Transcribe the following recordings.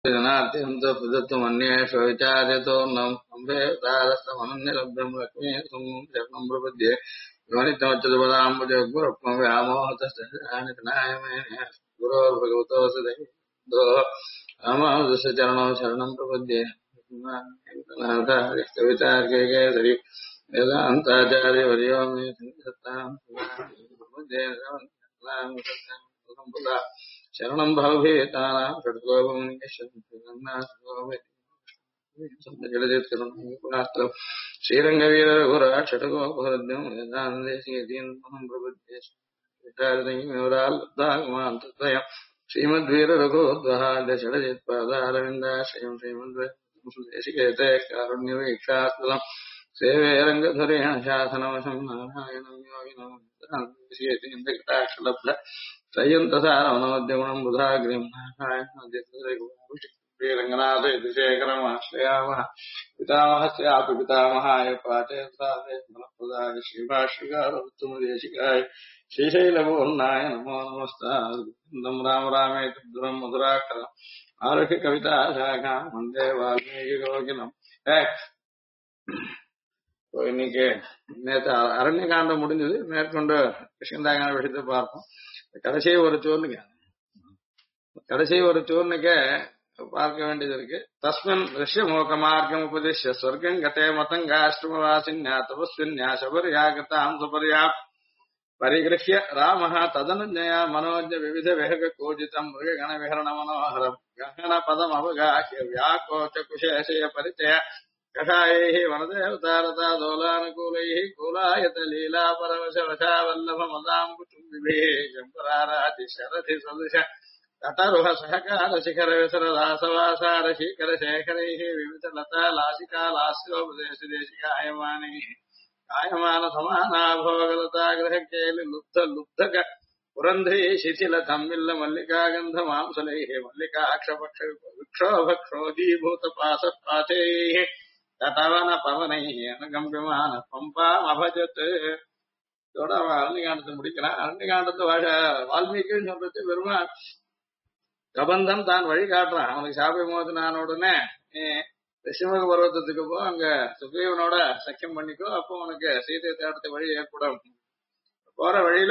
जनात्यन्त प्रदत्तमन्येषु विचार्यतोऽन्नम् अम्बेतारस्तमनन्यलब्धम् लक्ष्मी शरणम् प्रपद्ये योनितमच्युतपदाम्बुजगुरुक्मम् व्यामोहतस्तनायमेन गुरोर्भगवतोऽसि दैवो रामानुजस्य चरणौ शरणम् प्रपद्ये कवितार्केकेसरि वेदान्ताचार्यवर्यो मे सत्ताम् प्रपद्ये शरणं भवभीतानां षट्कोपमुनिश्चरन्नाथोमेत्र श्रीरङ्गवीरघुराट् षट्कोपहृद्यं वेदान्देशीयतीन्द्रं प्रपद्येश्वराल्लब्धागमान्तत्रयं श्रीमद्वीररघुद्वहाद्य षडजित्पादारविन्दाश्रयं श्रीमद्वेशिकेते कारुण्यवीक्षास्तुलं सेवे रङ्गधुरेण शासनवशं नारायणं योगिनं वेदान्देशीयतीन्द्रकटाक्षलब्ध त्रयन्तसारवनोद्यगुणम् बुधाग्रिम् श्रीरङ्गनाथ यतिशेखरमाश्रयामः पितामहस्यापि पितामहाय पाठयन्ताय श्रीभाष्यकारोत्तमदेशिकाय श्रीशैलपूर्णाय नमो नमस्ताम् राम रामेति मधुरम् मधुराक्षरम् आरुह्य कविताशाखाम् वन्दे वाल्मीकिकोकिलम् இன்னைக்கு நேற்று அரண்ய காண்டம் முடிஞ்சது. மேற்கொண்டு கிருஷ்ணந்தாகான விஷயத்தை பார்ப்போம். கடைசி ஒரு சூர்ணிக்க பார்க்க வேண்டியது இருக்கு. தஸ்மின் ரிஷ்யமோக மார்க்கம் உபதிஷ்ய ஸ்வர்க்கம் கதே மதங்காஷ்டமவாசின்யா தபஸ்வின்யா சபர்யா கதாம் சுபர்யா பரிகிருஹ்ய ராமஹ ததனுஜயா மனோஜ விவித விஹக கோஜிதம் மிருககண விஹரண மனோஹரம் கஹன பதம் அவகாஹ்ய வியாகோச்ச குஷேஷய பரிச்சய कषायैः वनदेवतारता दोलानुकूलैः कूलायत लीला परवशवशावल्लभमदाम्बुचुम्बिभिः शम्बराराति शरथि सदृश ततरुह सहकार शिखर विसरदासवासार शीकर शेखरैः विविध लता लासिका लास्योपदेशदेशिकायमानैः कायमान समानाभोगलता गृहकेलि लुब्ध लुब्धक पुरन्ध्री शिथिल तम्मिल्ल मल्लिका गन्ध मांसलैः मल्लिकाक्षपक्ष विक्षोभक्षोदीभूत पाशपाठैः तटवन पवनैः अनगम्यमान पम्पामभजत्. இதோட அவன் அரண்யகாண்டத்தை முடிக்கிறான். அரண்யகாண்டத்தை வால்மீகின்னு சொல்றது பெருமாள் கபந்தம் தான் வழி காட்டுறான். அவனுக்கு சாப விமோசனான உடனே ரிஷிமுக பர்வத்தத்துக்கு போ, அங்க சுக்ரீவனோட சக்கியம் பண்ணிக்கோ, அப்போ உனக்கு சீதை தேடத்தை வழி ஏற்படும். போற வழியில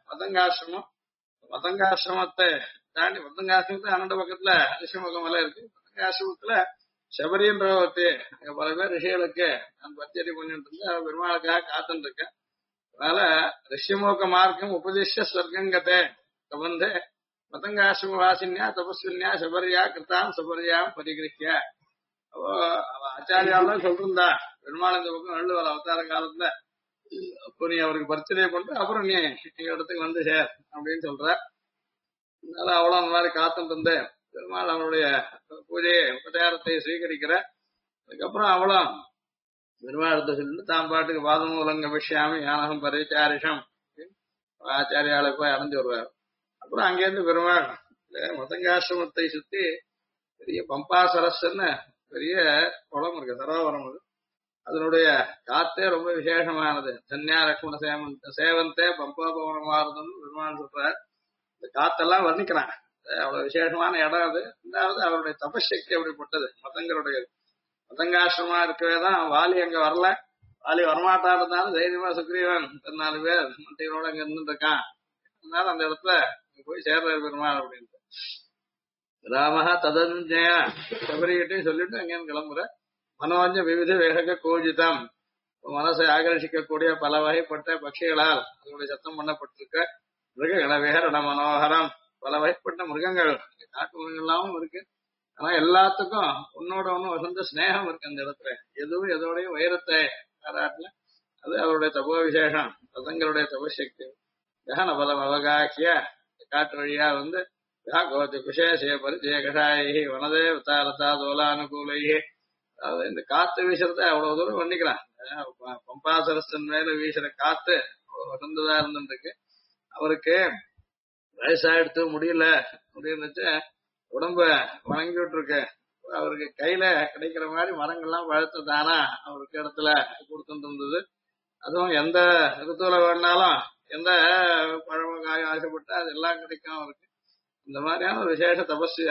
மதங்காசிரமத்தை தாண்டி மதங்காசிரமத்தை அண்ணன் பக்கத்துல ரிஷிமுகம் எல்லாம் இருக்கு. மதங்காசிரமத்துல சபரின்ற ஒருத்தி அங்க பல பேர் ரிஷிகளுக்கு நான் பத்தியடி பண்ணிட்டு இருந்தேன். பெருமாளுக்காக காத்துட்டு இருக்கேன். அதனால ரிஷிமுக மார்க்கம் உபதிஷ்ய ஸ்வர்க்கங்கத்தை வந்து மதங்காசிரம வாசின்யா தபஸ்வின்யா சபரியா கிருத்தாம் சபரியாம் பரிகிருக்கியா. அப்போ ஆச்சாரியாலாம் சொல்லிருந்தா பெருமாள் இந்த பக்கம் நடுவர் அவதார காலத்துல அப்போ நீ அவருக்கு பரிச்சனை பண்ணிட்டு அப்புறம் நீ எங்க இடத்துக்கு வந்து சேர் அப்படின்னு சொல்ற. அதனால அவ்வளவு அந்த மாதிரி காத்துட்டு இருந்தேன். பெருமாள் அவனுடைய பூஜையை உபச்சாரத்தை ஸ்வீகரிக்கிற. அதுக்கப்புறம் அவளும் பெருமாளத்தை சொல்லிட்டு தான் பாட்டுக்கு பாதமூலங்க விஷயாமி ஞானகம் பரிச்சாரிஷம் ஆச்சாரியாளுக்கு போய் அடைஞ்சு வருவார். அப்புறம் அங்கேருந்து பெருமாள் மதங்காசிரமத்தை சுத்தி பெரிய பம்பா சரஸ்ன்னு பெரிய குளம் இருக்கு, சரோவரம். அது அதனுடைய காத்தே ரொம்ப விசேஷமானது. தன்யா லக்ஷ்மண சேவந்தே பம்பா பவனமாறுதுன்னு பெருமாள் சொல்றார். இந்த காத்தெல்லாம் வர்ணிக்கிறான். அவ்வளவு விசேஷமான இடம் அது. ரெண்டாவது அவருடைய தபசக்தி அப்படிப்பட்டது. மதங்காசிரமா இருக்கவேதான் வாலி அங்க வரல. வாலி வரமாட்டா இருந்தாலும் தைரியமா சுக்ரீவன் 4 பேர் மந்திரியோட அங்க இருந்துட்டு இருக்கான். அதனால அந்த இடத்துல போய் சேர்ற பெருமாள் அப்படின்ட்டு ராமஹா ததனுஜயா சபரிகிட்டையும் சொல்லிட்டு அங்கேயும் கிளம்புற. மனோஜ விவித வேக கோஜிதம், மனசை ஆகர்ஷிக்கக்கூடிய பல வகைப்பட்ட பட்சிகளால் அதனுடைய சத்தம் பண்ணப்பட்டிருக்க மிருககண விஹரண மனோகரம், பல வகைப்பட்ட மிருகங்கள் காட்டு மிருகங்களாவும் இருக்கு. ஆனா எல்லாத்துக்கும் உன்னோட ஒண்ணு வசந்த ஸ்நேகம் இருக்கு அந்த இடத்துல. எதுவும் எதோடைய வைரத்தை பாராட்டல. அது அவருடைய தபோ விசேஷம், பதங்களுடைய தபசக்தி. ககன பதம் அவகாக்கிய காட்டு வழியா வந்து கோச்ச குஷேஷய பரிச்சய கஷாயி வனதேவதாரதா தோலானுகூலையே. அதாவது இந்த காத்து வீசுறத அவ்வளவு தூரம் பண்ணிக்கிறான். பம்பாசரஸ்தன் மேல வீசுற காத்து அவ்வளவு வசந்ததா இருந்துருக்கு. அவருக்கு வயசாயிடுத்து முடியல அப்படின்னு உடம்ப வணங்கிட்டு இருக்கு. அவருக்கு கையில கிடைக்கிற மாதிரி மரங்கள்லாம் பழுத்து தானா அவருக்கு இடத்துல கொடுத்துட்டு இருந்தது. அதுவும் எந்த ரித்துவில வேணாலும் எந்த பழம காய ஆசைப்பட்டா அது எல்லாம் கிடைக்கும் அவருக்கு. இந்த மாதிரியான ஒரு விசேஷ தபஸ்வியாக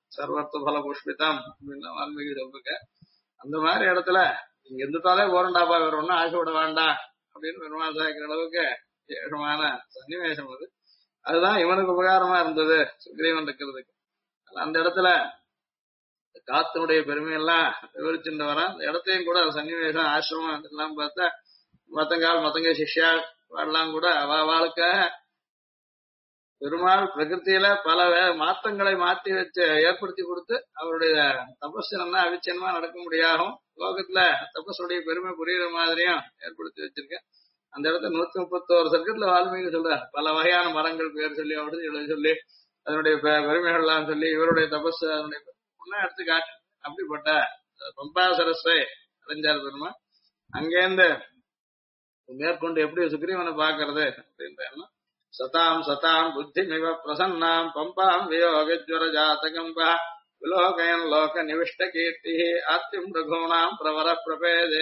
சர்வத்து பல புஷ்பிதம் அப்படின்னு வால்மீகி சொல்லிருக்க. அந்த மாதிரி இடத்துல இங்க இருந்துட்டாலே போறண்டாப்பா, வேற ஒன்னும் ஆசைப்பட வேண்டாம் அப்படின்னு பெருமாள் சாய்க்கிற அளவுக்கு விசேஷமான சன்னிவேசம் அது. அதுதான் இவனுக்கு உபகாரமா இருந்தது சுக்ரீவன் இருக்கிறதுக்கு. அந்த இடத்துல காத்தினுடைய பெருமையெல்லாம் விவரிச்சுட்டு வரான். அந்த இடத்தையும் கூட சன்னிவேசம் ஆசிரமம் எல்லாம் பார்த்தா மத்தங்கால் மத்தங்க சிஷ்யா எல்லாம் கூட அவளுக்காக பெருமாள் பிரகிருத்தியில பல மாற்றங்களை மாற்றி வச்சு ஏற்படுத்தி கொடுத்து அவருடைய தபஸ் நல்லா அவிச்சயமா நடக்க முடியாகும். லோகத்துல தபஸுடைய பெருமை புரியுற மாதிரியும் ஏற்படுத்தி வச்சிருக்கேன். அந்த இடத்துல 131 சர்க்கத்துல வால்மீகி சொல்றார். பல வகையான மரங்கள் பேர் சொல்லி அவருடைய சொல்லி அதனுடைய பெருமைகள் எல்லாம் சொல்லி இவருடைய தபஸ் அதனுடைய ஒன்னா எடுத்து காட்டு. அப்படிப்பட்ட பம்பா சரஸ்வை அடைஞ்சார் பெருமா. அங்கேருந்து மேற்கொண்டு எப்படி சுக்ரீவனை பாக்குறது அப்படின்ற எண்ணம். சதாம் சதாம் புத்திமிவ பிரசன்னாம் பம்பாம் வியோகஜ்வர ஜாதகம்பா விலோகயன் லோக நிவிஷ்ட கீர்த்தி ஆத்தியம் ரகுணாம் பிரவர பிரபேதே.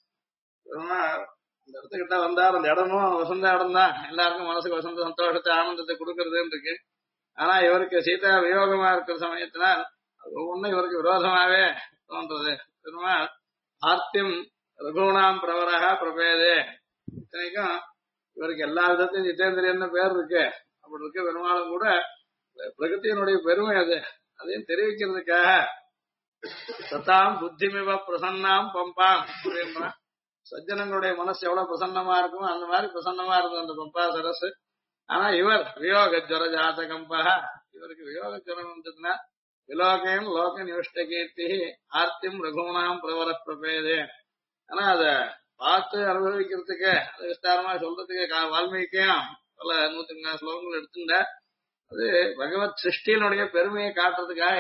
அந்த இடத்துக்கிட்ட வந்தார். அந்த இடமும் வசந்த இடம் தான். எல்லாருக்கும் மனசுக்கு வசந்த சந்தோஷத்தை ஆனந்தத்தை கொடுக்கறதுன்னு இருக்கு. ஆனா இவருக்கு சீதா வியோகமா இருக்கிற சமயத்தினால் ஒவ்வொன்னும் இவருக்கு விரோதமாவே தோன்றது. பெருமாள் ஆர்த்தியம் ரகுணாம் பிரவரகா பிரபேதே. இத்தனைக்கும் இவருக்கு எல்லா விதத்தையும் ஜிதேந்திரியன்னு பேர் இருக்கு. அப்படி இருக்க பெருமாளும் கூட பிரகத்தியினுடைய பெருமை அது. அதையும் தெரிவிக்கிறதுக்காக சதாம் புத்திமிவ பிரசன்னாம் பம்பாம் அப்படின்னா சஜ்ஜனங்களுடைய மனசு எவ்வளவு பிரசன்னமா இருக்குமோ அந்த மாதிரி பிரசன்னமா இருக்கும் அந்த பம்பா சரசு. ஆனா இவர் வியோக ஜுவர ஜாதகம்பா, இவருக்கு வியோக ஜுவரம் வந்ததுன்னா விலோகையும் லோக நிவிஷ்ட கீர்த்தி ஆர்த்தியம் ரகுணாம் பிரவர பிரபேதே. ஆனா அத பார்த்து அனுபவிக்கிறதுக்கு அது விஸ்தாரமா சொல்றதுக்கு வால்மீகியும் பல 150 ஸ்லோகங்கள் எடுத்துட்ட. அது பகவத் சிருஷ்டியினுடைய பெருமையை காட்டுறதுக்காக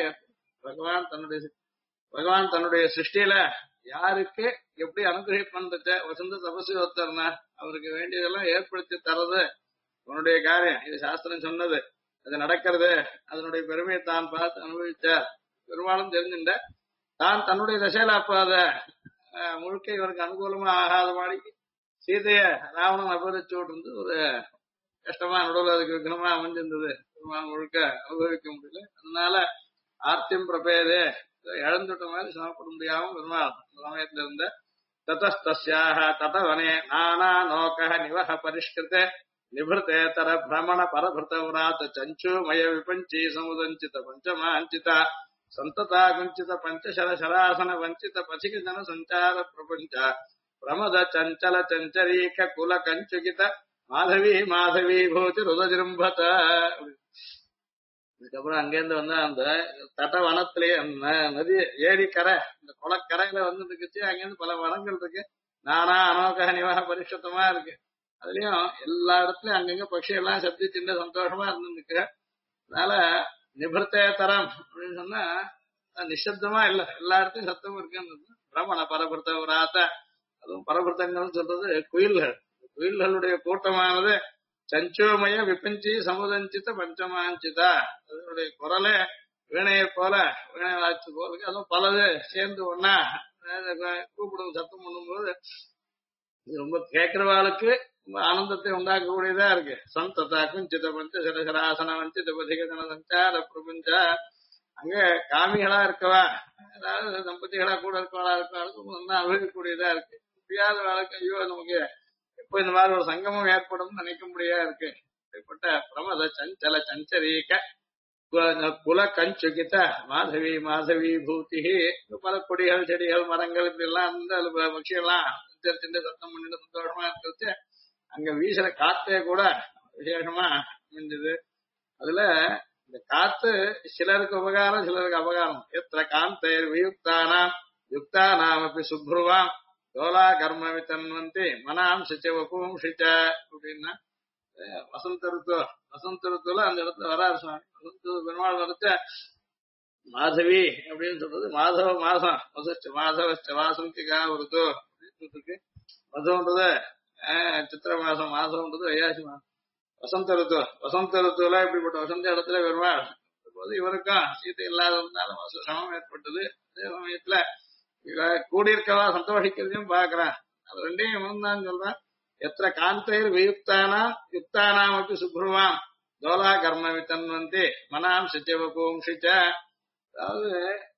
பகவான் தன்னுடைய சிருஷ்டியில யாருக்கு எப்படி அனுகிரகம் பண்றத வசந்த தபசு ஒருத்தர்னா அவருக்கு வேண்டியதெல்லாம் ஏற்படுத்தி தர்றது உன்னுடைய காரியம். இது சாஸ்திரம் சொன்னது, அது நடக்கிறது. அதனுடைய பெருமையை தான் பார்த்து அனுபவிச்சார். பெரும்பாலும் தெரிஞ்சுட்ட தான் தன்னுடைய தசையில அப்ப அத முழுக்க இவருக்கு அனுகூலமா ஆகாத மாதிரி சீதைய ராவணன் அபகரிச்சு விட்டு ஒரு கஷ்டமா நடுவில் அதுக்கு விக்னமா அமைஞ்சிருந்தது. பெருமாள் முழுக்க அனுபவிக்க முடியல. அதனால ஆர்த்தியம் பிரபேதே இழந்துட்ட மாதிரி சமப்பட முடியாம பெருமாள் சமயத்துல இருந்த ததஸ்தஸ்யாக ததவனே நானா நோக நிவஹ பரிஷ்கிருத நிபுத்தேதர பிரமண பரபிருத்தவராத் சஞ்சு மய விபஞ்சி சமுதஞ்சித பஞ்சமாஞ்சித சந்ததா குஞ்சித பஞ்சசர சராசன வஞ்சித பசிக ஜன சஞ்சார பிரபஞ்ச பிரமத சஞ்சல சஞ்சரீக குல கஞ்சுகித மாதவி மாதவி பூதி ருதஜிரும்பத. இதுக்கப்புறம் அங்கேருந்து வந்து அந்த தட்ட வனத்திலேயே நதி ஏரிக்கரை இந்த குளக்கரையில வந்து இருக்குச்சு. அங்கேருந்து பல வனங்கள் இருக்கு. நானா அனோக நிவாக பரிசுத்தமா இருக்கு. அதுலயும் எல்லா இடத்துலயும் அங்கங்க பட்சி எல்லாம் சப்தி சின்ன சந்தோஷமா இருந்துருக்கு. அதனால நிபுத்தே தரம் அப்படின்னு சொன்னா நிசப்தமா இல்ல, எல்லா இடத்துலயும் சத்தமும் இருக்குன்னு. பிரமண பரபிருத்த ஒரு ஆத்த, அதுவும் பரபிருத்தங்கள் சொல்றது குயில்களுடைய கூட்டமானது சஞ்சோமய விபஞ்சி சமுதஞ்சித பஞ்சமாஞ்சிதா. அதனுடைய குரலே வீணையை போல வீணை வாய்ச்சி போல இருக்கு. அதுவும் பலது சேர்ந்து ஒன்னா கூப்பிடும் சத்தம் பண்ணும்போது இது ரொம்ப கேட்கிறவாளுக்கு ரொம்ப ஆனந்தத்தை உண்டாக்கக்கூடியதா இருக்கு. சந்ததா குஞ்சித பஞ்ச சரசராசன வஞ்சித பதிகதன சஞ்சார பிரபஞ்ச. அங்க காமிகளா இருக்கவா, அதாவது தம்பதிகளா கூட இருக்கவளா இருக்கவாளுக்கு நல்லா அழுகக்கூடியதா இருக்கு. முடியாத வாழ்க்கை ஐயோ நமக்கு எப்போ இந்த மாதிரி ஒரு சங்கமம் ஏற்படும் நினைக்க முடியா இருக்கு. இப்படிப்பட்ட பிரமத சஞ்சல சஞ்சரீக குல கஞ்சுகித மாதவி மாதவி பூதி. பல கொடிகள் செடிகள் மரங்கள் இப்படி எல்லாம் அந்த பட்சியெல்லாம் சின்ன சத்தம் பண்ணிட்டு சந்தோஷமா இருக்கிறது. அங்க வீசுற காத்தே கூட விசேஷமா அமைஞ்சது. அதுல இந்த காத்து சிலருக்கு உபகாரம் சிலருக்கு அபகாரம். எத்திர காந்தேர் வியுக்தானாம் யுக்தானாம் அப்படி சுப்ருவாம் தோலா கர்ம வித்தன்வந்தி மனாம் சிச்சவப்பும் சிச்ச அப்படின்னா வசந்த ருத்துல அந்த இடத்துல வராது சுவாமி. வசந்த பெருமாள் வரச்ச மாதவி அப்படின்னு சொல்றது மாதவ மாசம் வசச்ச மாதவச்ச வாசந்திகா ருத்து அப்படின்னு இருக்கு. மதம்ன்றது சித்திர மாசம், மாசம்ன்றது வையாசி மாசம். வசந்த ருத்துல இப்படிப்பட்ட வசந்த இடத்துல பெருமாள் போது இவருக்கும் சீதை இல்லாததுனால சிரமம் ஏற்பட்டது. அதே சமயத்துல கூடியிருக்கவா சந்தோஷிக்கிறதையும் பாக்குறான். அது ரெண்டையும் தான் சொல்றான். எத்திர காந்தைர் வியுக்தானா யுக்தானாம் அப்படி சுப்ருவாம் தோலா கர்ம வித்தன்வந்தி மனாம் சிச்சவபூம்ஷிச்ச. அதாவது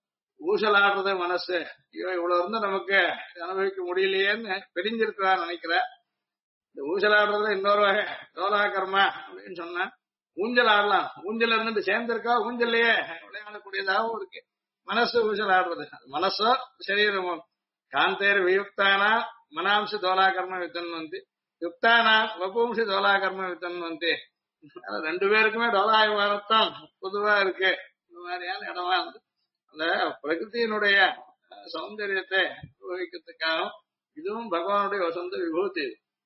ஊசலாடுறது மனசு, ஐயோ இவ்வளவு இருந்து நமக்கு அனுபவிக்க முடியலையேன்னு பிரிஞ்சிருக்கிறான்னு நினைக்கிறேன். இந்த ஊசலாடுறதுல இன்னொரு வகை டோலா கர்மா அப்படின்னு சொன்னா ஊஞ்சல் ஆடலாம். ஊஞ்சல் இருந்துட்டு சேர்ந்திருக்கா ஊஞ்சல்லையே விளையாடக்கூடியதாகவும் இருக்கு. மனசு ஊசல் ஆடுறது, மனசோ சரீரமோ. காந்தேர் வியுக்தானா மனாம்சி தோலா கர்ம வித்தன்வந்தி, யுக்தானா வபூம்சி தோலா கர்ம வித்தன்வந்தி. ரெண்டு பேருக்குமே டோலா விவாதத்தான் பொதுவா இருக்கு. இந்த மாதிரியான இடமா இருந்து அந்த பிரகிருத்தியினுடைய சௌந்தரியத்தை அனுபவிக்கிறதுக்காகவும் இதுவும் பகவானுடைய வசந்த விபூதி.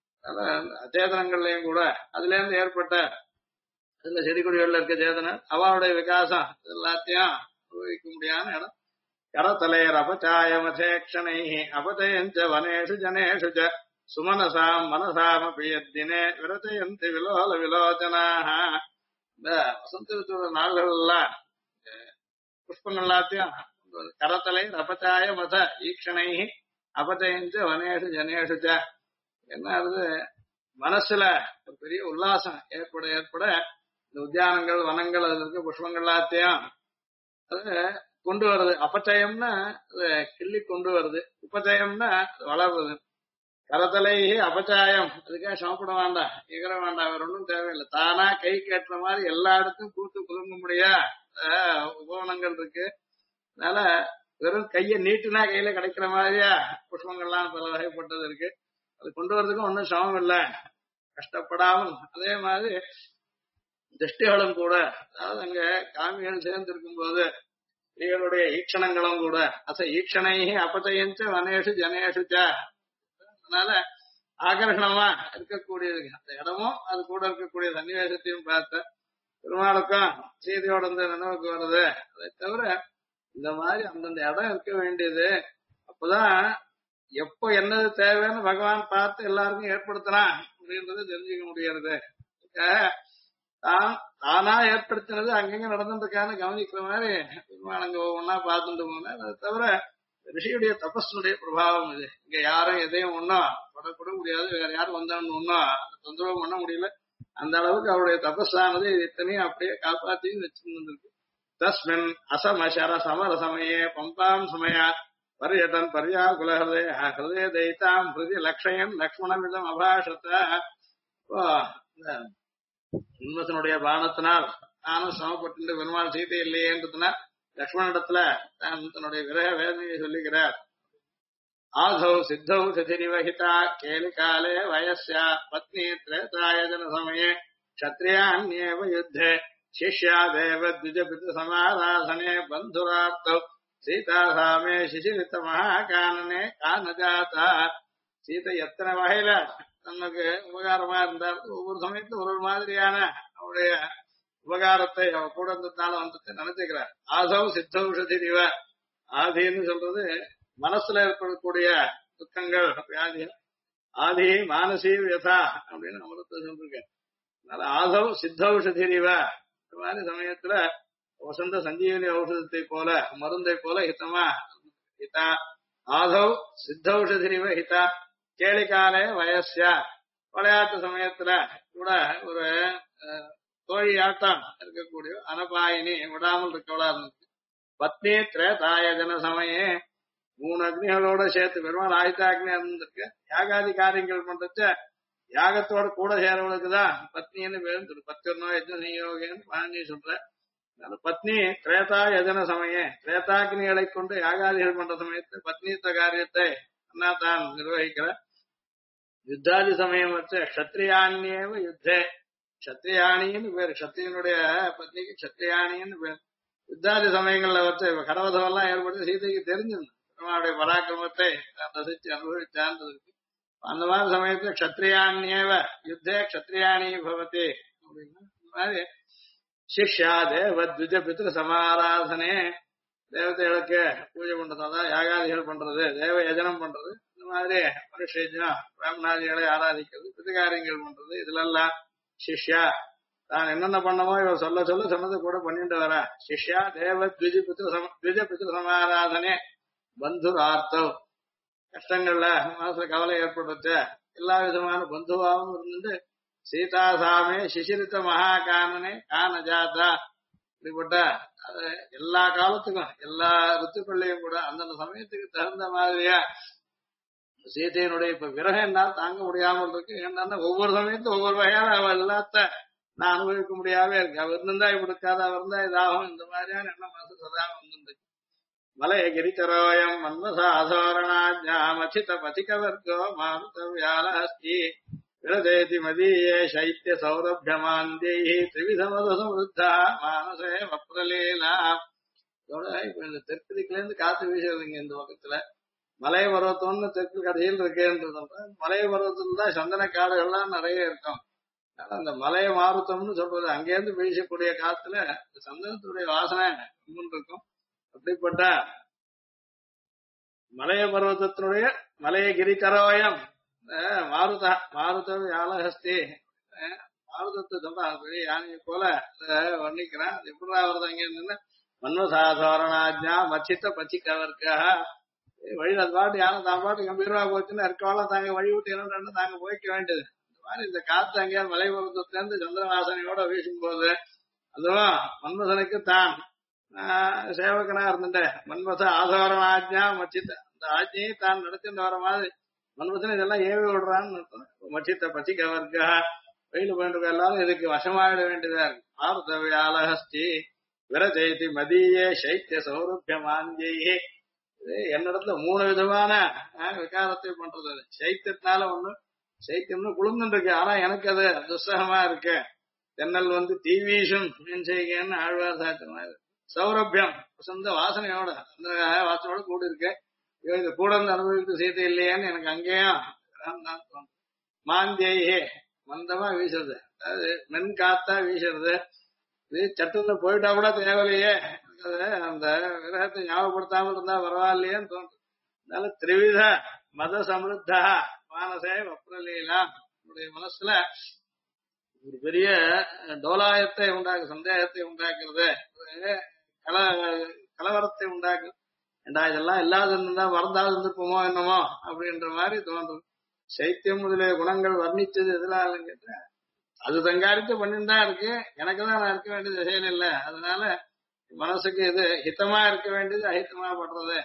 அதனால அச்சேதனங்கள்லயும் கூட அதுல இருந்து ஏற்பட்ட அதுல செடி கொடிகள்ல இருக்க சேதனம் அவனுடைய விகாசம் எல்லாத்தையும் அனுபவிக்க முடியாத இடம். கரத்தலையர் அபச்சாயமசேக்ஷணை அபதயஞ்ச வனேஷு ஜனேஷு ச சுமனசாம் மனசாமபி யத்தினே விரதயந்தி விலோல விலோச்சனாக. இந்த வசந்த ருத்துவோட நாள்கள் எல்லாம் புஷ்பங்கள் எல்லாத்தையும் கரத்தலையர் அபச்சாய மத ஈக்ஷணை அபதயஞ்ச வனேஷு ஜனேஷு ச. என்ன ஆகுது, மனசுல ஒரு பெரிய உல்லாசம் ஏற்பட ஏற்பட இந்த உத்தியானங்கள் வனங்கள் அதுல இருக்க புஷ்பங்கள் எல்லாத்தையும் அது கொண்டு வருது. அபச்சயம்னா அது கிள்ளி கொண்டு வருது, உபச்சயம்னா அது வளர்றது. கரத்தலை அபச்சாயம், அதுக்காக சமப்பட வேண்டாம், எகர வேண்டாம், வேற ஒன்றும் தேவையில்லை. தானா கை கேட்டுற மாதிரி எல்லா இடத்தும் கூட்டு குலுங்க முடியா உபகரணங்கள் இருக்கு. அதனால வெறும் கையை நீட்டுனா கையில கிடைக்கிற மாதிரியா புஷ்பங்கள்லாம் பல வகைப்பட்டது இருக்கு. அது கொண்டு வரதுக்கும் ஒன்றும் சிரமம் இல்லை, கஷ்டப்படாமல். அதே மாதிரி திருஷ்டிகளும் கூட, அதாவது அங்க காமிகள் சேர்ந்து இருக்கும் போது ஸ்திரீகளுடைய ஈக்ஷணங்களும் கூட ஈக்ஷணை அபச்சயஞ்ச வனேஷு ஜனேஷு ச. அதனால ஆகர்ஷணமா இருக்கக்கூடியது அந்த இடமும் அது கூட இருக்கக்கூடிய சன்னிவேசத்தையும் பார்த்த பெருமாளுக்கும் சீதையோட இந்த நினைவுக்கு வருது. அதை தவிர இந்த மாதிரி அந்தந்த இடம் இருக்க வேண்டியது. அப்பதான் எப்போ என்னது தேவைன்னு பகவான் பார்த்து எல்லாருக்கும் ஏற்படுத்தலாம் அப்படின்றத தெரிஞ்சுக்க முடியாது. தானா ஏற்படுத்தினது அங்கங்க நடந்துருக்கான்னு கவனிக்கிற மாதிரி பெருமானங்க ஒவ்வொன்னா பார்த்துட்டு போனேன். அதை தவிர ரிஷியுடைய தபஸுடைய பிரபாவம் இது. இங்க யாரும் எதையும் ஒன்னும் படக்கூட முடியாது, வேற யாரும் வந்தான்னு ஒன்னும் தொந்தரவு பண்ண முடியல. அந்த அளவுக்கு அவருடைய தபஸானது இத்தனையும் அப்படியே காப்பாத்தி வச்சிருந்திருக்கு. தஸ்மின் அசமசர சமர சமயே பம்பாம் சமயா பரியட்டன் பரியாகுல ஹிருதய தைத்தாம் ஹிருதி லக்ஷயன் லக்ஷ்மணவிதம் அபாஷத்த. உன்மசனுடைய பானத்தினால் நானும் சமப்பட்டு பெருமாள் சீதை இல்லையேன்றதுனால் லக்ஷ்மணிடத்துல தன்னுடைய விரக வேதனையை சொல்லுகிறார். ஆதௌ சித்தௌ சதிரிவஹிதா கேலிகாலே வயஸ்யா பத்னி திரேதாயஜன சமயே க்ஷத்ரியாண்யேவ யுத்தே சிஷ்யா தேவ த்விஜபித சமாராசனே பந்துரார்த்தௌ சீதா சாமே சிசிரித்த மகாகானனே கானஜாதா. சீதை எத்தனை வகையில நமக்கு உபகாரமா இருந்தார். ஒவ்வொரு சமயத்துல ஒரு மாதிரியான அவருடைய உபகாரத்தை அவ கூட இருந்ததுனால வந்து நினைச்சுக்கிறார். ஆதௌ சித்தௌஷதிரிவ, ஆதின்னு சொல்றது மனசுல ஏற்படக்கூடிய துக்கங்கள் வியாதி. ஆதி மானசீ வியதா அப்படின்னு அமிர்தத்தை சொல்லிருக்கேன். அதனால ஆதௌ சித்தௌஷதிரிவ, இந்த மாதிரி சமயத்துல வசந்த சஞ்சீவனி ஔஷதத்தை போல மருந்தை போல ஹிதமா ஹிதா. ஆதௌ சித்தௌஷதிரிவ ஹிதா கேளிகாலே வயஸ்யா, விளையாட்டு சமயத்துல கூட ஒரு தோழியாட்டம் இருக்கக்கூடிய அனபாயினி விடாமல் இருக்கவளா இருந்துச்சு. பத்னி திரேதாயஜன சமயே 3 அக்னிகளோட சேர்த்து பெருமாள் ஆயுதாக்னி இருந்திருக்கு. யாகாதி காரியங்கள் பண்றச்ச யாகத்தோட கூட சேரவளுக்குதான் பத்னின்னு பேருந்து 11 யஜ்ன யோகன்னு பாணி சொல்ற. பத்னி திரேதா யஜன சமயே, திரேதாக்னிகளை கொண்டு யாகாதிகள் பண்ற சமயத்து பத்னித்த காரியத்தை அண்ணா தான் நிர்வகிக்கிற. யுத்தாதி சமயம் வச்சு க்ஷத்ரியாணியேவ யுத்தே, க்ஷத்ரியாணின்னு பேரு, க்ஷத்ரியனுடைய பத்னிக்கு க்ஷத்ரியாணின்னு பேரு. யுத்தாதி சமயங்கள்ல வச்சு கடவதம் எல்லாம் ஏற்படுத்தி சீதைக்கு தெரிஞ்சிருந்தது பெருமாளுடைய பராக்கிரமத்தை ரசிச்சு அனுபவிச்சான்றது. அந்த மாதிரி சமயத்துல க்ஷத்ரியாணியேவ யுத்தே க்ஷத்ரியாணி பவதி அப்படின்னா இந்த மாதிரி சிஷ்யா தேவ த்விஜ பித்ரு சமாராதனே, தேவதைகளுக்கு பூஜை பண்றது, அதான் யாகாதிகள் பண்றது, தேவ யஜனம் பண்றது, இந்த மாதிரி மனுஷம் பிராமணாதிகளை ஆராதிக்கிறது, பிதுகாரியங்கள் பண்றது, இதுல எல்லாம் சிஷ்யா தான் என்னென்ன பண்ணமோ இவர் சொல்ல சொல்ல சொன்னது கூட பண்ணிட்டு வர. சிஷ்யா தேவ த்விஜ பித்ரு சமாராதனே பந்துரார்த்தவ், கஷ்டங்கள்ல மனசுல கவலை ஏற்படுத்த எல்லா விதமான பந்துவாவும் இருந்துட்டு சீதா சாமே சிசிரித்த மகாகானனே கானஜாதா, இப்படிப்பட்ட அது எல்லா காலத்துக்கும் எல்லா ருத்துக்கள்லயும் கூட அந்தந்த சமயத்துக்கு தகுந்த மாதிரியா சீதையினுடைய இப்ப விரகம் என்னால் தாங்க முடியாமல் இருக்கு. ஏன்னா ஒவ்வொரு சமயத்தும் ஒவ்வொரு வகையான அவ எல்லாத்த நான் அனுபவிக்க முடியாம இருக்கு. அவர் இருந்தா இப்படி இருக்காது, அவர் இருந்தா இதாகும், இந்த மாதிரியான எண்ணம் மனசு சதா வந்து மலைய கிரிச்சரோயம் மன்மசாதோரணாஜாமச்சித பதிகவர்கோ மாருதவியாலஹஸ்தி விரதேதி மதீயே சைத்திய சௌரபியமாந்தி திரிவிதமத சமுத்தா மானசே வப்ரலீலா. இதோட இப்ப இந்த தெற்கு திக்குல இருந்து காத்து வீசுறதுங்க இந்த பக்கத்துல. மலை பருவத்தம்னு தெற்கு கதையில் இருக்கேன்றது. மலை பருவத்துல தான் சந்தன காடுகள்லாம் நிறைய இருக்கும். அந்த மலைய மாருத்தம்னு சொல்றது அங்கேருந்து வீசக்கூடிய காத்துல சந்தனத்துடைய வாசனை இருக்கும். அப்படிப்பட்ட மலைய பர்வதத்தினுடைய மலைய கிரிகரோயம் மாருத மாருதம் யாலஹஸ்தி மாருதத்தை சொல்றான் பெரிய யானையை போல வர்ணிக்கிறான். அது எப்படி வருது அங்க இருந்து மன்மசாதோரணாஜா மச்சித்த பச்சிக்கவர்க்காக வழி அது பாட்டு யானை தான் பாட்டு கம்பீரமா போச்சுன்னா இருக்கவாலாம் தாங்க வழி விட்டு என்ன தாங்க போய்க்க வேண்டியது. இந்த மாதிரி இந்த காத்து அங்கேயாவது மலை பர்வதத்துல இருந்து சந்திரவாசனையோட வீசும்போது அதுவும் மன்மசனுக்கு தான் சேவகனா இருந்துட்டேன். மன்மச ஆதாரண ஆஜ்ஞா மச்சித்த அந்த ஆஜ்ஞையை தான் நடத்திட்டு வர மாதிரி மன்மசன் இதெல்லாம் ஏவி விடுறான்னு மச்சித்த பச்சிக்கவர்க்கா வெயில் போயிட்டு எல்லாரும் இதுக்கு வசமாயிட வேண்டியதா இருக்கு. ஆர்தவியாலஹஸ்தி விரஜெயதி மதியே சைத்திய சௌரபியமாந்தியே. என்னிடத்துல 3 விதமான விகாரத்தை பண்றது. அது சைத்தியத்தினால ஒண்ணு சைத்தியம்னு குளிர்ந்துட்டு இருக்கு, ஆனா எனக்கு அது துஸ்ஸகமா இருக்கு. தென்னல் வந்து தீவீசும் செய்கன்னு ஆழ்வார் சாத்திரமா. சௌரபியம் சொந்த வாசனையோட அந்த வாசனையோட கூட இருக்கு. இது கூட இருந்து அனுபவித்து சீத்தை இல்லையான்னு எனக்கு அங்கேயும் மாந்தியே மந்தமா வீசுறது. அதாவது மென் காத்தா வீசுறது. இது சட்டுன்னு போயிட்டா கூட தேவையில்லையே, அந்த விரகத்தை ஞாபகப்படுத்தாமல் இருந்தா பரவாயில்லையேன்னு தோன்றும். அதனால திரிவித மத சமிருத்தா மானசே வப்ரலீலா. என்னுடைய மனசுல ஒரு பெரிய டோலாயத்தை உண்டாக்கு, சந்தேகத்தை உண்டாக்குறது, கலவரத்தை உண்டாக்கு. ஏண்டா இதெல்லாம் இல்லாத இருந்தா மறந்தாது இருந்துப்போமோ என்னமோ அப்படின்ற மாதிரி தோன்றும். சைத்தியம் முதலிய குணங்கள் வர்ணிச்சது எதனால கேட்ட அது தங்காரித்து பண்ணிட்டுதான் இருக்கு. எனக்கு தான் நான் இருக்க வேண்டியது விஷயம் இல்லை. அதனால மனசுக்கு இது ஹிதமா இருக்க வேண்டியது அஹிதமா படுறது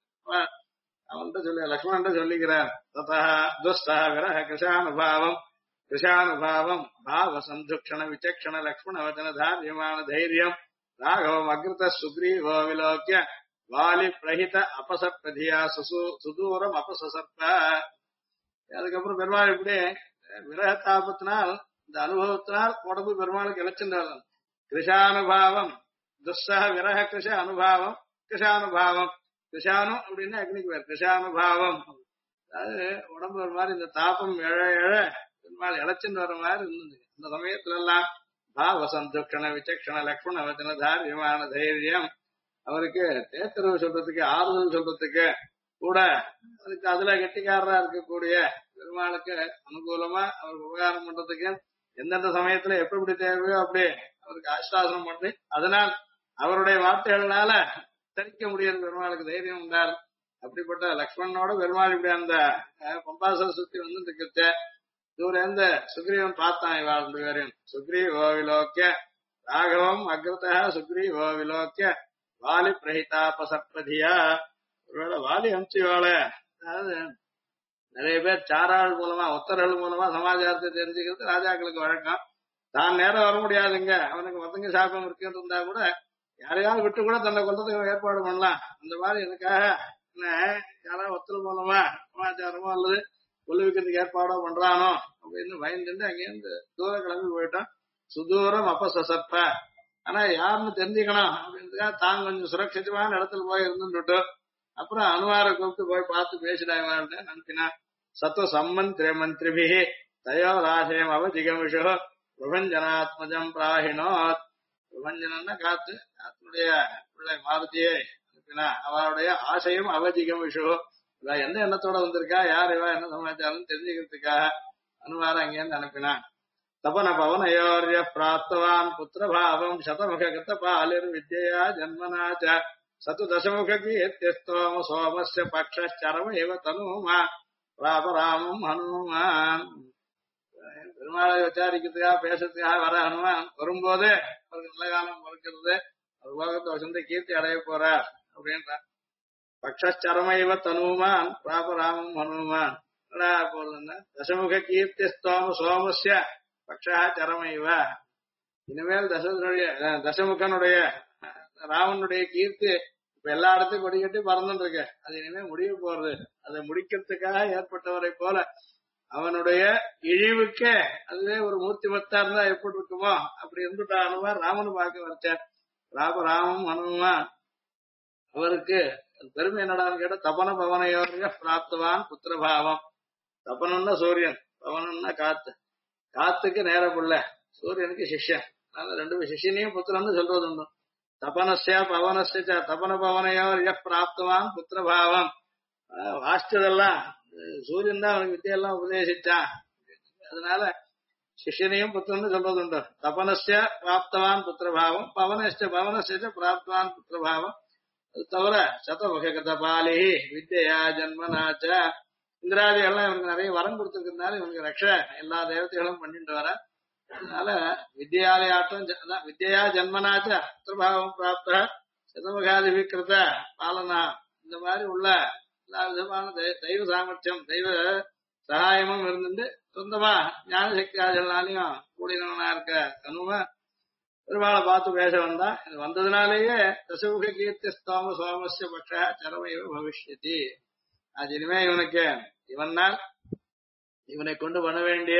அவன்கிட்ட சொல்லி லக்ஷ்மணன் சொல்லிக்கிறார். ததா துஸ்தா விரஹ கிருஷானுபாவம் கிருஷானுபாவம் பாவ சந்துக்ஷண விசக்ஷண லக்ஷ்மண வச்சன தாரியமான தைரியம் ராகவம் அகிருத சுக்ரீவோ விலோக்கிய வாலி பிரஹித அபசற்பதியா சுதூரம் அபசசற்ப. அதுக்கப்புறம் பெருமாள் இப்படி விரகத்தாபத்தினால் இந்த அனுபவத்தினால் உடம்பு பெருமாளுக்கு இழைச்சின்றார். கிருஷானுபாவம் துஸ்ஸா விரக கிருஷ அனுபாவம் கிருஷானுபாவம். கிருஷானு அப்படின்னா அக்னிக்கு பேர். கிருஷானுபாவம் அதாவது உடம்பு ஒரு மாதிரி இந்த தாபம் எழ எழ பெருமாள் இழைச்சின்னு வர மாதிரி இருந்தது. இந்த சமயத்துல எல்லாம் பாவ சந்துக்ஷண விசக்ஷண லக்ஷ்மண வச்சன தாரியமான தைரியம் அவருக்கு தேத்தரவு சொல்றதுக்கு ஆறுதல் சொல்றதுக்கு கூட அதுக்கு அதுல கெட்டிக்காரரா இருக்கக்கூடிய பெருமாளுக்கு அனுகூலமா அவருக்கு உபகாரம் பண்றதுக்கு எந்தெந்த சமயத்துல எப்படி தேவையோ அப்படி அவருக்கு ஆஸ்வாசனம் பண்ணி அதனால் அவருடைய வார்த்தைகள்னால தரிக்க முடியாது பெருமாளுக்கு தைரியம் உண்டாரு. அப்படிப்பட்ட லக்ஷ்மணனோட பெருமாள் இப்படி அந்த பம்பாசர சுத்தி வந்து இருக்கிற தூர இருந்து சுக்ரீவன் பார்த்தான். இவாள் 2 பேரையும். சுக்ரீவோ விலோக்கிய ராகவம் அக்ரதா சுக்ரீவோ விலோக்கிய வாலி பிரஹிதாபசற்பதியா. ஒருவேளை வாலி அம்சிவாள அதாவது நிறைய பேர் சாராள் மூலமா ஒத்தர்கள் மூலமா சமாச்சாரத்தை தெரிஞ்சுக்கிறது ராஜாக்களுக்கு வழக்கம். தான் நேரம் வர முடியாதுங்க, அவனுக்கு மொத்தங்க சாப்பம் இருக்குன்னு இருந்தா கூட யாரையாவது விட்டு கூட தன்னை கொண்டதுக்கு ஏற்பாடு பண்ணலாம். அந்த மாதிரி எனக்காக என்ன யாராவது ஒத்தல் மூலமா சமாச்சாரமோ அல்லது கொள்ளுவிக்கிறதுக்கு ஏற்பாடோ பண்றானோ அப்படின்னு பயந்துட்டு அங்கேருந்து தூர கிளம்பி போயிட்டான். சுதூரம் அப்பசற்ப. ஆனா யாருன்னு தெரிஞ்சுக்கணும் அப்படின்றதுக்காக தான் கொஞ்சம் சுரட்சிதமான இடத்துல போய் இருந்துட்டு அப்புறம் அனுமாரை கூப்பிட்டு போய் பார்த்து பேசிடாங்க அனுப்பினா. சத்துவ சம்மந்திர மந்திரிபிகி தயோராசயம் அவதிகமிஷோ பிரபஞ்சனாத்மஜம் பிராகினோத். பிரபஞ்சனா காத்து, காத்துடைய பிள்ளை மாருதியே அனுப்பினா. அவருடைய ஆசையும் அவதிகம் விஷோ இவ எந்த எண்ணத்தோட வந்திருக்கா, யார் இவா என்ன சமாச்சாரம் தெரிஞ்சுக்கிறதுக்காக அனுமார அங்கேருந்து அனுப்பினான். தபன பவனயோர்ய பிராப்தவான் புத்திரபாவம் சதமுக கத பாலிர் வித்யா ஜன்மனாச்ச சத்து தசமுக கீர்த்திஸ்தோம சோமஸ்ய பக்ஷரம இவ தனுமா ராபராமம் ஹனுமான். பெருமாளை விசாரிக்கிறதுக்காக பேசுறதுக்காக வர ஹனுமான் வரும்போது அவருக்கு நல்ல காலம் பிறக்கிறது, ஒரு லோகத்தை வசந்த கீர்த்தி அடைய போறார் அப்படின்றார். பக்ஷரமைவ தனுமான் ராமம் ஹனுமான் போறதுன்னா தசமுக கீர்த்தி ஸ்தோம சோமஸ்ய பக்ஷா சரமைவ. இனிமேல் தசமுகனுடைய ராவனுடைய கீர்த்தி இப்ப எல்லா இடத்தையும் கொடி கட்டி பறந்துட்டு இருக்கு. அது இனிமே முடிய போறது. அதை முடிக்கிறதுக்காக ஏற்பட்டவரை போல அவனுடைய இழிவுக்கே அதுவே ஒரு மூர்த்திமத்தா இருந்தா எப்படி இருக்குமோ அப்படி இருந்துட்டா அனுமார் ராமனு பார்க்க வச்சார். ராமம் ஹனுமான் அவருக்கு பெருமை என்னடான்னு கேட்டா தபன பவனையோரிய பிராப்தவான் புத்திரபாவம். தபனம்னா சூரியன், பவனம்னா காத்து. காத்துக்கு நேர புள்ள, சூரியனுக்கு சிஷ்யன். அதனால ரெண்டு சிஷ்யனையும் புத்திரன்னு சொல்றது உண்டு. தபனஸ்ய பவனஸ்ய தபன பவனையோரிய பிராப்தவான் புத்திரபாவம். வாசிச்சதெல்லாம் சூரியன் தான் அவனுக்கு வித்தியெல்லாம் உபதேசிச்சான். அதனால சிஷ்யனையும் புத்திரன்னு சொல்றது உண்டு. தபனஸ்ய பிராப்தவான் புத்திரபாவம், பவனஸ்ய பிராப்தவான் புத்திரபாவம். அது தவிர சதமுகபாலி வித்யா ஜன்மனாச்ச இந்திராதிகள்லாம் இவனுக்கு நிறைய வரம் கொடுத்துருக்கிறதுனால இவனுக்கு ரக்ஷ எல்லா தேவதைகளும் பண்ணிட்டு வர. அதனால வித்யாலயாட்டம் வித்யா ஜன்மனாச்ச புத்திரபாவம் பிராப்த சதமுகாதிபிகிருத பாலனா. இந்த மாதிரி உள்ள எல்லா விதமான தெய்வ சாமர்த்தியம் தெய்வ சகாயமும் இருந்துட்டு சொந்தமா ஞான சக்தி ஆதிகள்னாலையும் கூடினவனா இருக்க அனும பெருமாளை பார்த்து பேச வந்தா. இது வந்ததுனாலேயே தசமுக கீர்த்தி ஸ்தோம சோமஸ்ய பக்ஷ சரமைவ பவிஷ்யதி. அது இனிமே இவனுக்கு இவனால் இவனை கொண்டு பண்ண வேண்டிய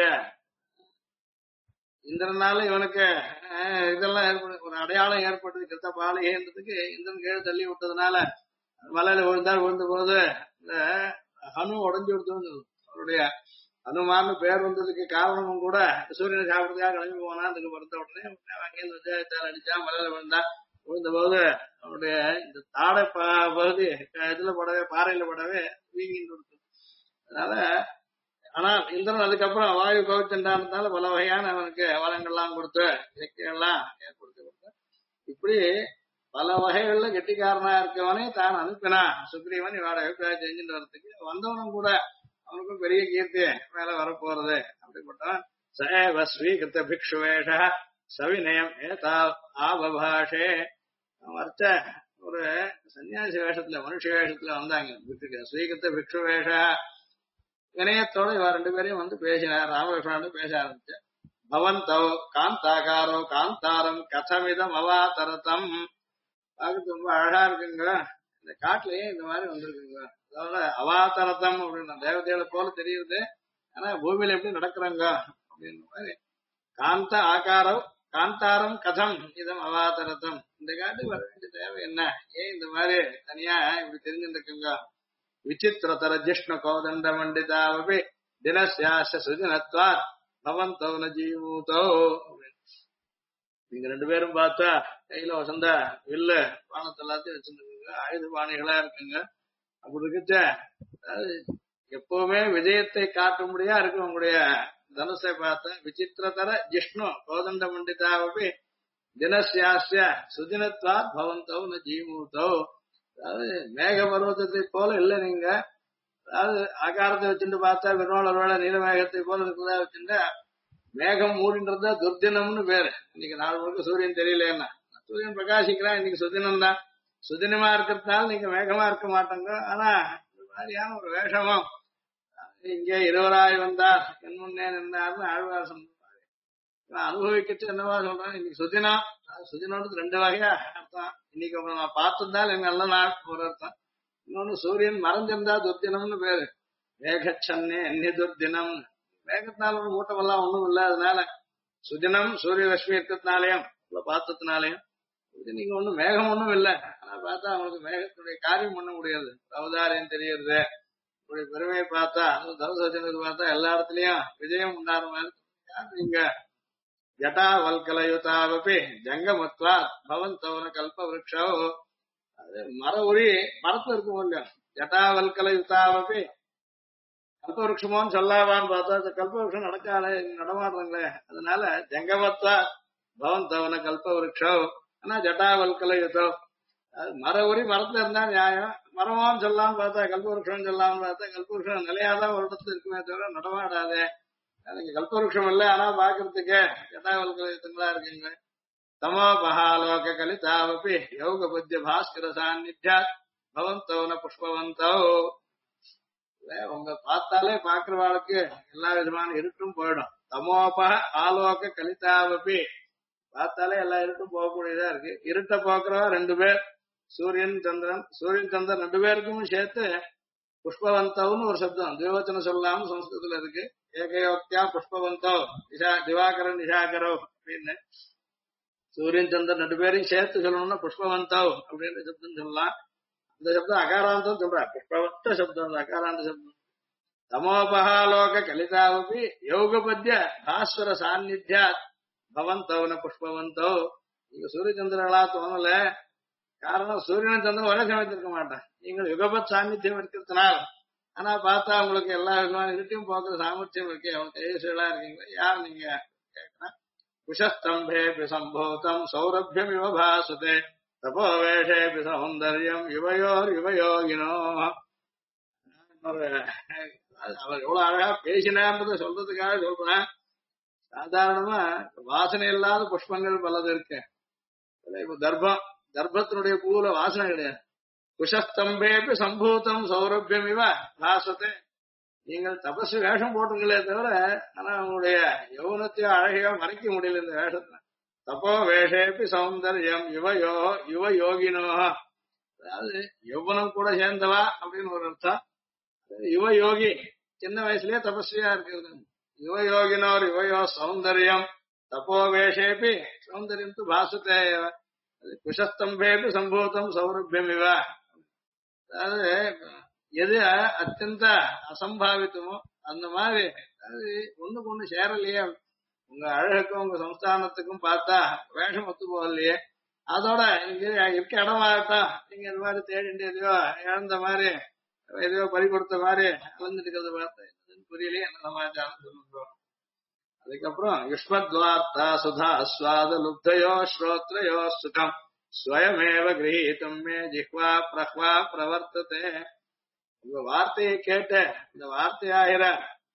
இந்திரனால இவனுக்கு இதெல்லாம் ஏற்படு ஒரு அடையாளம் ஏற்பட்டது. கிருத்த பாலிகன்றதுக்கு இந்திரன் கீழே தள்ளி விட்டதுனால மலையில விழுந்த போது இந்த ஹனு உடஞ்சு விடுத்து அவருடைய அனுமான்னு பேர் வந்ததுக்கு காரணமும் கூட சூரியனை சாப்பிடுறதுக்காக கிளம்பி போனா. அதுக்கு பொறுத்த உடனே அங்கேருந்து விஜயத்தால் அடிச்சா மலையில விழுந்த போது அவருடைய இந்த தாடை பகுதி இதுல படவே பாறையில படவே வீங்கின்னு கொடுத்து. அதனால ஆனா இந்திரன் அதுக்கப்புறம் வாயு கவுச்சண்டானதுனால பல வகையான அவனுக்கு வளங்கள்லாம் கொடுத்து சக்திகள்லாம் ஏற்படுத்தி கொடுத்த. இப்படி பல வகைகள்ல கெட்டிக்காரனா இருக்கவனே தான் அனுப்பினான் சுக்ரீவன் இவாட அபிப்பிராயம் செஞ்சுட்டு வர்றதுக்கு. வந்தவனும் கூட அவனுக்கும் பெரிய கீர்த்தி மேல வரப்போறது. அப்படிப்பட்டவன் ஸ்வீகிருத்த பிக்ஷுவேஷ சவிநயம் ஏதா ஆபபாஷே. வர்த்த ஒரு சன்னியாசி வேஷத்துல மனுஷ வேஷத்துல வந்தாங்க. ஸ்வீகிருத்த பிக்ஷுவேஷ வினயத்தோட இவ ரெண்டு பேரையும் வந்து பேசினார். ராமகிருஷ்ணன் பேச ஆரம்பிச்ச. பவந்தோ காந்தாகாரோ காந்தாரம் கதமிதம் அவாதரதம். பார்க்க ரொம்ப அழகா இருக்குங்க. இந்த காட்டுலயே இந்த மாதிரி வந்திருக்குங்க. அதோட அவாதரதம் அப்படின்னா தேவதைகளை போல தெரியுது. ஆனா பூமியில எப்படி நடக்கிறாங்க அப்படின்ற மாதிரி. காந்த ஆகாரம் காந்தாரம் கதம் இதம் அவாதரதம். இந்த காட்டுக்கு வர வேண்டிய தேவை என்ன? ஏன் இந்த மாதிரி தனியா இப்படி தெரிஞ்சுருக்குங்க? விசித்திரதர ஜிஷ்ணு கோதண்ட மண்டிதாவே தினசியாச சுஜனத்வா பவந்தோ ந ஜீவூதோ. நீங்க ரெண்டு பேரும் பார்த்தா கையில வசந்த வில்லு பானத்தை எல்லாத்தையும் வச்சிருந்துருக்குங்க. ஆயுத பாணிகளா இருக்குங்க. அப்படி இருக்குச்ச எப்பவுமே விஜயத்தை காட்டும்படியா இருக்கு உங்களுடைய தனுசை பார்த்த. விசித்திரதர ஜிஷ்ணு கோதண்ட மண்டிதாவே தினசியாசிய சுதினத்வா பவந்தோ ந ஜீவூதோ. அதாவது மேக பர்வதத்தை போல இல்ல நீங்க. அதாவது ஆகாரத்தை வச்சுட்டு பார்த்தா பெருமாள் வேலை நீல மேகத்தை போல இருக்கிறதா வச்சுட்டா மேகம் மூடின்றதா துர்தினம்னு பேரு. இன்னைக்கு நாலு முழுக்க சூரியன் தெரியலன்னா சூரியன் பிரகாசிக்கிறான். இன்னைக்கு சுதினம் தான். சுதினமா இருக்கிறதுனால நீங்க மேகமா இருக்க மாட்டாங்க. ஆனா இந்த மாதிரியான ஒரு வேஷமும் இங்கே இருவராய் வந்தார் என் முன்னே நின்றார்னு ஆழ்வார் சொன்னார். அனுபவிக்கிட்டு என்னவா சொல்றேன். இன்னைக்கு சுதினம். சுதினோடு ரெண்டு வகையா அர்த்தம். இன்னைக்கு அப்புறம் நான் பார்த்திருந்தால் எனக்கு நல்ல நாள் ஒரு அர்த்தம். இன்னொன்னு சூரியன் மறைஞ்சிருந்தா துர்தினம்னு பேரு. மேகச்சன்னே அந்நிய துர்தினம். மேகத்தினால ஒரு மூட்டமெல்லாம் ஒண்ணும் இல்லை. அதனால சுதினம் சூரிய லட்சுமி இருக்கிறதுனாலையும் பார்த்ததுனாலையும் நீங்க ஒண்ணும் மேகம் ஒண்ணும் இல்லை. ஆனா பார்த்தா அவங்களுக்கு மேகத்துடைய காரியம் பண்ண முடியாது. அவதாரியம் தெரியுது. இப்படி பெருமையை பார்த்தா தவசத்தினது பார்த்தா எல்லா இடத்துலயும் விஜயம் உண்டான மாதிரி. நீங்க ஜட்டா வல்கலயுதாவபி ஜங்கமத்வா பவந்தோன கல்ப விருட்சோ. அது மர உரி மரத்துல இருக்கும் இல்லையா. ஜட்டா வல்கலயுதாவபி கல்ப விருட்சமோன்னு சொல்லாவான்னு பார்த்தா இந்த கல்ப விருட்சம் நடமாடுறாங்களே. அதனால ஜங்கமத்வா பவந்தோன கல்ப விருட்சோ. ஆனா ஜட்டா வல்கலயுதோ மர உரி மரத்துல இருந்தா நியாயம். மரமான்னு சொல்லலாம்னு பார்த்தா கல்ப விருட்சம் சொல்லலாம்னு பார்த்தா கல்ப விருட்சம் நிலையாதான் ஒரு இடத்துல இருக்குமே தவிர நடமாடாதே. எனக்கு கல்பவருஷம் இல்லை. ஆனா பாக்குறதுக்கு ஜட்டாவல்களா இருக்குங்க. தமோபஹாலோக கலிதாவபி யோக புத்திய பாஸ்கர சாநித்யாத் பவந்தோ ந புஷ்பவந்தோ. உங்க பார்த்தாலே பாக்குறவாளுக்கு எல்லா விதமான இருட்டும் போயிடும். தமோபஹ ஆலோக கலிதாவபி பார்த்தாலே எல்லா இருட்டும் போகக்கூடியதா இருக்கு. இருட்ட போக்குறவா ரெண்டு பேர், சூரியன் சந்திரன். சூரியன் சந்திரன் ரெண்டு பேருக்கும் சேர்த்து புஷ்பவந்தவ்னு ஒரு சப்தம் திவச்சனம் சொல்லாம சம்ஸ்கிருதத்துல இருக்கு. ஏகயோக்தியா புஷ்பவந்தவ் திவாகரன் நிஷாகரோ அப்படின்னு சூரியன் சந்திரன் ரெண்டு பேரையும் சேர்த்து சொல்லணும்னா புஷ்பவந்தவ் அப்படின்ற சப்தம் சொல்லலாம். இந்த சப்தம் அகாராந்தம் சொல்ற புஷ்பவந்த சப்தம், அந்த அகாராந்த சப்தம். தமோபஹாலோக கலிதாவபி யோகபத்ய பாஸ்வர சாநித்யாத் பவந்தவன புஷ்பவந்தோ. இங்க சூரிய சந்திரங்களா தோணல. காரணம் சூரியன் சந்திரன் ஒரே சமயத்தில் இருக்க மாட்டேன். நீங்கள் யுகபத் சாநித்தியம் இருக்கிறதுனால. ஆனா பார்த்தா உங்களுக்கு எல்லா விதமான இருட்டையும் போக்குற சாமர்த்தியம் இருக்கு. அவங்க தேஜஸ்வலா இருக்கீங்க. யார் நீங்க கேட்கலாம். குஷஸ்தம்பேபி சம்போதம் சௌரபியம் இவ பாசுதே தபோவேஷேபி சௌந்தர்யம் யுவயோர் யுவயோகினோ. அவர் எவ்வளவு அழகா பேசினான்றதை சொல்றதுக்காக சொல்றேன். சாதாரணமா வாசனை இல்லாத புஷ்பங்கள் பலது இருக்கு. இப்ப தர்ப்பத்தினுடைய பூல வாசனை கிடையாது. குஷஸ்தம்பேபி சம்பூதம் சௌரபியம் இவ பாசத்தை. நீங்கள் தபசு வேஷம் போட்டுங்களே தவிர ஆனா உங்களுடைய யௌவனத்தையோ அழகையோ மறைக்க முடியல இந்த வேஷத்துல. தப்போ வேஷேபி சௌந்தர்யம் யுவயோ யுவ யோகினோ. அதாவது யௌவனம் கூட சேர்ந்தவா அப்படின்னு ஒரு அர்த்தம். யுவ யோகி சின்ன வயசுலயே தபஸ்வியா இருக்கிறது. யுவ யோகினோர் யுவயோ சௌந்தர்யம் தப்போ வேஷேபி சௌந்தர்யம் து பாசுதே. குஷஸ்தம்பேபி சம்பூதம் சௌரபியம் இவ. அதாவது எது அத்தியந்த அசம்பாவித்தமோ அந்த மாதிரி அது ஒண்ணுக்கு ஒண்ணு சேரலையே. உங்க அழகுக்கும் உங்க சம்ஸ்தானத்துக்கும் பார்த்தா வேஷம் ஒத்து போகலையே. அதோட இங்க இருக்க இடமாகட்டும் நீங்க இந்த மாதிரி தேடிட்டு எதையோ இழந்த மாதிரி எதையோ பறி கொடுத்த மாதிரி அலைஞ்சிட்டு இருக்கிறத பார்த்தேன் புரியலையே. என்ன சமாச்சாரம் சொல்லுங்க. அதுக்கப்புறம் யுஷ்மத்வார்த்தா சுதா ஸ்வாத லுப்தயோ ஸ்ரோத்ரயோ சுகம் ஸ்வயமேவ கிரஹீதம் மே ஜிஹ்வா பிரஹ்வா பிரவர்த்ததே. உங்க வார்த்தையை கேட்ட இந்த வார்த்தையாகிற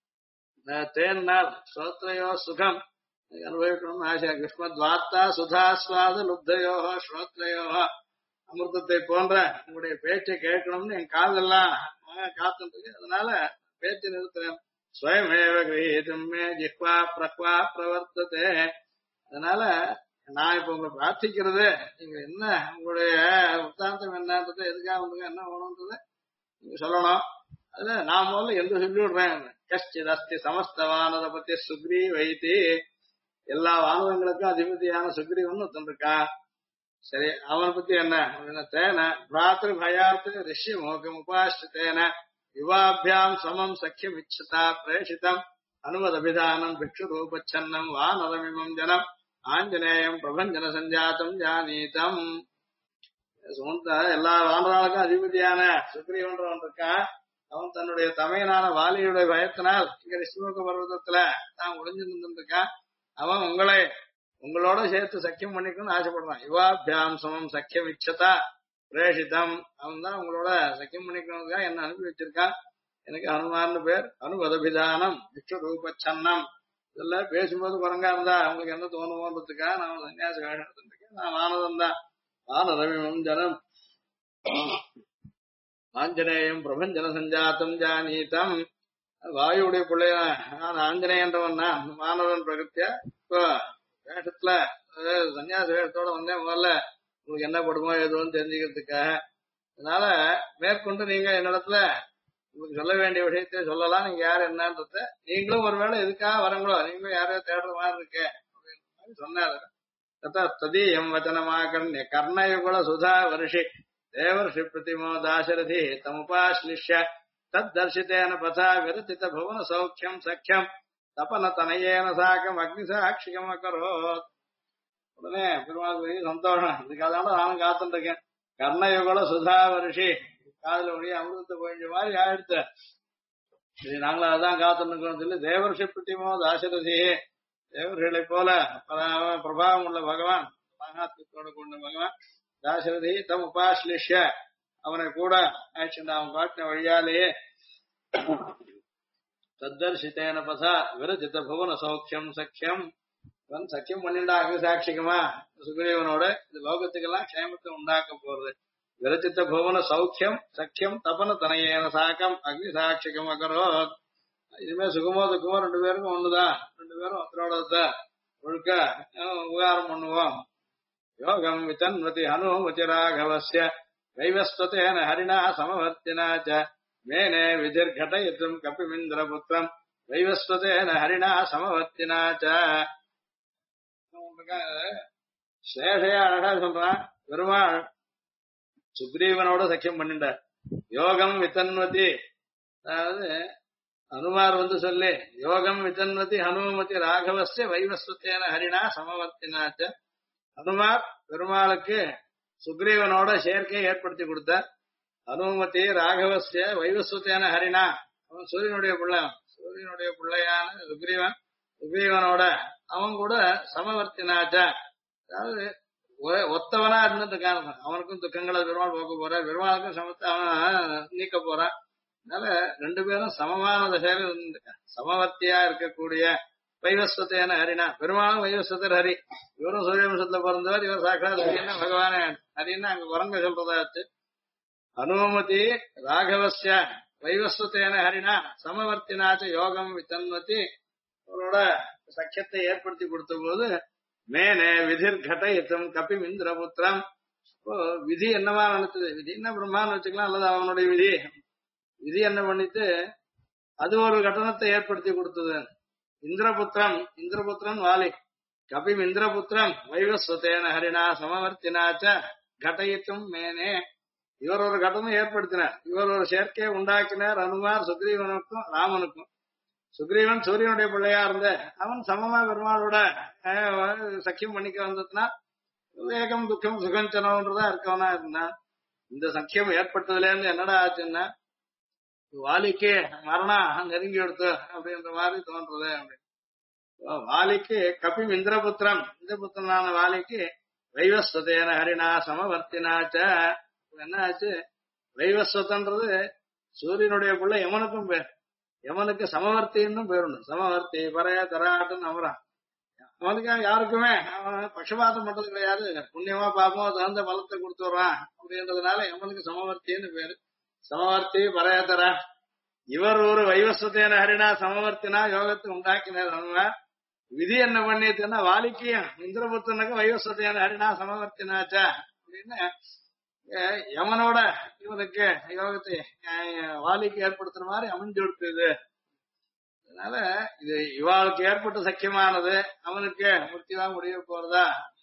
தேனால் ஸ்ரோத்ரயோ சுகம் அனுபவிக்கணும்னு ஆசை. யுஷ்மத்வார்த்தா சுதா ஸ்வாத லுப்தயோ ஸ்ரோத்ரயோ அமிர்தத்தை போன்ற உங்களுடைய பேச்சை கேட்கணும்னு என் காதெல்லாம் காத்துட்டு. அதனால பேச்சு நிறுத்துறேன். ஸ்வயமேவ கிரஹீதம் மே ஜிஹ்வா பிரஹ்வா பிரவர்த்ததே. அதனால நான் இப்ப உங்களை பிரார்த்திக்கிறது நீங்க என்ன உங்களுடைய உத்தாந்தம் என்னன்றது எதுக்காக வந்து என்ன வேணும்ன்றத நீங்க சொல்லணும். அதுல நான் முதல்ல எந்த சொல்லி விடுறேன். கஷ்டித் அஸ்தி சமஸ்தவானதை பத்தி சுக்ரீ வைத்தி. எல்லா வானவங்களுக்கும் அதிபதியான சுக்ரீவன் ஒருத்தன். சரி அவனை பத்தி என்ன அப்படின்னா தேன பிராத்திரு பயாத்து ரிஷி மோகம் உபாஷ்டேன யுவாபியாம் சமம் சக்கியம் இச்சதா பிரேஷிதம் அனுமதபிதானம் பிக்ஷு ரூபச்சன்னம் வானதமிமம் ஜனம் ஆஞ்சநேயம் பிரபஞ்சன சஞ்சாத்தம் ஜானீதம். எல்லா வானராளுக்கும் அதிபதியான சுக்ரீவன்றவன் இருக்கான். அவன் தன்னுடைய தமையனான வாலியுடைய பயத்தினால் இங்க ரிஷிமுக பர்வதத்துல தான் ஒளிஞ்சு நின்றுருக்கான். அவன் உங்களோட சேர்த்து சக்கியம் பண்ணிக்கணும்னு ஆசைப்படுறான். யுவாபியாம் சமம் சக்கியம் இச்சதா பிரேஷிதம். அவன் தான் உங்களோட சக்கியம் பண்ணிக்கணும்னுக்கா என்ன அனுப்பி வச்சிருக்கான். எனக்கு ஹனுமான்னு பேர். அனுபதபிதானம் விஷ்ணு ரூபச்சன்னம். இதெல்லாம் பேசும்போது குரங்கா இருந்தா அவங்களுக்கு என்ன தோணுவோன்றதுக்கா நான் சன்னியாச வேஷம் நான் வானதம் தான். வானரவிமம் ஜனம் ஆஞ்சநேயம் பிரபஞ்சன சஞ்சாத்தம் ஜானீதம். வாயுடைய பிள்ளைய நான் ஆஞ்சநேயன்றவன் தான் வானவன் பிரகத்தியா. இப்போ வேஷத்துல சன்னியாச வேஷத்தோட வந்தேன். முதல்ல உங்களுக்கு என்ன படுமோ எதுவும் தெரிஞ்சுக்கிறதுக்காக. அதனால மேற்கொண்டு நீங்க என்னிடத்துல உங்களுக்கு சொல்ல வேண்டிய விஷயத்த சொல்லலாம். நீங்க யாரு என்னன்றத நீங்களும் ஒருவேளை எதுக்காக வரங்களோ நீங்களும் யாரையோ தேடுற மாதிரி இருக்கு அப்படின்னு சொன்னாரு. ததீயம் வச்சனமாகர்ணிய கர்ணயுகுல சுதா வருஷி தேவர்ஷி பிரதிமோ தாசரதி தமுபாஸ்லிஷ்ய தத் தர்ஷிதேன பதா விரதித புவன சௌக்கியம் சக்கியம் தபன தனையேன சாக்கம் அக்னி சாட்சிகம் அக்கரோத். உடனே பெருமாள் பெரிய சந்தோஷம். இதுக்காக நானும் காத்துட்டு இருக்கேன். கர்ணயுகுல சுதா வருஷி காதல ஒழிய அமிர்தத்தை போயிஞ்ச மாதிரி ஆயிடுத்து. இது நாங்களும் அதான் காத்துன்னு சொல்லி தேவர்ஷி பிரதிமோ தாசரதி தேவர்களை போல பிரபாவம் உள்ள பகவான் மகாத்மத்தோட கொண்ட பகவான் தாசரதி தம் உபாஸ்லிஷ்ய அவனை கூட ஆக்ஷன் அவன் காட்டின வழியாலேயே தத்தர்ஷித்தேன பசா விரஜித புவன சௌக்கியம் சக்கியம் இவன் சக்கியம் பண்ணிண்டா அக்னி சாட்சிகமா சுக்ரீவனோட இது லோகத்துக்கெல்லாம் க்ஷேமத்தை உண்டாக்க போறது. விரச்சித்த புவன சௌக்கியம் சக்கியம் தபன தனையேன சாக்கம் அக்னி சாட்சிகம் அகரோத். இதுமே சுகமோ துக்கமோ ரெண்டு பேருக்கும் ஒண்ணுதான். ரெண்டு பேரும் ஒருத்தரோட ஒழுக்க உபகாரம் பண்ணுவோம். யோகம் விதன்வதி ஹனுமதி ராகவஸ்ய வைவஸ்வதேன ஹரிணா சமவர்த்தினா ச மேனே விதிர்கடயித்தும் கபிமிந்திரபுத்திரம் வைவஸ்வதேன ஹரிணா சமவர்த்தினா ச. சேஷையா அழகா சொல்றான். பெருமாள் சுக்ரீவனோட சக்கியம் பண்ணிட்டார். யோகம் விதன்வதி, அதாவது ஹனுமார் சொல்லி யோகம் விதன்வதி ஹனுமதி ராகவஸ்ய வைவஸ்வத்தேன ஹரிணா சமவர்த்தினாச்ச. ஹனுமார் பெருமாளுக்கு சுக்ரீவனோட சேர்க்கையை ஏற்படுத்தி கொடுத்தார். ஹனுமதி ராகவஸ்ய வைவஸ்வத்தேன ஹரிணா, அவன் சூரியனுடைய பிள்ளை, சூரியனுடைய பிள்ளையான சுக்ரீவனோட அவன் கூட சமவர்த்தினாச்ச, அதாவது ஒத்தவனா இருந்துட்டு காரணம். அவனுக்கும் துக்கங்களை பெருமாள் போக்க போற, பெருமாளுக்கும் சமத்தை அவன் நீக்க போறான். அதனால ரெண்டு பேரும் சமமான தசையில இருந்துருக்கான். சமவர்த்தியா இருக்கக்கூடிய வைவஸ்வத்தேன ஹரினா, பெருமாளும் வைவஸ்வத்தர் ஹரி. இவரும் சூரியவம்சத்துல பிறந்தவர், இவர் சாட்சாத் ஹரின்னா பகவானே ஹரின்னா அங்க குரங்க சொல்றதாச்சு. அனுமதி ராகவஸ்ய வைவஸ்வத்தேன ஹரினா சமவர்த்தினாச்ச யோகம் வித்தன்வதி, அவரோட சக்கியத்தை ஏற்படுத்தி கொடுத்த போது மேனே விதிர் கடயித்தும் கபிம் இந்திரபுத்திரம். இப்போ விதி என்னவா நினைச்சது, விதி என்ன பிரம்மான்னு வச்சுக்கலாம், அல்லது அவனுடைய விதி. விதி என்ன பண்ணிட்டு அது ஒரு கட்டணத்தை ஏற்படுத்தி கொடுத்தது. இந்திரபுத்திரம், இந்திரபுத்திரன் வாலி, கபிம் இந்திரபுத்திரம் வைவஸ்வத்தேன ஹரிணா சமவர்த்தினாச்ச கடயித்தும் மேனே. இவர் ஒரு கட்டணம் ஏற்படுத்தினார், இவர் ஒரு சேர்க்கையை உண்டாக்கினார் அனுமார் சுக்ரீவனுக்கும் ராமனுக்கும். சுக்ரீவன் சூரியனுடைய பிள்ளையா இருந்த அவன் சமமா பெருமாளோட சக்கியம் பண்ணிக்க வந்ததுனா வேகம் துக்கம் சுகஞ்சனம்ன்றதா இருக்கவனா இருந்தான். இந்த சக்கியம் ஏற்பட்டதுல இருந்து என்னடா ஆச்சுன்னா வாலிக்கு மரணம் நெருங்கி எடுத்து அப்படின்ற மாதிரி தோன்றது. வாலிக்கு கபிம் இந்திரபுத்திரம், இந்திரபுத்திரனான வாலிக்கு வைவஸ்வதேன ஹரிணா சமவர்த்தினாச்ச. என்ன ஆச்சு, வைவஸ்வதன்றது சூரியனுடைய பிள்ளை யமனுக்கும் பேர். யமனுக்கு சமவர்த்தின்னு பேருண்டு. சமவர்த்தி பறைய தராட்டுன்னு அமரான். அவனுக்கு யாருக்குமே அவன் பட்சபாதம் பண்றது கிடையாது. புண்ணியமா பாப்போம் தகுந்த பலத்தை கொடுத்துடுறான் அப்படின்றதுனால யமனுக்கு சமவர்த்தின்னு பேரு. சமவர்த்தி பரையதர. இவர் ஒரு வைவஸ்வத்தேன ஹரிணா சமவர்த்தினா யோகத்தை உண்டாக்கினார். நம்ம விதி என்ன பண்ணிட்டுன்னா வாலிக்கு இந்திரபுத்தனுக்கு வைவஸ்வத்தேன ஹரிணா சமவர்த்தினாச்சா அப்படின்னு யமனோட இவனுக்கு யோகத்தை வாலிக்கு ஏற்படுத்துற மாதிரி அமைஞ்சு கொடுத்தது. அதனால இது இவாளுக்கு ஏற்பட்ட சக்கியமானது அவனுக்கு முக்திதான் முடிய போறதா.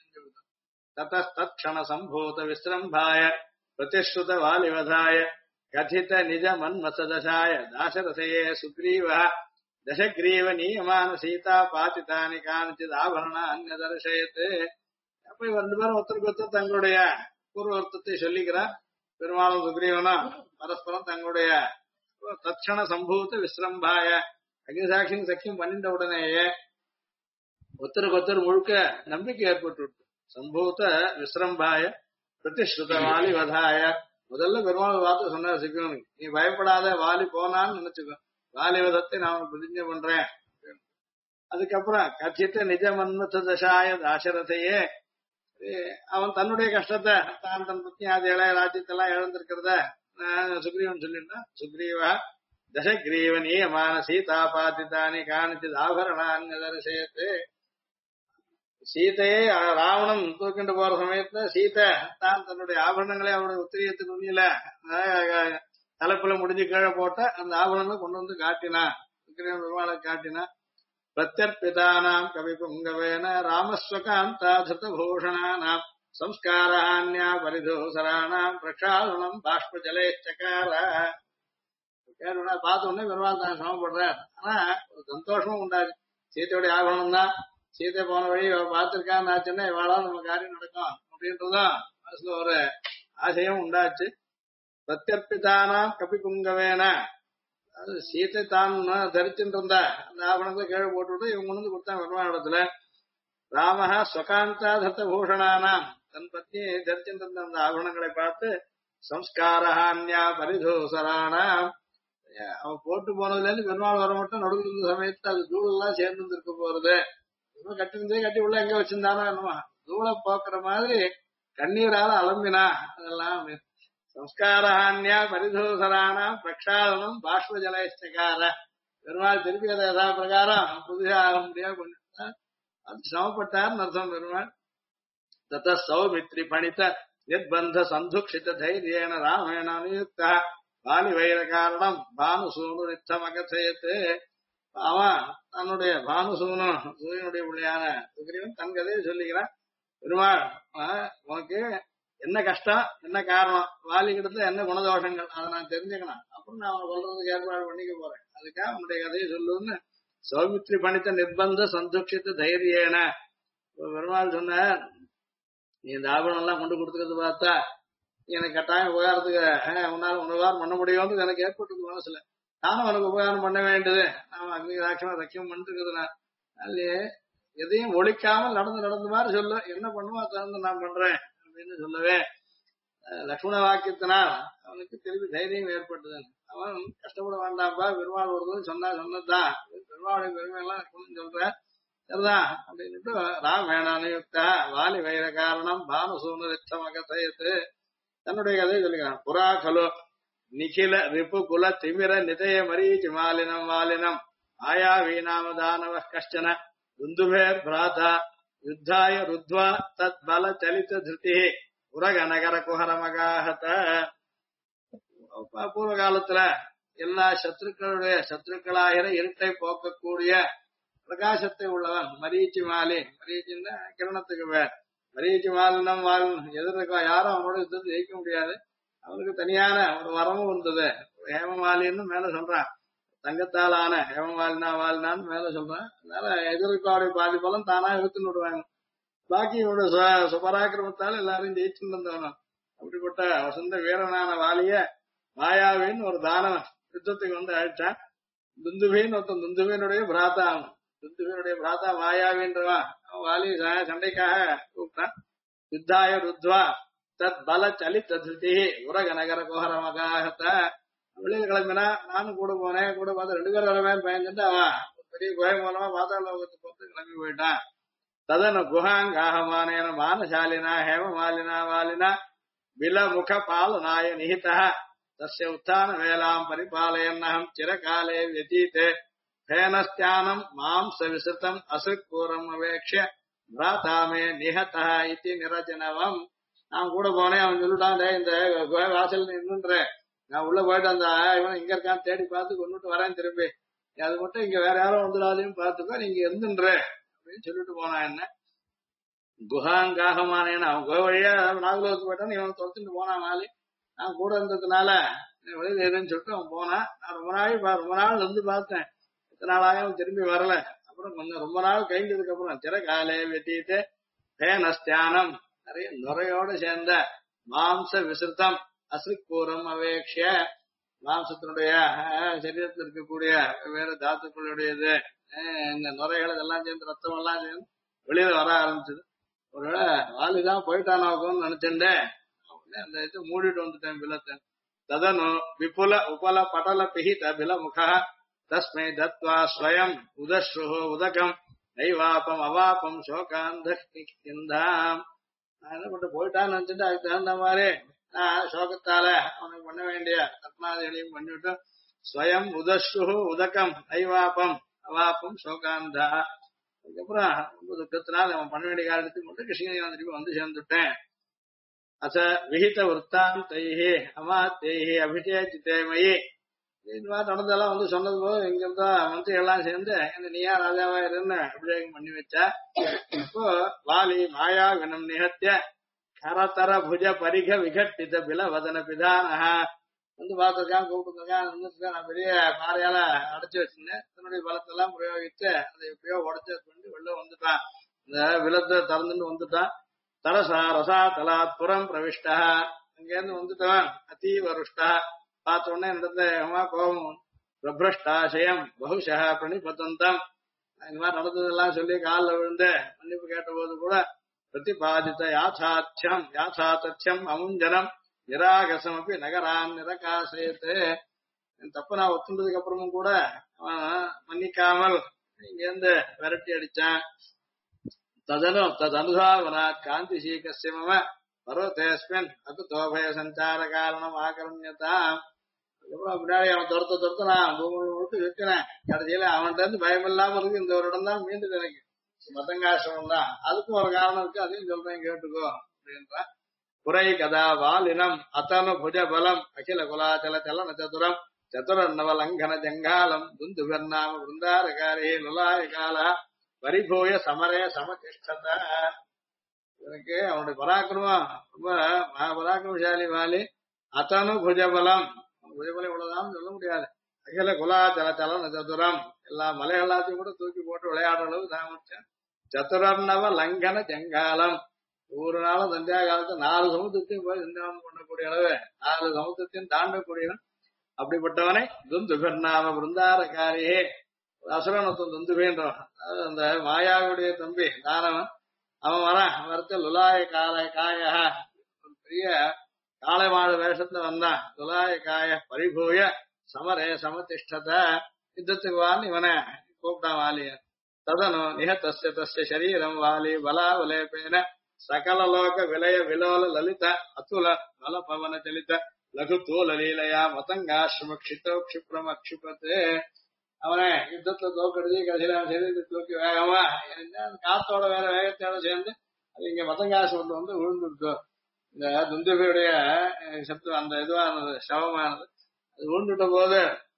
தத்தக்ஷண சம்பூத விசிரம்பாய பிரதிஷ்ருத வாலிவதாய கதித நிஜ மன்மசதசாய தாசரசயே சுக்ரீவ தசக்ரீவ நீயமான சீதா பாத்திதானி காணிச்சித் ஆபரண அந்நிய தரிசயத்து. அப்ப இவ ரெண்டு பேரும் ஒருத்தருக்கு ஒருத்தர் தங்களுடைய பூர்வர்த்தத்தை சொல்லிக்கிறார். பெருமாளும் சுக்ரீவனும் பரஸ்பரம் தங்களுடைய தட்சண சம்பூத்த விசிரம்பாய அக்னிசாட்சியின் சக்கியம் பண்ணிட்ட உடனேயே ஒருத்தருக்கு ஒருத்தர் முழுக்க நம்பிக்கை ஏற்பட்டு சம்பூத்த விசிரம்பாய பிரதிஷ்ருத வாலி வதாய. முதல்ல பெருமாள் பார்த்து சொன்னார் சுக்ரீவனுக்கு, நீ பயப்படாத, வாலி போனான்னு நினைச்சுக்கோ, வாலி வதத்தை நான் பிரதிஜை பண்றேன். அதுக்கப்புறம் கச்சித்த நிஜ மன்மத தசாய தாசரதையே, அவன் தன்னுடைய கஷ்டத்தை தான் தன் பத்தி அது இளைய ராஜ்யத்தெல்லாம் இழந்திருக்கிறத சுக்ரீவன் சொல்லிட்டான். சுக்ரீவா தசக்ரீவ நீயமான சீதா பாத்திதானி காணிச்சித் ஆபரணான்னு தரிசயத்து. சீதையை ராவணன் தூக்கிட்டு போற சமயத்துல சீதை தான் தன்னுடைய ஆபரணங்களை அவருடைய உத்திரியத்து துணியில தலைப்புல முடிஞ்சு கீழே போட்ட அந்த ஆபரணங்களை கொண்டு வந்து காட்டினா, சுக்ரீவன் பெருமாளை காட்டினா. பிரத்யர்பிதானாம் கவி புங்கவேன ராமஸ்வகாந்தா திருதபூஷணானாம் சம்ஸ்காரான்யா பரிதோசரானாம் பிரக்ஷாலனம் பாஷ்பஜலேச்சகார. பார்த்த உடனே பெருமாள் தான் சமப்படுறார். ஆனா ஒரு சந்தோஷமும் உண்டாச்சு. சீத்தையுடைய ஆபரணம் தான், சீதை போன வழி பார்த்திருக்கான்னு ஆச்சுன்னா இவாளா நம்ம காரியம் நடக்கும் அப்படின்றதும் மனசுல ஒரு ஆசையும் உண்டாச்சு. பிரத்யர்பிதானாம் கபி புங்கவேன, அது சீத்தை தான் தரிச்சுட்டு இருந்த அந்த ஆபரணத்தை கீழே போட்டுவிட்டு இவங்க கொண்டு வந்து கொடுத்தாங்க பெருமாள் இடத்துல. ராமஹா ஸ்வகாந்தா தத்த பூஷணானாம், தன் பத்தி தரிச்சுட்டு இருந்த அந்த ஆபரணங்களை பார்த்து சம்ஸ்காரஹான்யா பரிதோசரானாம், அவன் போட்டு போனதுல இருந்து பெருமாள் வர மட்டும் நடுவில் இருந்த சமயத்துல அது தூள் எல்லாம் சேர்ந்து இருக்க போறது. கட்டி கட்டி உள்ள எங்க வச்சிருந்தானோ என்னமா தூளை போக்குற மாதிரி கண்ணீரால அலம்பினா அதெல்லாம் சம்ஸ்காரஹான்யா பரிதோசரானா பிரக்ஷாலனம் பாஷ்ப ஜலச்சகார பெருமாள் திருப்பி அதை யதா பிரகாரம் புதுசா ஆக முடியாது கொஞ்சம் அது சிரமப்பட்டார்னு அர்த்தம் பெருமாள் தத்த சௌமித்ரி பணித்த நிர்பந்த சந்துக்ஷித தைரியேன ராமேண அனுயுக்தா வாலி வைர காரணம் பானுசூனு நித்தம் அகசயத்து அவன் தன்னுடைய பானுசூனு சூரியனுடைய பிள்ளையான சுக்ரீவன் தன் கதையை சொல்லிக்கிறான் பெருமாள் உனக்கு என்ன கஷ்டம் என்ன காரணம் வாலிகிடத்துல என்ன குணதோஷங்கள் அதை நான் தெரிஞ்சுக்கணும் அப்புறம் நான் அவனை சொல்றதுக்கு ஏற்பாடு பண்ணிக்க போறேன் அதுக்காக அவனுடைய கதையை சொல்லுன்னு சௌமித்ரி பணித்த நிர்பந்த சந்துக்ஷித்த தைரியேன பெருமாள் சொன்ன நீ இந்த ஆபரணம் எல்லாம் கொண்டு கொடுத்துக்கிறது பார்த்தா எனக்கு கட்டாயம் உபகாரத்துக்கு உன்னால உபகாரம் பண்ண முடியும்னு எனக்கு ஏற்பட்டது மனசுல நானும் உனக்கு உபகாரம் பண்ண வேண்டியது நாம அக்னி ராட்சமா ரக்கியம் பண்ணிட்டு இருக்குது நான் அதுலயே எதையும் ஒழிக்காமல் நடந்து மாதிரி சொல்ல என்ன பண்ணுமோ அதை நான் பண்றேன் அப்படின்னு சொல்லவே லக்ஷ்மண வாக்கியத்தினால் அவனுக்கு திருப்பி தைரியம் ஏற்பட்டது அவன் கஷ்டப்பட வேண்டாம்பா பெருமாள் வருதுன்னு சொன்னதுதான் பெருமாளுடைய பெருமை எல்லாம் லக்ஷ்மணன் சொல்றேன் சரிதான் அப்படின்னுட்டு ராமேண அனுயுக்தா வாலி வைர காரணம் பானுசூனு ரித்தம் அகசயத்து தன்னுடைய கதையை சொல்லிக்கிறான் புறா கலோ நிகில ரிபு குல திமிர நிதய மரீச்சி மாலினம் வாலினம் ஆயா வீணாம தானவ கஷ்டன துந்துபேர் பிராதா யுத்தாய ருத்வா தத் பல சலித திருதி உரக நகர குஹரமகாஹத பூர்வ காலத்துல எல்லா சத்துருக்களாகிற இருட்டை போக்கக்கூடிய பிரகாசத்தை உள்ளவன் மரீச்சி மாலி மரீச்சின்னா கிரணத்துக்கு பேர் மரீச்சி மாலினம் எதிர்க்க யாரும் அவனோட யுத்தத்தை ஜெயிக்க முடியாது அவனுக்கு தனியான ஒரு வரமும் இருந்தது ஹேமமாலின்னு மேல சொல்றான் தங்கத்தால் ஆன ஹேமமாலினா வாலினான்னு மேல சொல்றான் அதனால எதிர்க்காவுடைய பாதி பலம் தானா இழுத்துன்னு விடுவாங்க பாக்கி இவனோட சுபராக்கிரமத்தால் எல்லாரும் ஜெயிச்சுட்டு வந்தவனும் அப்படிப்பட்ட வசந்த வீரனான வாலிய மாயாவின்னு ஒரு தானம் யுத்தத்துக்கு வந்து அழிச்சான் துந்துபின்னு ஒருத்தன் துந்துபினுடைய பிராத்தா அவன் துந்துபினுடைய பிராத்தா மாயாவின்றவன் அவன் வாலி சண்டைக்காக கூப்பிட்டான் யுத்தாய ருத்வா தத் பல சலித்த திருதி உரக நகர கோஹரமகாகத்த வெளியில கிளம்பினா நானும் கூட போனேன் கூட பார்த்து 2 பேரும் வரவேன்னு பயந்துட்டு அவன் பெரிய குகை மூலமா பாதாள லோகத்துக்கு போட்டு கிளம்பி போயிட்டான் ததன குஹாங்காஹமானேன மானசாலினா ஹேமமாலினா வாலினா விலமுக பாலனாய நிஹிதः தஸ்ய உத்தான வேலாம் பரிபாலயன்னஹம் சிரகாலே व्यतीते फेनस्त्यानं மாம்ச விசிருதம் அசுக்கூரம் அவேக்ஷ்ய பிராதாமே நிஹதः இதி நிரஜனவம் நான் கூட போனேன் அவன் சொல்லிட்டான் இந்த குகை வாசல் நின்றுன்ற நான் உள்ள போயிட்டு அந்த இவன் இங்க இருக்கான்னு தேடி பார்த்து கொண்டுட்டு வரேன் திரும்பி அது மட்டும் இங்க வேற யாரும் வந்துடாதையும் பார்த்துக்கோ நீங்க இருந்துன்ற அப்படின்னு சொல்லிட்டு போனான் என்ன குஹாங்காகமானேன்னு அவன் குகை வழியா நாகலோகத்துக்கு போயிட்டான்னு இவன் தொலைச்சுட்டு போனான் நாளை நான் கூட இருந்ததுனால வெளியில எதுன்னு சொல்லிட்டு அவன் போனான் நான் ரொம்ப நாள் இருந்து பார்த்தேன் எத்தனை நாளாக அவன் திரும்பி வரல அப்புறம் கொஞ்சம் ரொம்ப நாள் கழிஞ்சதுக்கு அப்புறம் சிறகாலே வெட்டிட்டு பேனஸ்தியானம் நிறைய நுரையோட சேர்ந்த மாம்ச விசிருத்தம் அசுக்கூரம் அவேக்ஷ மாம்சத்தினுடைய சரீரத்தில் இருக்கக்கூடிய வேற தாத்துக்களுடையது இந்த நுரைகள் இதெல்லாம் சேர்ந்து ரத்தம் எல்லாம் சேர்ந்து வெளியில வர ஆரம்பிச்சது ஒருவேளை வாலிதான் போயிட்டானாக்கும்னு நினைச்சேன் அந்த இது மூடிட்டு வந்துட்டேன் பிலத்தை ததனு விபுல உபல படல பிஹித பில முக தஸ்மை தத்வா ஸ்வயம் உதஸ்ரு உதகம் நைவாபம் அவாபம் சோகாந்தாம் நான் என்ன பண்ண போயிட்டான்னு நினைச்சிட்டு அதுக்கு தகுந்த மாதிரி நான் சோகத்தால அவனுக்கு பண்ண வேண்டிய ரத்னாதிகளையும் பண்ணிவிட்டு ஸ்வயம் உதஸ்ரு உதகம் நைவாபம் அவாபம் சோகாந்தா அதுக்கப்புறம் ரொம்ப துக்கத்தினால் அவன் பண்ண வேண்டிய காலத்துக்கு மட்டும் கிருஷ்ணகிரி திருப்பி வந்து சேர்ந்துட்டேன் அச விஹித விற்த்தாந்தைஹி அமாத்தைஹி அபிஷேகித்தேமயி இது மாதிரி நடந்தெல்லாம் வந்து சொன்னது போது இங்க இருந்தா மந்திரி எல்லாம் சேர்ந்து என்ன நீயா ராஜாவா இருன்னு அபிஷேகம் பண்ணி வச்சா இப்போ வாலி மாயா வினம் நிகத்திய கரதர புஜ பரிக விகட்டித பில வதன பிதானஹா வந்து பார்த்திருக்கான் கூப்பிட்டுருக்கான் இருந்திருக்கான் நான் பெரிய பாறையால அடைச்சு வச்சிருந்தேன் தன்னுடைய பலத்தெல்லாம் பிரயோகிச்சு அதை எப்படியோ உடச்சு பண்ணி வெளில வந்துட்டான் இந்த விலத்தை திறந்துட்டு வந்துட்டான் தரசா ரசா தலாத் புறம் பிரவிஷ்டா அங்கேருந்து வந்துட்டவன் அதீவ ருஷ்டா பார்த்த உடனே நடந்த கோபம் பிரபிரஷ்டாசயம் பகுஷா பிரணிபத்தந்தம் இந்த மாதிரி நடந்ததெல்லாம் சொல்லி காலில் விழுந்து மன்னிப்பு கேட்ட போது கூட பிரதிபாதித்த யாசாத்தியம் அமுஞ்சனம் நிராகசம் அப்படி நகரான் நிரகாசயத்து தப்பு நான் ஒத்துனதுக்கு அப்புறமும் கூட அவன் மன்னிக்காமல் இங்கேருந்து விரட்டி அடிச்சான் ததனுதாவனாத் காந்திசீகஸ்ய மம பர்வதேஸ்மின் அகுதோபய சஞ்சார காரணம் ஆகரண்யதாம். அதுக்கப்புறம் பின்னாடி அவன் துரத்த நான் பூமி விட்டு இருக்கிறேன். கடைசியில அவன்கிட்ட இருந்து பயம் இல்லாம இருக்கு இந்த ஒரு இடம் தான் மீண்டு எனக்கு மதங்காசிரமம் தான். அதுக்கும் ஒரு காரணம் இருக்கு, அதையும் சொல்றேன் கேட்டுக்கோ அப்படின்றான். புரை கதா வாலினம் அத்தனு புஜ பலம் அகில குலாச்சல சலன சதுரம் சதுரநவ லங்கன ஜங்காலம் துந்துபர்நாம பிருந்தாரகாரே லுலாய கால பரிபூய சமரே சமதிஷ்டத. எனக்கு அவனுடைய பராக்கிரமம் ரொம்ப மகாபராக்கிரமசாலி வாலி. அத்தனு புஜபலம், புஜபலம் இவ்வளவுதான் சொல்ல முடியாது. அகில குலாச்சல சலன சதுரம், எல்லா மலை எல்லாத்தையும் கூட தூக்கி போட்டு விளையாடுற அளவு சாமர்த்தியம். சதுரநவ லங்கன ஜங்காலம், ஒரு நாளும் சந்தியா காலத்து 4 சமுத்திரத்தையும் போய் சந்தியாவனம் பண்ணக்கூடிய அளவு 4 சமுத்திரத்தையும் தாண்டக்கூடியவன். அப்படிப்பட்டவனை துந்துபர்நாம பிருந்தாரகாரியே, அசுரனத்துவம் துந்துபேன்றவன், அந்த மாயாவுடைய தம்பி தானவன். அவன் வரத்த லுலாய காய ஒரு பெரிய காளை மாடு வேஷத்துல வந்தான். லுலாய காய பரிபூய சமரே சமதிஷ்டத, யுத்தத்துக்கு வான்னு இவனை கூப்பிட்டான் வாலிய. ததனு நிஹதஸ்ய தஸ்ய சரீரம் வாலி பலாவலேபேன சகல லோக விலய விலோல லலித அத்துல பல பவன சலித லகு தூல லீலையா மதங்காசிரம க்ஷிதோ க்ஷிப்ரம் அக்ஷிபத்து. அவனை யுத்தத்துல தோக்கடிச்சு கடைசியில அவன் சரீரத்தை தூக்கி வேகமா காத்தோட வேற வேகத்தோட சேர்ந்து அது இங்க மதங்காசிரமத்தை வந்து விழுந்துருத்தோம். இந்த துந்துபியுடைய சப்தம் அந்த இதுவானது சவமானது அது விழுந்துட்ட போது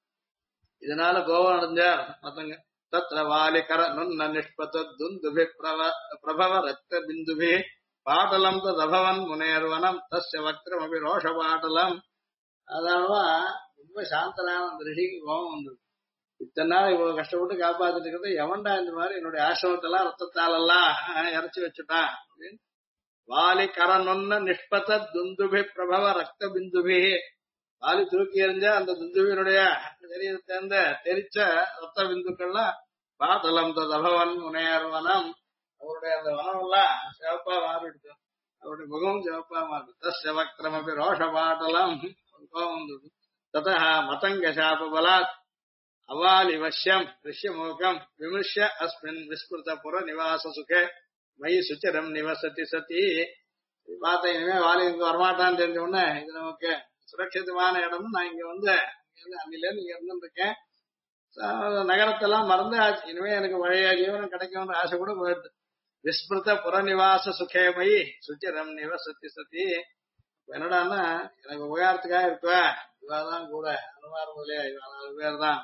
இதனால கோபம் அடைஞ்சார் மத்தங்க. தத்ர வாலிகர நுன்ன நிஷ்பத துந்துபி பிரபவ ரத்த பிந்துபி பாட்டலம் தபவன் முனேர்வனம் தஸ்ய வக்ரம் அபி ரோஷ பாட்டலம். அதனாலவா ரொம்ப சாந்தனான அந்த ரிஷிக்கு கோபம் வந்தது. இத்தனை நாள் இவ்வளவு கஷ்டப்பட்டு காப்பாத்திட்டு இருக்கிறது எவன்டா இந்த மாதிரி என்னுடைய ஆசிரமத்தெல்லாம் ரத்தத்தாலெல்லாம் இறைச்சி வச்சுட்டான் அப்படின்னு. வாலி கரநொன்ன நிஷ்பத துந்துபி பிரபவ ரத்த பிந்துபி, வாலி தூக்கி எறிஞ்ச அந்த துந்துபியினுடைய சரீரத்தை தெரிச்ச ரத்த பிந்துக்கள்லாம் பாதலம் தபவன் முனையர்வனம், அவருடைய அந்த வனம் எல்லாம் சிவப்பா மாறிடுச்சு, அவருடைய முகம் சிவப்பா மாறிடு. தஸ்ய வக்ரம் அபி ரோஷ பாட்டலம், கோபம் வந்தது. ததா மதங்க சாப பலாத் அவாலி வஷ்யம் ரிஷ்யமோகம் விமிஷ்ய அஸ்மின் விஸ்மிருத புர நிவாச சுகே மயி சுச்சரம் நிவசதி சதி. பார்த்த இனிமே வாலி இங்க வரமாட்டான்னு தெரிஞ்ச உடனே இது நமக்கு சுரட்சிதமான இடம், நான் இங்க வந்து அன்னில இருந்து இங்க இருந்துருக்கேன், நகரத்தெல்லாம் மறந்து இனிமே எனக்கு பழைய ஜீவனம் கிடைக்கும்னு ஆசை கூட போயிடுது. விஸ்மிருத புறநிவாச சுகேமயி சுச்சரம் நிவசதி சதி. என்னடான்னா எனக்கு உபகாரத்துக்காக இருக்குவேன் இவாதான் கூட அனுமார் முதலியா இவா 4 பேர் தான்.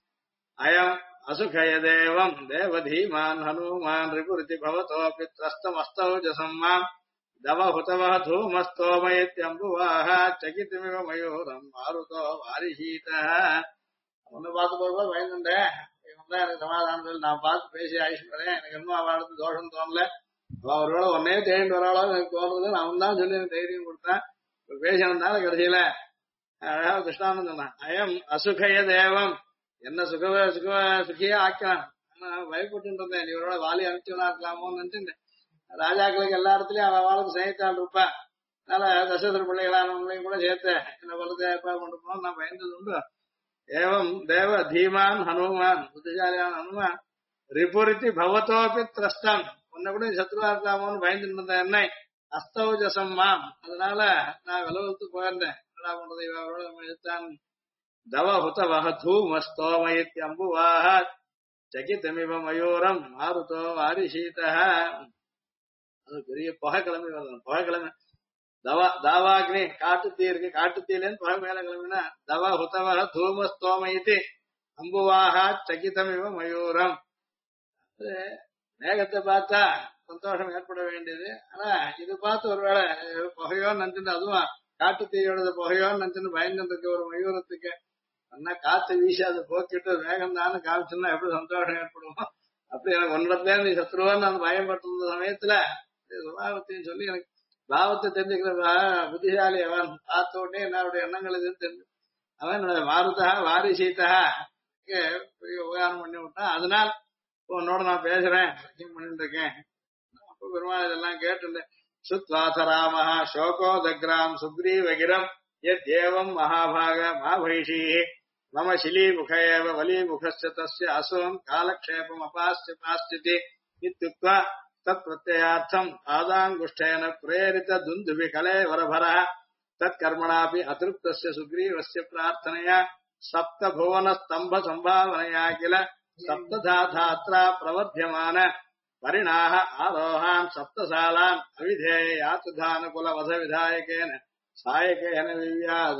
அயம் அசுகய தேவம் தேவதீமான் ஹனுமான் ரிபுரிதி பவதோபி த்ரஸ்தமஸ்தௌஜசம் மாம் தவஹுதவஹ தூமஸ்தோமயத்யம்புவாஹ சகிதமிவ மயூரம் மாருதோ வாரிஹீதஹ. ஒன்னு பார்த்து போக பயந்துட்டேன், இவன் தான் எனக்கு சமாதானம் நான் பார்த்து பேசி ஆயிஷ்மரேன், எனக்கு இன்னும் அவளுக்கு தோஷம் தோணல, அவரோட ஒன்னே தேடிட்டு வராளோ எனக்கு தோணுது, அவன் தான் சொல்லி எனக்கு தைரியம் கொடுத்தான். பேசினதுனால கடைசியில அழகா கிருஷ்ணானு சொன்னான். அயம் அசுகய தேவம், என்ன சுகியா ஆக்கலாம், பயப்பட்டு இருந்தேன், இவரோட வாலி அனுப்பிச்சுனா இருக்கலாமோன்னு நினைச்சு. ராஜாக்களுக்கு எல்லா இடத்துலயும் அவன் வாழ்க்கை சகித்தான் இருப்பா, அதனால தசரத பிள்ளைகளானவங்களையும் கூட சேர்த்து என்ன பலத்தை ஏற்பாடு கொண்டு போனோம் நான் பயந்தது உண்டு. ஏவம் தேவ தீமான் ஹனுமான், புத்திசாலியான ஹனுமான் ரிபுரித்தி பவத்தோபி திரஸ்டம், உன்னை கூட சத்ருவா இருக்கலாமோன்னு பயந்துட்டு இருந்தேன் என்னை அஸ்தௌஜசம் மாம், அதனால நான் விலவத்து போயிருந்தேன். என்னடா பண்றது இவரோட எடுத்தான். தவஹுதவஹ தூமஸ்தோமயத்யம்புவாஹ சகிதமிவ மயூரம் மாருதோ வாரிஷீதஹ. அது பெரிய புகை கிளம்பி வரணும், புகை கிளம்பி தாவாக்னி காட்டு தீ இருக்கு, காட்டு தீலேன்னு புகை மேல கிளம்பினா தவ ஹுதவ தூமஸ்தோமயித்தி அம்புவாக சகிதமிவ மயூரம். மேகத்தை பார்த்தா சந்தோஷம் ஏற்பட வேண்டியது, ஆனா இது பார்த்து ஒருவேளை புகையோன்னு நினைச்சுட்டு, அதுவும் காட்டு தீயோட புகையோன்னு நினைச்சுட்டு பயந்துருக்கு ஒரு மயூரத்துக்கு. ஆனா காத்து வீசி அதை போக்கிட்டு வேகம் தானே காமிச்சுன்னா எப்படி சந்தோஷம் ஏற்படுவோம். அப்படி எனக்கு ஒன்றத்துல நீ சத்ருவான்னு அந்த பயன்படுத்த சமயத்துல சுபாவத்தையும் சொல்லி எனக்கு பாவத்தை தெரிஞ்சுக்கிற புத்திசாலி அவன் பார்த்த உடனே என்னுடைய எண்ணங்கள் இதுன்னு தெரிஞ்சு அவன் என்னோட மாருதா வாரிசீதா பெரிய உபகாரம் பண்ணி விட்டான். அதனால் உன்னோட நான் பேசுறேன் பண்ணிட்டு இருக்கேன். அப்ப பெருமாள் இதெல்லாம் கேட்டுட்டேன். சுத்வாச ராமஹா சோகோதக்ராம் சுக்ரீவகிரம் யத் ஏவம் மகாபாக மாபைஷீ மம சிலீமுக ஏவ வலீமுகஸ்ய தஸ்ய அசுவம் காலக்ஷேபம் அபாஸ்ய பாஸ்யதி இத்யுக்த்வா தத் பிரத்யார்த்தம் பாதாங்குஷ்டேன பிரேரித துந்துபி கலேவரபர தத் கர்மணாபி அதிருப்தஸ்ய சுக்ரீவஸ்ய பிரார்த்தனையா சப்த புவன ஸ்தம்ப சம்பாவனையா கில சப்ததா தாத்ரா பிரவர்த்தியமான பரிணாஹ ஆரோஹான் சப்தசாலான் அவிதேய யாத்துதானுகுல வத விதாயகேன சாயகேன விவ்யாத.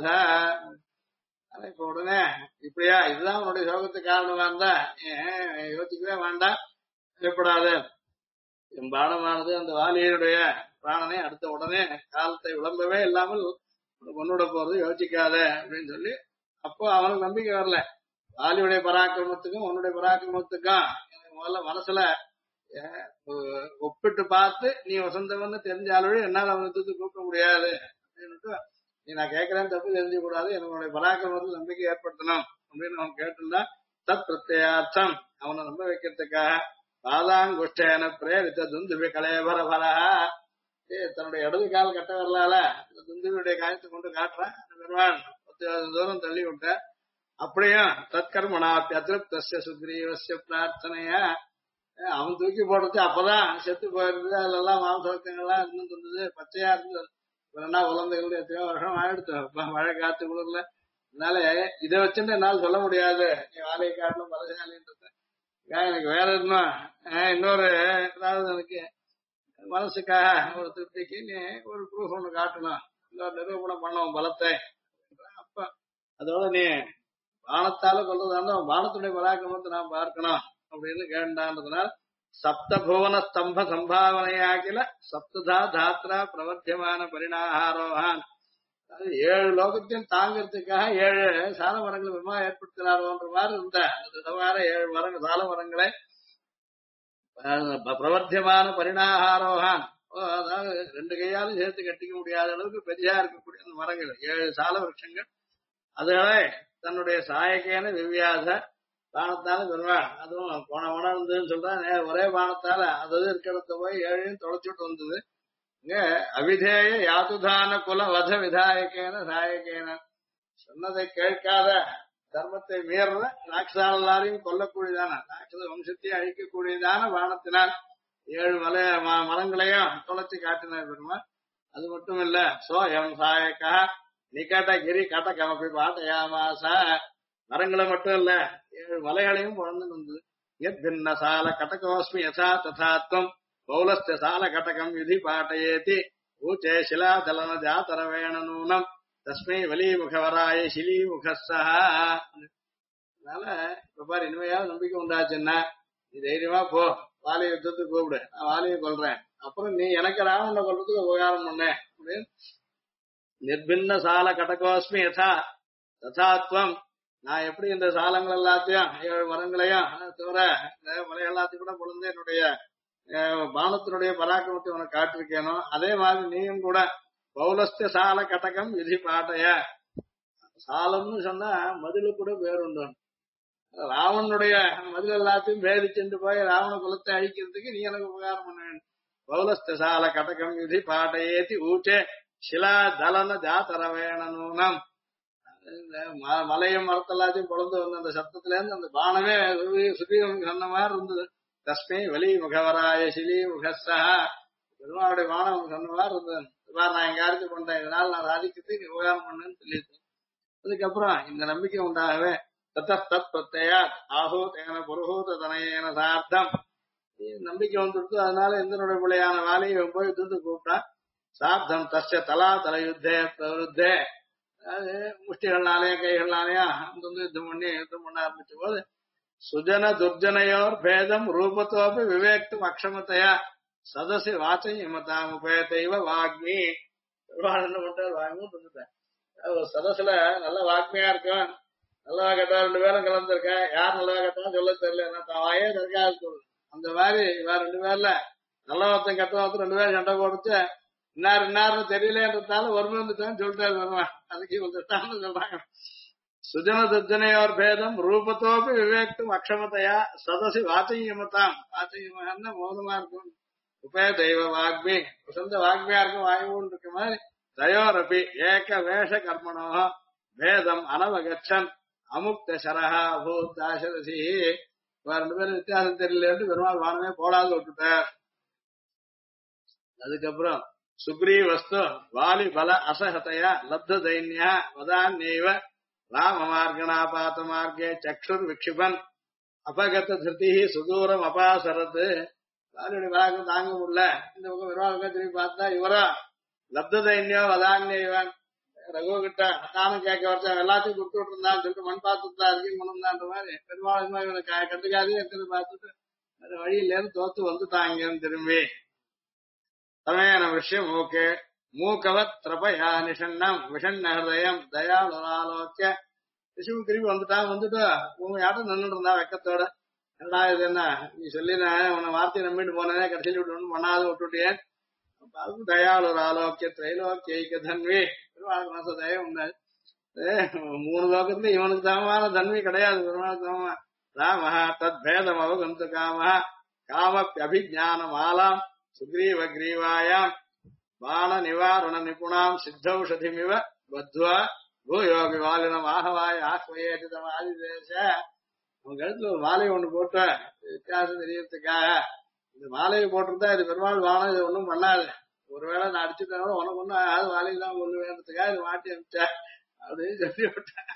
இப்ப உடனே இப்படியா இதுதான் உன்னுடைய சோகத்துக்கு காரணமா இருந்தா யோசிக்கவே வேண்டாம், ஏற்படாது. என் பானமானது அந்த வாலியனுடைய பிராணனை அடுத்த உடனே காலத்தை விளம்பவே இல்லாமல் கொண்டுட போறது யோசிக்காத அப்படின்னு சொல்லி, அப்போ அவனுக்கு நம்பிக்கை வரல. வாலியுடைய பராக்கிரமத்துக்கும் உன்னுடைய பராக்கிரமத்துக்கும் எனக்கு முதல்ல மனசுல ஒப்பிட்டு பார்த்து நீ வசந்தவன்னு தெரிஞ்சாலும் என்னால் அவனை தூத்து கூப்பிட முடியாது அப்படின்னுட்டு, நீ நான் கேட்கிறேன்னு தப்பு தெரிஞ்சு கூடாது, என்னுடைய பராக்கிரமத்தில் நம்பிக்கை ஏற்படுத்தணும் அப்படின்னு அவன் கேட்டிருந்தா தத் பிரத்யார்த்தம் அவனை நம்ப வைக்கிறதுக்காக பாதாங்குஷ்டேன பிரேரித்த துந்துபி கலேபரபரா தன்னுடைய இடது கால் கட்ட வரலால துந்துபியுடைய காயத்தை கொண்டு காட்டுறான். பெருமான் 10 தூரம் தள்ளி விட்ட. அப்படியும் தற்கர்மனாப்பி அதிருப்தஸ்ய சுக்ரீவஸ்ய பிரார்த்தனையா அவன் தூக்கி போடுறது அப்பதான் செத்து போயிருந்தது. அதுல எல்லாம் மாம்சங்கள்லாம் இருந்தது, பச்சையா இருந்தது. ரெண்டா குழந்தைகள் எத்தனையோ வருஷம் ஆயிடுத்து மழை காத்து குளிர்ல. அதனால இதை வச்சுட்டு என்னால் சொல்ல முடியாது நீ வாழையை காட்டணும் பலசாலின்றது. எனக்கு வேற இன்னொரு ஏதாவது எனக்கு மனசுக்காக ஒரு திருப்திக்கு நீ ஒரு ப்ரூஃப் ஒண்ணு காட்டணும், இன்னொரு நிரூபணம் பண்ணுவோம் பலத்தை. அப்ப அதோட நீ பானத்தால கொள்றதா பானத்துடைய பராக்கிரமத்தை நான் பார்க்கணும் அப்படின்னு கேட்டான்றதுனால் சப்தபுவன ஸ்தம்ப சம்பாவனையாகில சப்ததா தாத்ரா பிரவர்த்தியமான பரிணாகாரோகான். அது 7 லோகத்தையும் தாங்கிறதுக்காக 7 சால மரங்களை விமா ஏற்படுத்தினாரோன்ற மாதிரி இருந்த தவிர 7 சால மரங்களை பிரவர்த்தியமான பரிணாகாரோகான், அதாவது 2 கையாலும் சேர்த்து கட்டிக்க முடியாத அளவுக்கு பெரியா இருக்கக்கூடிய அந்த மரங்கள் 7 சால விருட்சங்கள். அதுவே தன்னுடைய சாயகேன விவ்யாச பானத்தால பெறுவாள். அதுவும் போன உணர்ந்துன்னு சொல்றேன், ஒரே பானத்தால அது இருக்கிறத போய் 7 தொலைச்சுட்டு வந்தது. இங்க அவிதேய யாதுதான குல வத விதாயகேன சாயகேன சொன்னதை கேட்காத தர்மத்தை மீற ராட்சசால எல்லாரையும் கொல்லக்கூடியதான ராட்சச வம்சத்தை அழிக்கக்கூடியதான பானத்தினால் 7 மரங்களையும் தொலைச்சு காட்டினார் பெருமா. அது மட்டும் இல்ல சோயம் சாயக்கா நிகடகிரி கடகமப்பி பாட்டையாமாச மரங்களை மட்டும் இல்ல 7 மலைகளையும் பிறந்து வந்தது. எத் பின்ன சால கடகோஸ்மி யசா ததாத்வம் பௌலஸ்த சால கடகம் விதி பாட்டயேதி ஊச்சே சிலா தலன ஜாதரவேண நூனம் தஸ்மை வலிமுகவராய சிலிமுகஸ்ஸா. அதனால இப்ப பாரு, இனிமையாவது நம்பிக்கை உண்டாச்சுன்னா நீ தைரியமா போ, வாலிய யுத்தத்துக்கு கூப்பிடு, நான் வாலியை கொல்றேன், அப்புறம் நீ எனக்கு ராவணனை கொல்றதுக்கு உபகாரம் பண்ண அப்படின்னு. நிர்பின்ன சால கடகோஸ்மி யசா ததாத்வம், நான் எப்படி இந்த சாலங்கள் எல்லாத்தையும் 7 மரங்களையும் தவிர மலை எல்லாத்தையும் கூட பொழுது என்னுடைய பானத்தினுடைய பராக்கிரமத்தை உனக்கு காட்டிருக்கேனோ அதே மாதிரி நீயும் கூட பௌலஸ்த சால கடகம் விதி பாட்டைய. சாலம்னு சொன்னா மதிலு கூட பேருண்டு. ராவனுடைய மதில் எல்லாத்தையும் பேதிச்சுட்டு போய் ராவண குலத்தை அழிக்கிறதுக்கு நீ எனக்கு உபகாரம் பண்ண வேண்டும். பௌலஸ்த சால கடகம் விதி பாட்டையேத்தி ஊச்சே சிலா தலன ஜாதரவேண நூனம். மலையும் மரத்தெல்லாத்தையும் பொழந்து வந்த அந்த சத்தத்துல இருந்து அந்த பானமே சுதீரம் சொன்ன மாதிரி இருந்தது. தஸ்மை வலி முகவராய சிலி முகஸ்ஸா, பெருமாளுடைய பானம் சொன்ன மாதிரி இருந்தது. நான் எங்க யாருக்கு கொண்டேன், இதனால நான் சாதிக்கிறதுக்கு உபகாரம் பண்ணேன்னு சொல்லியிருக்கேன். அதுக்கப்புறம் இந்த நம்பிக்கை உண்டாகவே தத் பிரத்யா ஆஹோ தேன புருஹூத தனையன சார்த்தம் நம்பிக்கை வந்துடுத்து. அதனால இந்திரனுடைய பிள்ளையான வாலியை போய் யுத்தத்தை கூப்பிட்டான். சார்த்தம் தஸ்ய தலா தல யுத்தே பிரவருத்தே, அதாவது முஷ்டிகள்னாலேயும் கைகள்னாலேயும் யுத்தம் பண்ண ஆரம்பிச்ச போது சுஜன துர்ஜனையோர் பேதம் ரூபத்தோப்பி விவேக்தும் அக்ஷமத்தையா சதசி வாச்சை இமதாம் உபயத்தைவ வாக்மி. என்ன பண்றாரு, வாங்கும் சொல்லிட்டேன். சதசுல நல்ல வாக்மியா இருக்கும், நல்லவா கெட்டா 2 பேரும் கலந்துருக்கேன், யார் நல்லவா கெட்டாலும் சொல்ல தெரியல, நான் வாயே தற்காது சொல்லு. அந்த மாதிரி இவன் 2 பேர்ல நல்லவத்தன் கெட்டவத்தன் 2 பேரும் சண்டை போடுச்சு. இன்னாருன்னு தெரியலன்றதால ஒருமை வந்துட்டான்னு சொல்லிட்டாரு வருவான். அதுக்கு இவங்க சொல்றாங்க. சுஜன துர்ஜனையோர் பேதம் ரூபத்தோப்பி விவேக்தும் அக்ஷமத்தையா சதசி வாச்சையமத்தாம். வாச்சையமான மௌனமா இருக்கும். உபய தெய்வ வாக்மி, சொந்த வாக்மியா இருக்கும், வாயுன்னு இருக்க மாதிரி தயோரபி ஏக வேஷ கர்மணோ பேதம் அனவகச்சன் அமுக்த சரஹா பூத் தாசரசி. 2 பேரும் வித்தியாசம் தெரியலன்னு பெருமாள் வானமே போடாது விட்டுட்டார். அதுக்கப்புறம் சுக்ரீவஸ்து வாலி பல அசகதையா லப்த தைன்யா வதான்யைவ ராம மார்கணாபாத மார்க்கே சக்ஷுர் விக்ஷிபன் அபகத திருதி சுதூரம் அபாசரத்து. வாலியுடைய வாகம் தாங்க முடியல. இந்த பக்கம் விரோதம் திரும்பி பார்த்தா இவரா லப்த தைன்யோ வதான்யைவன் ரகு கிட்ட நானும் கேட்க வச்சேன், எல்லாத்தையும் கொடுத்து விட்டுருந்தான்னு சொல்லிட்டு மண் பார்த்துட்டு இருக்கு மனம்தான்ற மாதிரி பெருமாள் இவனுக்கு கண்டுக்காதே இருக்கிறது பார்த்துட்டு அந்த வழியில இருந்து தோத்து வந்துட்டாங்கன்னு திரும்பி தமேன விஷயம் ஓகே மூக்கவத் திரபயா நிஷன்னம் விஷண்ண ஹிருதயம் தயாளுராலோக்கிய ரிஷிவும் திரும்பி வந்துட்டான். வந்துட்டு உங்க யாரும் நின்றுட்டு இருந்தா வெக்கத்தோட, என்னடா இது என்ன நீ சொல்லி உன்னை வார்த்தையை நம்பிட்டு போனதே கடைசியில் விட்டு ஒன்றும் பண்ணாத விட்டுட்டேன். தயாளுர் ஆலோக்கிய திரைலோக்கிய தன்வி பெருமாள் தயம் உண்டாது. 3 லோகத்துல இவனுக்கு சமமான தன்மை கிடையாது. பெருமாளுக்கு சமமா ராமஹ தத் பேதம் அவகந்து காமஹ காமப்யபிஜான மாலாம் சுக்ரீவ கிரீவாயாம் பாண நிவாரண நிபுணாம் சித்தௌஷதிமிவ பத்வா பூயோகி வாலினம் ஆகவாய் ஆஹ்வயேதி தம ஆதிதேச. அவன் கழுத்துல ஒரு மாலையை ஒண்ணு போட்ட வித்தியாசம் தெரியறதுக்காக இந்த மாலையை போட்டிருந்தா இது பெருமாள் வானம் இது ஒண்ணும் பண்ணாது, ஒருவேளை நான் அடிச்சுட்டா உனக்கு ஒண்ணும் ஆகாது, மாலையை தான் ஒண்ணு வேண்டதுக்காக இது மாட்டி அனுப்பிச்ச அப்படின்னு சொல்லி விட்டேன்.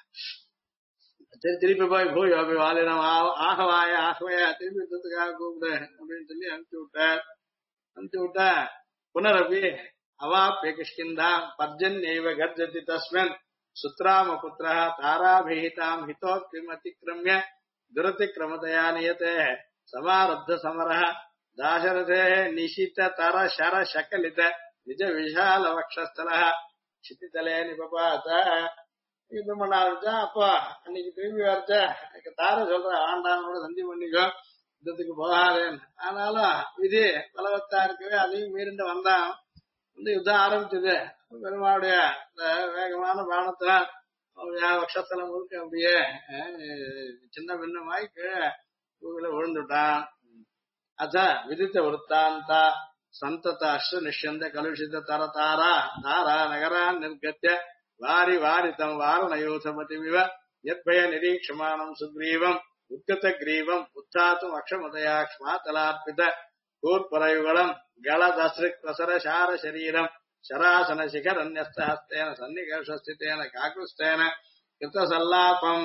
சரி திருப்பி போய் பூயோகி வாலினம் ஆகவாய ஆகவாய திருப்பி இருக்கிறதுக்காக கூப்பிடு அப்படின்னு சொல்லி அனுப்பிச்சு விட்டா புனரபி அவாப்பிய கிஷ்கிந்தாம் பர்ஜன்யைவ கர்ஜதி தஸ்மின் சுத்ராம புத்திரः தாராபிஹிதாம் ஹிதோக்திம் அதிக்ரம்ய துரதிக்ரமதயா நியதே சமாரப்த சமரः தாசரதே நிஷித தர சர சகலித நிஜ விஷால வக்ஷஸ்தலः சித்திதலே நிபபாத. இது பண்ண ஆரம்பிச்சா அப்போ அன்னைக்கு திரும்பி வரைச்சா எனக்கு தார சொல்ற ஆண்டானோட சந்தி பண்ணிக்கோ யுத்தத்துக்கு போகாதேன்னு. ஆனாலும் விதி பலவத்தா இருக்கவே அதையும் மீறிண்டு வந்தான். வந்து யுத்தம் ஆரம்பிச்சது. பெருமாளுடைய இந்த வேகமான பானத்தை வக்ஷஸ்தலம் முழுக்க அப்படியே சின்ன பின்னமாய் கீழே பூவில விழுந்துட்டான். அத விதித்த விற்த்தாந்தா சந்தத அஸ்ரு நிஷ்யந்த கலுஷித தர தாரா தாரா நகரான் நிர்கத்திய வாரி வாரிதம் வாரணயோசபதிமிவ யத்பய நிரீட்சமானம் சுக்ரீவம் உத்கத கிரீவம் உத்தாத்தும் அக்ஷமதயா க்ஷ்மாதலார்பித கூர்பரயுகளம் கலதஸ்ருக் பிரசர சார சரீரம் शरासन शिखरन्यस्तहस्तेन सन्निकर्षस्थितेन काकुस्तेन कृतसल्लापम्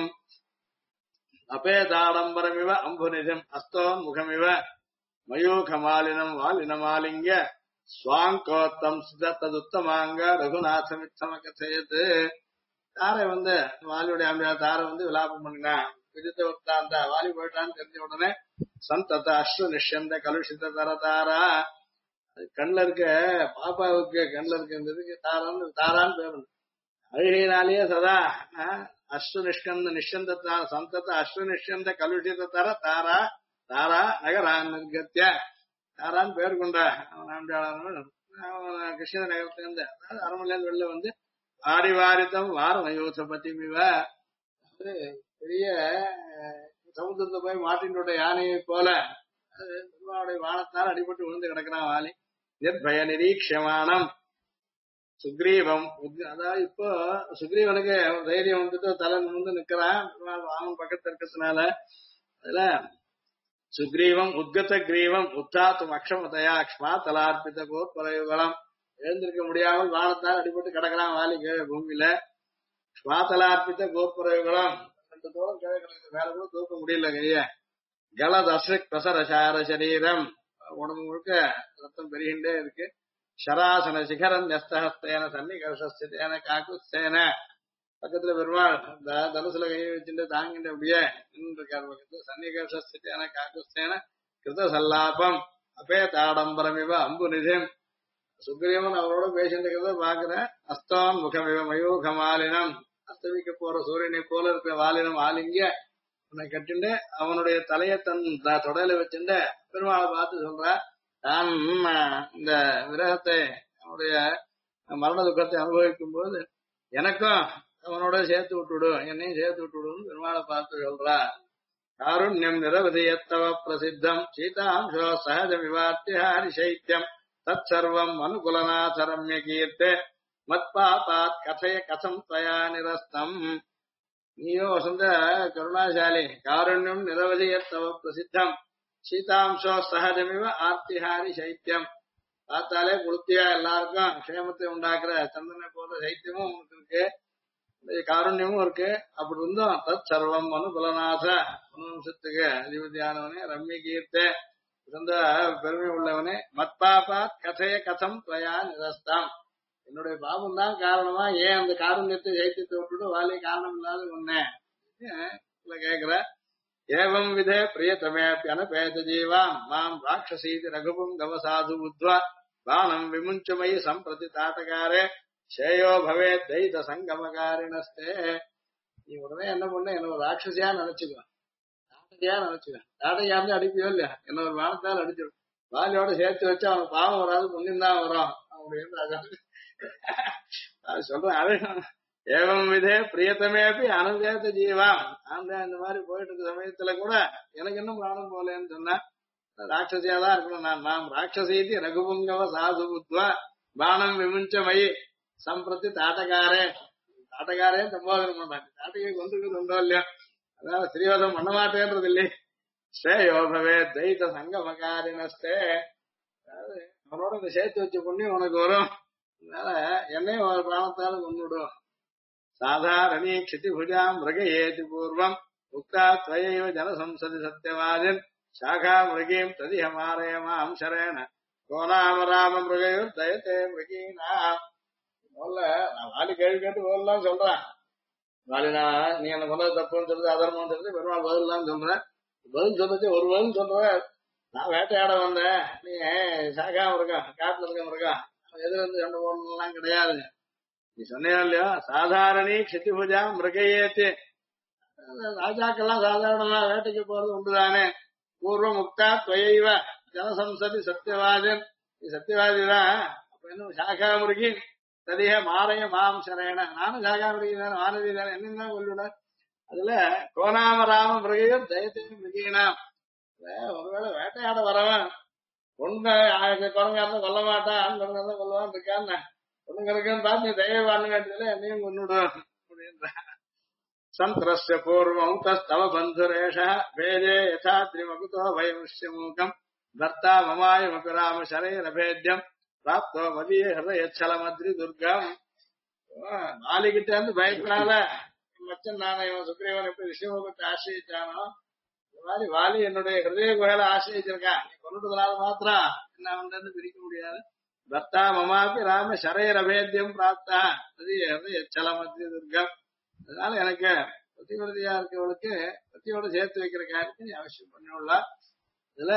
अपेदाडम्बरमिव अम्बुनिधिम् अस्तोन्मुखमिव मयूखमालिनम् वालिनमालिङ्ग्य स्वाङ्कोत्तम् तदुत्तमाङ्ग रघुनाथमित्थमकथयत्. தாரை வந்து வாலியுடைய அம்பியா தாரை வந்து விலாபம் பண்ணினான். விதித்த உத்தாந்த வாலி போயிட்டான்னு தெரிஞ்ச உடனே சந்தத அஸ்ரு நிஷ்யந்த கலுஷித தர தாரா கண்ல இருக்க பாப்பாவுக்கு கண்ல இருக்க தாரான்னு தாரான்னு பேரு அழுகையினாலேயே சதா அஸ்ரு நிஷ்கந்த நிஷ்யந்த சந்தத அஸ்ரு நிஷ்யந்த கலுஷித தர தாரா தாரா நகரான் நிர்கத்திய தாரான்னு பேர் கொண்ட அவன் கிருஷ்ண நகரத்திலிருந்து அதாவது அரமலேருந்து வெளில வந்து வாரி வாரித்தம் வாரணயோசபதிமிவ பெரிய சமுத்திரத்தை போய் மாட்டினோட யானையை போல பெருமாளுடைய வானத்தால் அடிபட்டு விழுந்து கிடக்கிறான் வாலி. நிர்பய நிரீட்சமானம் சுக்ரீவம் அதாவது இப்போ சுக்ரீவனுக்கு தைரியம் வந்துட்டு தலை வந்து நிக்கிறான் வாமன் பக்கத்துல இருக்கிறதுனால அதுல சுக்ரீவம் உத்கத கிரீவம் உத்தாத்தும் அக்ஷமதையா அக்ஷ்மா தலார்பித கோத்பரயுகளம் எழுந்திருக்க முடியாமல் வானத்தால் அடிபட்டு கிடக்கிறான் வாலி கீழே பூமியில. ஸ்வாதலார்பித்த கோத்பரயுகளம் 2 தூரம் கீழே கிடக்குது, வேற கூட தூக்க முடியல கைய. கலதஸ்ருக் பிரசரசார சரீரம் உடம்பு முழுக்க ரத்தம் பெருகின்றே இருக்கு. ஷராசன சிகரன் நெஸ்தஹஸ்தேன சன்னிகர்ஷஸ்திதேன காக்குஸ்தேன பக்கத்துல பெருமாள் தனுசுல கையை வச்சுட்டு தாங்கிட்டு அப்படியே நின்று இருக்காரு. பக்கத்துல சன்னிகர்ஷஸ்திதேன காக்குஸ்தேன கிருத சல்லாபம் அபேதாடம்பரமிவ அம்பு நிதிம். சுக்ரீவன் அவரோட பேசிட்டு இருக்கிறத பாக்குறேன். அஸ்தான் முகமிவ மயூகமாலினம் அஸ்தமிக்க போற சூரியனை போல இருக்கிற வாலினம் ஆலிங்க உன்னை கட்டிண்டு அவனுடைய தலையை தன் தொடையில வச்சுட்டு பெருமாளை பார்த்து சொல்ற தான் இந்த விரகத்தை அவனுடைய மரண துக்கத்தை அனுபவிக்கும் போது எனக்கும் அவனோட சேர்த்து விட்டுடு, என்னையும் சேர்த்து விட்டுடுன்னு பெருமாளை பார்த்து சொல்றா. காருண்யம் நிரவதியத்தவ பிரசித்தம் சீதாம்சோ சகஜமிவாத்தியாரி சைத்தியம் தத் சர்வம் அனுகுலநாத ரம்ய கீர்த்தே மத் பாபாத் கதைய கதம் தயா நிரஸ்தம். நீயோ வசந்த கருணாசாலி காருண்யம் நிரவதியத்தவ பிரசித்தம் சீதாம்சோ சகஜமிவ ஆர்த்திஹாரி சைத்தியம் பார்த்தாலே புளுத்தியா எல்லாருக்கும் க்ஷேமத்தை உண்டாக்குற சந்தனை போல சைத்தியமும் உனக்கு இருக்கு, காருண்யமும் இருக்கு. அப்படி இருந்தோம் தத் சர்வம் அனுகுலநாத வம்சத்துக்கு அதிபதியானவனே ரம்ய கீர்த்தே சிறந்த பெருமை உள்ளவனே மத்பாபா கதைய கதம் துவயா நிரஸ்தாம். என்னுடைய பாபம் தான் காரணமா ஏன் அந்த காருண்யத்தை சைத்தியத்தை விட்டுட்டு வாலி காரணம் இல்லாத ஒண்ணே கேக்குற. ஏவம் விதே பிரியதமேப்யனபேத ஜீவாம் மாம் ராட்சசீதி ரகுபம் கவசாது புத்வா பானம் விமுஞ்சமயி சம்பிரதி தாட்டகாரே சேயோ பவே தைத சங்கமகாரிணஸ்தே. நீ உடனே என்ன பண்ண, என்ன ஒரு ராட்சசியா நினைச்சுக்குவேன், தாட்டகையா நினைச்சுக்குவேன். தாட்டகையா இருந்து அடிப்பியோ இல்லையா, என்ன ஒரு வானத்தால் அடிச்சிடும். வாலியோட சேர்த்து வச்சு அவனுக்கு பாவம் வராது, புண்ணியம் தான் வரும் அப்படின்னு அது சொல்றேன். அது ஏவம் விதே பிரியத்தமேப்பி அனுபேத ஜீவாம். ஆண்டா இந்த மாதிரி போயிட்டு இருக்க சமயத்துல கூட எனக்கு இன்னும் பிராணம் போலேன்னு சொன்னா ராட்சசியா தான் இருக்கணும். நாம் ராட்சசீதி ரகுபுங்கவ சாது புத்வா பானம் விமுஞ்சமயி சம்பிரதி தாட்டகாரே. தாட்டகாரே சம்போதனை பண்றாங்க. தாட்டகை கொண்டு உண்டோ இல்லையா, அதாவது ஸ்ரீவதம் பண்ண மாட்டேன்றது இல்லையே. ஸ்ரேயோபவே தைத்த சங்கமகாரிணஸ்தே. அதாவது அவனோட இந்த சேர்த்து வச்ச புண்ணியம் உனக்கு வரும். அதனால என்னையும் ஒரு பிராணத்தால கொண்டுடும். சாதாரணி க்ஷிதிபுஜாம் மிருகயேதி பூர்வம் உக்தா த்வயைவ ஜனசம்சதி சத்யவாதின் சாகா மிருகீம் ததிஹ மாரயமாம் சரேண கோநாம ராம மிருகயூர் தயத்தே மிருகீனா. நான் வாலி கேள்வி கேட்டு பதிலாம் சொல்றேன். வாலினா நீ என்ன சொன்னது தப்புன்னு சொல்றது அதர்மம் சொல்றது பெருமாள் பதிலாம் சொல்றேன். பதில் சொல்றது ஒரு பதில் சொல்றேன். நான் வேட்டையாட வந்தேன், நீ சாகா மிருகம் காட்டுல இருக்க மிருகம் எதிர இருந்து ரெண்டு போடலாம் கிடையாது. நீ சொன்னேன் இல்லையோ சாதாரணி க்ஷிதிபுஜா மிருகையேத்து. ராஜாக்கெல்லாம் சாதாரணமா வேட்டைக்கு போறது உண்டுதானே. பூர்வ முக்தா துவயைவ ஜனசம்சதி சத்தியவாதன். நீ சத்தியவாதி தான். அப்ப இன்னும் சாகா மிருகி ததிக மாரைய மாம் சரேன. நானும் சாகா மிருகி தானே, வானதி தானே, என்னன்னு தான் கொள்ளுட. அதுல கோநாம ராம மிருகையும் தயத்தையும் மிருகினாம். ஒருவேளை வேட்டையாட வரவன் பொண்ணு குரங்காரன் கொல்ல மாட்டான், ஆண் குரங்காரன் கொல்லவான் இருக்கான்னு பொண்ணுங்களுக்குன்னு பார்த்து நீ தயவு வாணுங்கிறதுல என்னையும் கொண்டுடும் அப்படின்ற. சந்திரஸ்ய பூர்வம் தஸ்தவ பந்துரேஷ வேதே யதா திரிமகுதோ வைமுஷ்யமூகம் பர்த்தா மமாயமபி ராம சரைரபேத்யம் பிராப்தோ மதிய ஹிருதயச்சலமத்ரி துர்கம். வாலிகிட்ட இருந்து பயப்படாத மச்சன் நானே. இவன் சுக்ரீவன் எப்படி ரிஷிமுகத்தை ஆசிரியிச்சானோ இந்த மாதிரி வாலி என்னுடைய ஹிருதய குகையில ஆசிரியிச்சிருக்கான். நீ கொண்டுட்டதுனால மாத்திரம் என்ன அவன் பிரிக்க முடியாது. பர்த்தா மமாபி ராம சரைரபேத்யம் பிராப்தா மதிய ஹிருதயச்சலமத்ரி துர்கம். அதனால எனக்கு பத்திவிரதியா இருக்கவளுக்கு பத்தியோட சேர்த்து வைக்கிற காரியத்தை நீ அவசியம் பண்ணிவிடல. இதுல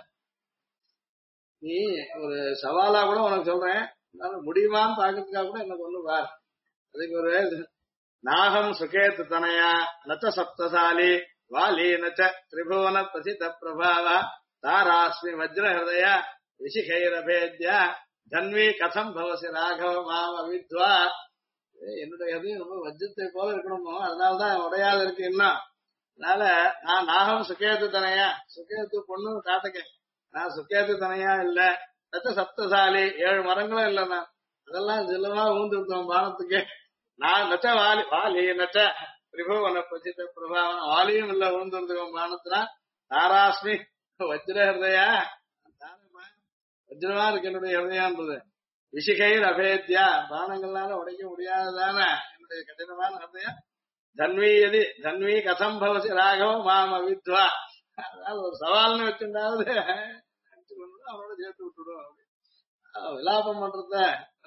நீ ஒரு சவாலா கூட உனக்கு சொல்றேன், முடியுமான்னு பாக்கிறதுக்காக கூட என்ன கொண்டு பார். அதுக்கு ஒரு நாகம் சுகேத்து தனையா நச்ச சப்தசாலி வாலி நச்ச திரிபுவன பிரசித பிரபாவ தாராஸ்மி வஜ்ர ஹிருதய விசிகைரபேத்யா தன்வி கதம் பவசி ராகவ மாம வித்வா. என்னுடைய ஹிருதயம் ரொம்ப வஜ்ரத்தை போல இருக்கணுமோ, அதனாலதான் உடையாது இருக்கு இன்னும். அதனால நான் நாகம் சுகேத்து தனையா, சுகேத்து பொண்ணு தாட்டக்க, நான் சுகேத்து தனையா இல்ல. நச்ச சப்தசாலி 7 மரங்களும் இல்ல. நான் அதெல்லாம் சிலமா ஊந்துருத்தோம் பானத்துக்கு. நான் நச்ச வாலி வாலி நச்ச திரிபுவன பிரசித்த பிரபாவன வாலியும் இல்ல ஊந்துருத்துவோம் பானத்துனா. தாராஸ்மி வஜ்ர ஹிருதயா, வஜ்ரமா இருக்கு என்னுடைய ஹிருதயான்றது. விஷிகைர் அபேத்யா, பானங்கள்னால உடைக்க முடியாததான என்னுடைய கடினமான ஹிருதயம். தன்வி தன்வி கதம் பவசி ராகவ மாம வித்வா. அதாவது ஒரு சவால்னு வச்சுட்டாவது அவனோட சேர்த்து விட்டுடும். விலாபம் பண்றத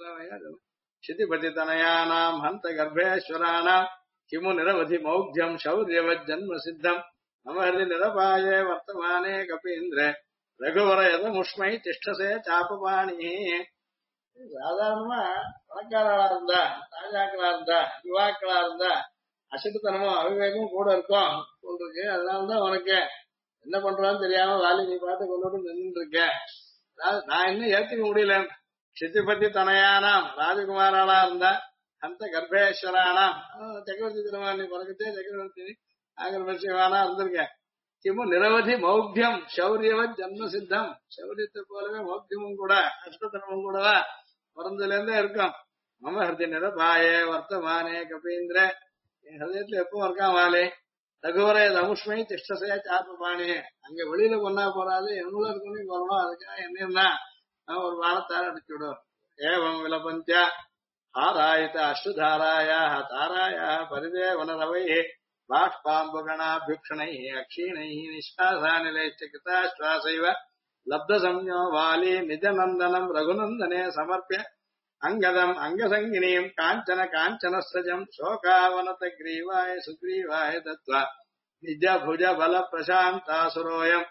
சிதிபதி தனயானாம் ஹந்த கர்ப்பேஸ்வரானாம் கிமு நிரவதி மௌக்தியம் சௌரியவத் ஜன்ம சித்தம் நமஹி நிரபாயே வர்த்தமானே கபீந்திர ரகுவர யதமுஷ்மை திஷ்டசே சாபபாணி. சாதாரணமா பணக்காரா இருந்தா, ராஜாக்களா இருந்தா, யுவாக்களா இருந்தா அசட்டுத்தனமும் அவிவேகமும் கூட இருக்கும் இருக்கு. அதனாலதான் உனக்கு என்ன பண்றான்னு தெரியாம வாலி நீ பாட்டு கொண்டு நின்று இருக்க. நான் இன்னும் ஏத்துக்க முடியல. சித்திபதி தனையானாம் ராஜகுமாரானா இருந்தா அந்த கர்ப்பேஸ்வரானாம் சக்கரவர்த்தி திருமானி பிறகுத்தே சக்கரவர்த்தி ஆகர்பசிவானா இருந்திருக்கேன். கிமு நிரவதி மௌக்தியம் சௌரியவத் ஜன்ம சித்தம். சௌரியத்தை போலவே மௌக்தியமும் கூட அஷ்டத்தனமும் கூடவா பிறந்ததுல இருந்தே இருக்கும். மம ஹிருதி நிரபாயே வர்த்தமானே கபீந்திர, என் ஹிருதயத்துல எப்பவும் இருக்கான் வாலே. ரகுவரே தமுஷ்மை திஷ்டசே சாப்பபாணி. அங்க வெளியில கொண்டா போறாது, என்னுள்ள இருக்கணும் வரணும். அதுக்காக என்ன ஒரு வானத்தார அடிச்சு விடும். ஏவம் விலபஞ்ச ஆராயித அஸ்ருதாராயா தாராயா பரிதேவனரவை பாஷ்பாம்புகணாபியுக்ஷணை அக்ஷீணை நிஷ்காசா நிலைச்சகிதாஸ்வாசைவ லப்த சம்யோ வாலி நிஜநந்தனம் ரகுநந்தனே சமர்ப்பிய அங்கதம் அங்கசங்கினியும் காஞ்சன காஞ்சனஸ்ரஜம் சோகாவனத கிரீவாய சுக்ரீவாய தத்வா நிஜ புஜ பல பிரசாந்தாசுரோயம்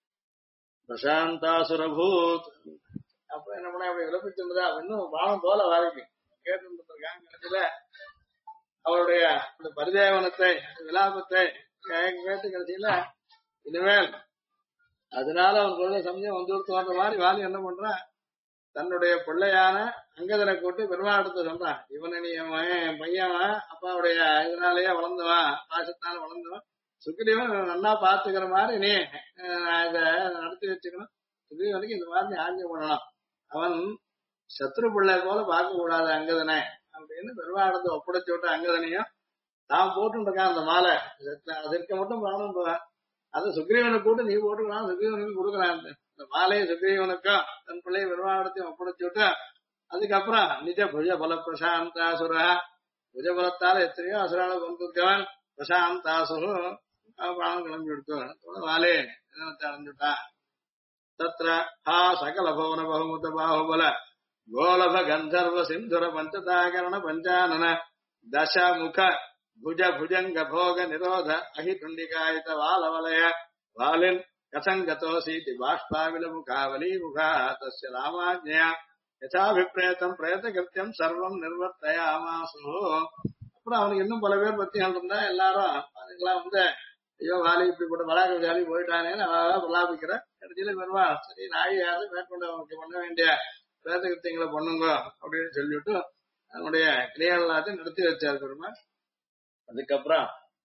பிரசாந்தாசுரபூத். அப்ப என்ன பண்ண அப்படி விளப்பிச்சுருந்தா இன்னும் பானம் போல வாரிக்கு கேட்டு அவருடைய அந்த பரிதேவனத்தை விலாபத்தை கேட்டு கடைசியில இனிமேல் அதனால அவன் குழந்தை சமயம் வந்து மாதிரி வாலி என்ன பண்றான், தன்னுடைய பிள்ளையான அங்கதனை கூட்டி பெருமாடத்தை சொல்றான், இவனை நீ என் பையன் அப்பாவுடைய இதனாலேயே வளர்ந்தவன், பாசத்தினால வளர்ந்தவன், சுக்ரீவன் நல்லா பாத்துக்கிற மாதிரி நீ இத நடத்தி வச்சுக்கணும். சுக்ரீவனுக்கு இந்த மாதிரி நீ ஆஞ்சு பண்ணணும். அவன் சத்ரு பிள்ளை போல பார்க்க கூடாது அங்கதனை அப்படின்னு பெருமாடத்தை ஒப்படைச்சு விட்ட அங்கதனையும் தான் போட்டு இருக்கான் அந்த மாலை, அதற்கு மட்டும் பிராணம் போவேன். அது சுக்ரீவனுக்கு கூட்டு நீ போட்டுக்கலாம், சுக்ரீவனுக்கு கொடுக்குறான். இந்த மாலையை சுக்ரீவனுக்கும் தன் பிள்ளைய பெருமாடத்தையும் ஒப்படைச்சு விட்டு அதுக்கப்புறம் நிஜ புஜ பல பிரசாந்தாசுர, புஜபலத்தால எத்தனையோ அசுரால கொண்டிருக்கவன் பிரசாந்தாசுரு பிராணம் கிளம்பி எடுத்தவன் மாலே அடைஞ்சுட்டான். தத்ர ஹா சகல பவன பகுமுத பாகுபல கோலப கந்தர்வ சிந்துர பஞ்சதாகரண பஞ்சானன தசமுக புஜ புஜங்க போக நிரோத அகிதுண்டிகாயித வாலவலய வாலின் கசங்கதோசீதி பாஷ்பாவில முகாவலி முகா தஸ்ய ராமாஜ்ஞயா யதாபிப்ரேதம் பிரேத கிருத்தியம் சர்வம் நிர்வர்த்தயாமாசு. அப்புறம் அவனுக்கு இன்னும் பல பேர் பத்திகள் இருந்தா எல்லாரும் அதுக்கெல்லாம் வந்து ஐயோ வாலி இப்படிப்பட்ட பராக்கிரசாலி போயிட்டானேன்னு அவன் பிரலாபிக்கிற. கடைசியில பெருமாள் சரி நாழியாவது மேற்கொண்டு அவனுக்கு பண்ண வேண்டிய பிரேத கிருத்தியங்களை பண்ணுங்க அப்படின்னு சொல்லிவிட்டு அவனுடைய கிரியால் எல்லாத்தையும் நடத்தி வச்சார் பெருமாள். அதுக்கப்புறம்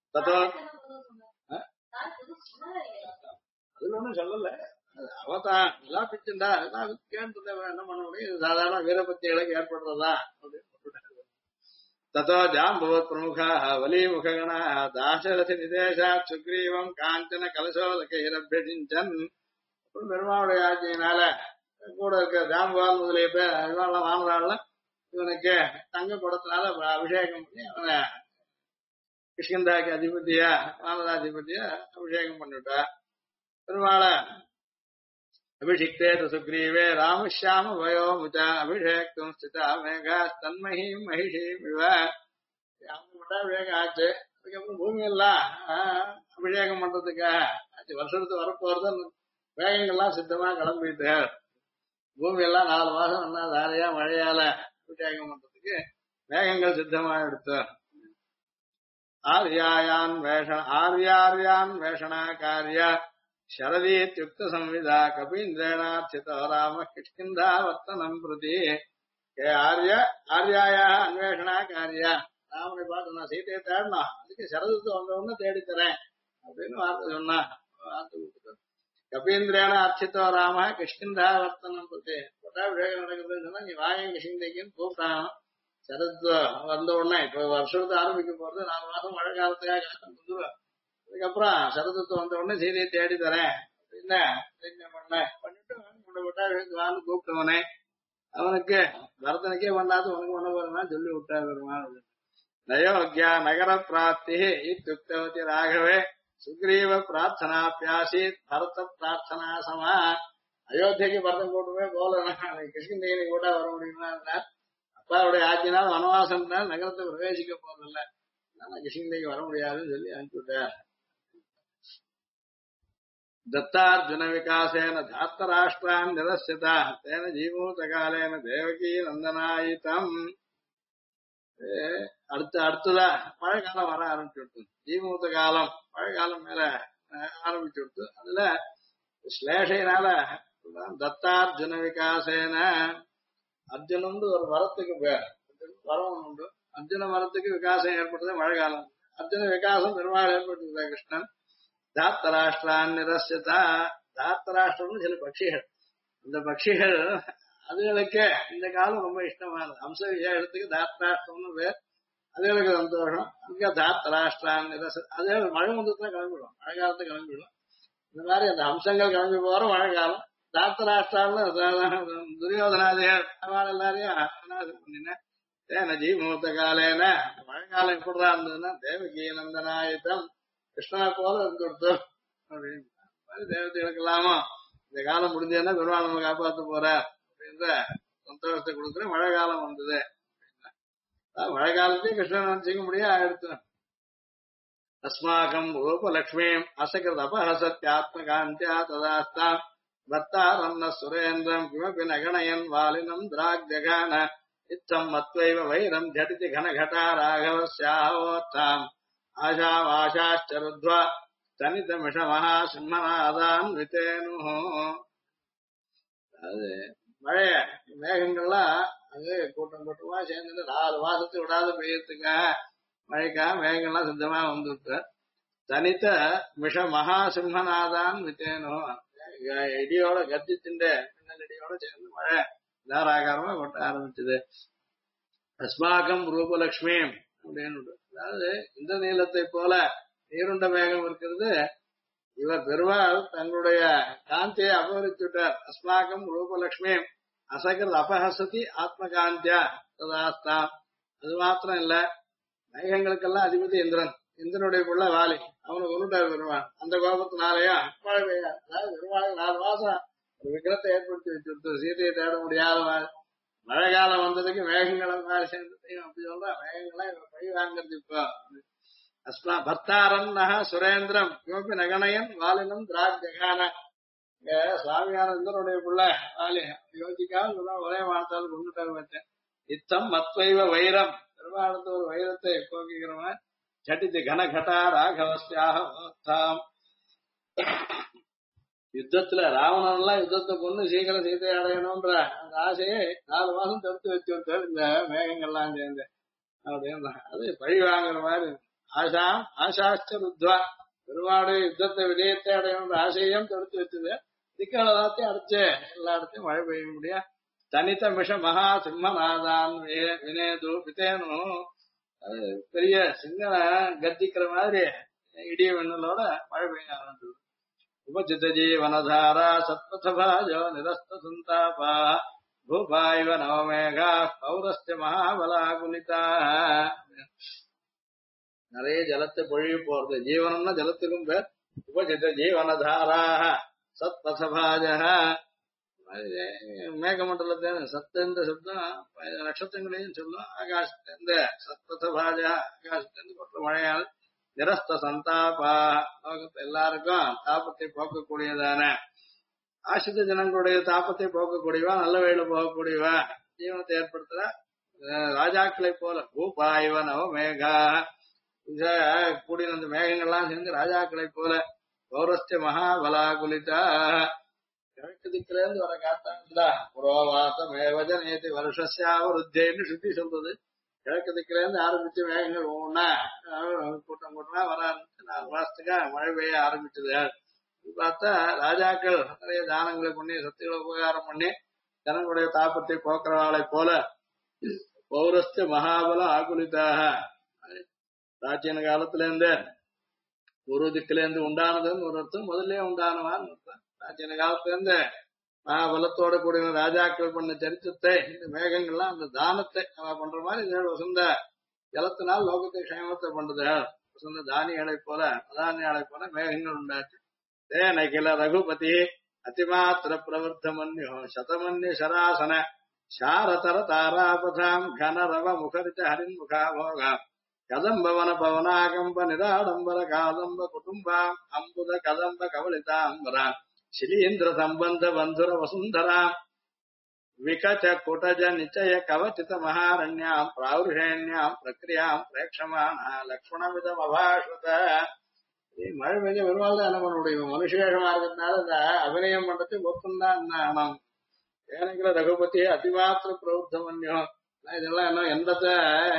அதுல ஒண்ணும் சொல்லல, அவதான் எல்லாம் பிச்சுண்டா அதெல்லாம் கேட்டு என்ன பண்ண முடியும், இது சாதாரண வீரபத்திகளுக்கு ஏற்படுறதா அப்படின்னு. ததோ ஜாம்பவத் பிரமுகா வலிமுககணா தாசரதி நிதேசாத் சுக்ரீவம் காஞ்சன கலசோதகைரபியசிஞ்சன். பெருமாவுடைய ஆட்சியினால கூட இருக்க ஜாம்பவான் முதலிய பேர் இவெல்லாம் வாங்குறாள் இவனுக்கு தங்க குடத்தினால அபிஷேகம் பண்ணி அவனை கிஷ்கிந்தாக்கு அதிபதியா வானராதிபதியா அபிஷேகம் பண்ணிவிட்டா. பெருமாளை அபிஷிக்தே சுக்ரீவே ராமஷாம வயோ முச்சா அபிஷேகம் ஸ்திதா மேகா தன்மஹீம் மகிஷீம் இவ அபிஷேகம் ஆச்சு. அதுக்கப்புறம் பூமி எல்லாம் அபிஷேகம் பண்றதுக்காக ஆச்சு. வருஷத்துக்கு வரப்போறது வேகங்கள்லாம் சித்தமா கிளம்பிட்டு பூமி எல்லாம் 4 மாசம் நல்லா தாரையா மழையால அபிஷேகம் பண்றதுக்கு வேகங்கள் சித்தமா எடுத்து ஆர்யார்யான் வேஷணா காரிய शरदीत्युक्त संविदा कपीन्द्रेणार्चितो राम किष्किन्धा वर्तनम् प्रति हे आर्य आर्याया अन्वेषणा कार्या ராமனை பார்த்து நான் சீதையை தேடணும், அதுக்கு சரதத்து வந்தவொன்னு தேடி தரேன் அப்படின்னு வார்த்தை சொன்னா. கபீந்திரேன அர்ச்சித்தோ ராம கிஷ்கிந்தா வர்த்தனம் பத்தி பட்டாபிஷேகம் நடக்குதுன்னு சொன்னா நீ வாயம் கிஷ்கிந்தைக்குன்னு கூப்பிட்டான். சரத்து வந்த உடனே இப்ப வருஷத்து ஆரம்பிக்க போறது 4 மாசம் மழை காலத்துக்காக காட்டம் வந்துருவேன். அதுக்கப்புறம் சரதத்து வந்த உடனே சீதையை தேடி தரேன் அப்படின்னு பண்ணிட்டு வான்னு கூப்பிட்டவனே அவனுக்கு பரதனுக்கே பண்ணாது உனக்கு பண்ண போறேன்னா சொல்லி விட்டா பெருமாள். நயோக்யா நகர பிராப்தி இத்தியுக்தவதி ராகவே சுக்ரீவ பிரார்த்தனாபியாசீத் பரத பிரார்த்தனா சமா. அயோத்தியக்கு பரதம் கூட்டுமே போல கிருஷ்ணகிரி கூட வர முடியுமா, அப்பாவுடைய ஆட்சினால் வனவாசம் நகரத்தை பிரவேசிக்க போறதில்லை, கிருஷ்ணகிரிக்கு வர முடியாதுன்னு சொல்லி அனுப்பிவிட்டார். दत्तार्जुन विकासेन धार्तराष्ट्रान् निरस्यता तेन जीमूतकालेन देवकी नंदनायितम्. அடுத்ததா மழை காலம் வர ஆரம்பிச்சு, ஜீமூத்த காலம் மழை காலம் மேல ஆரம்பிச்சு. அதுல ஸ்லேஷையினால தத்தார்ஜுன விகாசேன அர்ஜுனன் ஒரு மரத்துக்கு பேர் மரம் உண்டு. அர்ஜுன மரத்துக்கு விகாசம் ஏற்பட்டது மழை காலம். அர்ஜுன விகாசம் பெருமாள் ஏற்பட்டது கிருஷ்ணன். தார்த்தராஷ்டிரான் நிரஸ்யதா, தார்த்தராஷ்டிரம்னு சில பட்சிகள், இந்த பட்சிகள் அதுகளுக்கு இந்த காலம் ரொம்ப இஷ்டமானது. அம்ச விசேஷத்துக்கு தார்த்தராஷ்டிரம்னு பேர். அதுகளுக்கு சந்தோஷம். அதுக்கு தார்த்தராஷ்டிரான் நிரச, அதுகள் மழை வந்துதான் கிளம்பிடும், மழை காலத்துக்கு கிளம்பிடும். இந்த மாதிரி அந்த அம்சங்கள் கிளம்பி போற மழை காலம் தாத்தராஷ்டிரால துரியோதனாதிகள் அவள் எல்லாரையும் அநாசம் பண்ணினேன். ஏன ஜீமூர்த்த காலேன மழை காலம் எப்படிதான் இருந்ததுன்னா தேவகி நந்தனாயுதம் கிருஷ்ணனை போல இருந்துடுத்து அப்படின்னு தேவதைகளுக்கு இல்லாம இந்த காலம் முடிஞ்சதுன்னா பெருமாள் நம்ம காப்பாற்ற போற அப்படின்ற சந்தோஷத்தை கொடுக்குற மழை காலம் வந்தது. மழை காலத்தையும் கிருஷ்ணன் நினைச்சிக்க முடியாது ஆயிடுத்து. அஸ்மாகம் ரூபலக்ஷ்மீம் அசகிருத அபஹசத்யாத்மகாந்தியா ததாஸ்தாம் பர்த்தாரன்ன சுரேந்திரம் கிமபி நகணயன் வாலினம் திராக்ஜகான இத்தம் மத்வைவ வைரம் ஜடிதி கனகடா ராகவஸ்யாவோத்தாம் ஆஷாம் ஆஷாச்சருத்வா தனிதமிஷ மகா சிம்மநாதான் விதேனு. அது மழைய மேகங்கள்லாம் அது கூட்டம் கூட்டமா சேர்ந்து 4 மாசத்துக்கு விடாத பெய்யறதுக்காக மழைக்காக மேகங்கள்லாம் சித்தமா வந்துட்டு தனித்த மிஷ மகா சிம்மநாதான் வித்தேனோ இடியோட கத்திச்சுண்ட மின்னல் இடியோட சேர்ந்து மழை தாராகாரமா கொட்ட ஆரம்பிச்சது. அஸ்மாகம் ரூபலட்சுமி அப்படின்னு அதாவது இந்த நீளத்தை போல நீருண்ட மேகம் இருக்கிறது. இவர் பெருமாள் தங்களுடைய காந்தியை அபகரிச்சுட்டார். அஸ்மாகம் ரூபலட்சுமி அசகிருத் அபஹசதி ஆத்மகாந்தியா ததாஸ்தாம். அது மாத்திரம் இல்ல, மேகங்களுக்கெல்லாம் அதிபதி இந்திரன், இந்திரனுடைய புள்ள வாலி, அவனை கொண்டுட்டார் பெருமாள். அந்த கோபத்தினாலயா மழை பெய்யா. அதாவது பெருமாள் 4 மாசம் ஒரு விக்கிரத்தை ஏற்படுத்தி வச்சுட்டு சீதையை தேட முடியாத மாதிரி மழை காலம் வந்ததுக்கு மேகங்களை மாதிரி சேர்ந்து அப்படி சொல்ற மேகங்களை பழி வாங்கிறது. இப்போ அஸ்மா பர்த்தாரன் சுரேந்திரம் கிமப்பி நகனயன் வாலினம் திராக் ஜகான. இங்க சுவாமியான இந்திரனுடைய புள்ள வாலி யோசிக்காம ஒரே வார்த்தால் கொண்டுட்டார் வச்சேன். இத்தம் மத்வைவ வைரம் பெருமாளத்து ஒரு வைரத்தை போக்குகிறவன் சட்டித்து கனகட்டா ராகவஸ்யாம். யுத்தத்துல ராவணன் எல்லாம் யுத்தத்தை கொண்டு சீக்கிரம் சீதை அடையணும்ன்ற அந்த ஆசையை 4 மாசம் தடுத்து வச்சு இந்த மேகங்கள்லாம் சேர்ந்து அப்படின்னு அது பழி வாங்குற மாதிரி. ஆஷாம் ஆஷாஷ்ட ருத்வா பெருமாடு யுத்தத்தை விஜயத்தை அடையணும்ன்ற ஆசையும் தடுத்து வச்சது. திக்கள் எல்லாத்தையும் அடைச்சு எல்லா இடத்தையும் மழை பெய்ய முடியா. தனித்த மிஷ மகா சிம்மநாதான் வினேது பித்தேனு. அது பெரிய சிங்கனை கத்திக்கிற மாதிரி இடிய மின்னலோட மழை பெய்ய ஆரம்பிச்சது. உபஜித ஜீவனதாரா சத்பதபாஜோ நிரஸ்த சந்தாபா பூபாய்வ நவமேகா பௌரஸ்ய மகாபலாகுலிதா. நிறைய ஜலத்தை பொழிவு போறது. ஜீவனம்னா ஜலத்துக்கும் பேர். உபஜித ஜீவனதாரா சத்பதபாஜ மேகமண்டலத்தை சத்துன்ற சப்தம் நட்சத்திரங்களையும் சொல்லும். ஆகாசத்திலிருந்து சத்பதபாஜா ஆகாசத்திலிருந்து கொற்ற மழையால் நிரஸ்த சந்தாபா லோகத்தை எல்லாருக்கும் தாபத்தை போக்கக்கூடியதான ஆசிரித்த ஜனங்களுடைய தாபத்தை போக்கக்கூடியவா, நல்ல வழியில போகக்கூடியவா, ஜீவனத்தை ஏற்படுத்துற ராஜாக்களை போல. பூபாய்வ நவ மேகா கூடிய அந்த மேகங்கள்லாம் சேர்ந்து ராஜாக்களை போல. பௌரஸ்ய மகாபலாகுலிதா கிழக்கு திக்கிலேருந்து வர காத்தாங்களா புரோவாசம் ஏவஜனேதி வருஷஸ்யாவருத்தேன்னு சுத்தி சொல்றது. கிழக்கு திக்கிலேருந்து ஆரம்பிச்ச மேகங்கள் ஒவ்வொன்னா கூட்டம் கூட்டமா வர ஆரம்பிச்சு 4 மாசத்துக்கா மழை பெய்ய ஆரம்பிச்சது. பார்த்தா ராஜாக்கள் நிறைய தானங்களை பண்ணி சக்திகளை உபகாரம் பண்ணி ஜனங்களுடைய தாப்பத்தை போக்குறவாளை போல பௌரஸ்த மகாபல ஆகுலிதாக. பிராச்சீன காலத்துல இருந்து ஒரு திக்கில இருந்து உண்டானதுன்னு ஒரு அர்த்தம், முதல்ல உண்டானவான்னு அர்த்தம். பிராச்சீன காலத்துல இருந்து மகாபலத்தோட கூடிய ராஜாக்கள் பண்ண சரித்திரத்தை இந்த மேகங்கள்லாம் அந்த தானத்தை பண்ற மாதிரி இதோட வசந்த ஜலத்தினால் லோகத்தை க்ஷேமத்தை பண்றது. வசந்த தானியங்களை போல அதானியாலை போல மேகங்கள் உண்டாச்சு. தேன கில ரகுபதி அதிமாத்திர பிரவர்த்த மன்யோ சதமன்ய சராசன சாரதர தாராபதாம் கனரவ முகரிச்ச ஹரின்முகாபோகாம் கதம்பவன பவனாகம்ப நிராடம்பர காதம்ப குடும்பாம் அம்புத கதம்ப கவலிதாம்பராம் சிலீந்திர சம்பந்த பந்துர வசுந்தராம் விகச்ச குடஜ நிச்சய கவச்சித மகாரண்யாம் பிராவுஷேண்யாம் பிரக்ரியாம் பிரேட்சமானா லக்ஷ்மணமிதம் அபாஸ்வத. மழை பெய்ஞ்ச பெருமாள் தான் என்ன பண்ண முடியும்? மனுஷேஷமா இருக்கிறதுனால இந்த அபிநயம் பண்றது ஒப்பந்தான் என்ன ஏனங்கிற ரகுபதி அதிமாத்திர பிரவருத்த மன்யம். இதெல்லாம் என்ன எந்தத்தை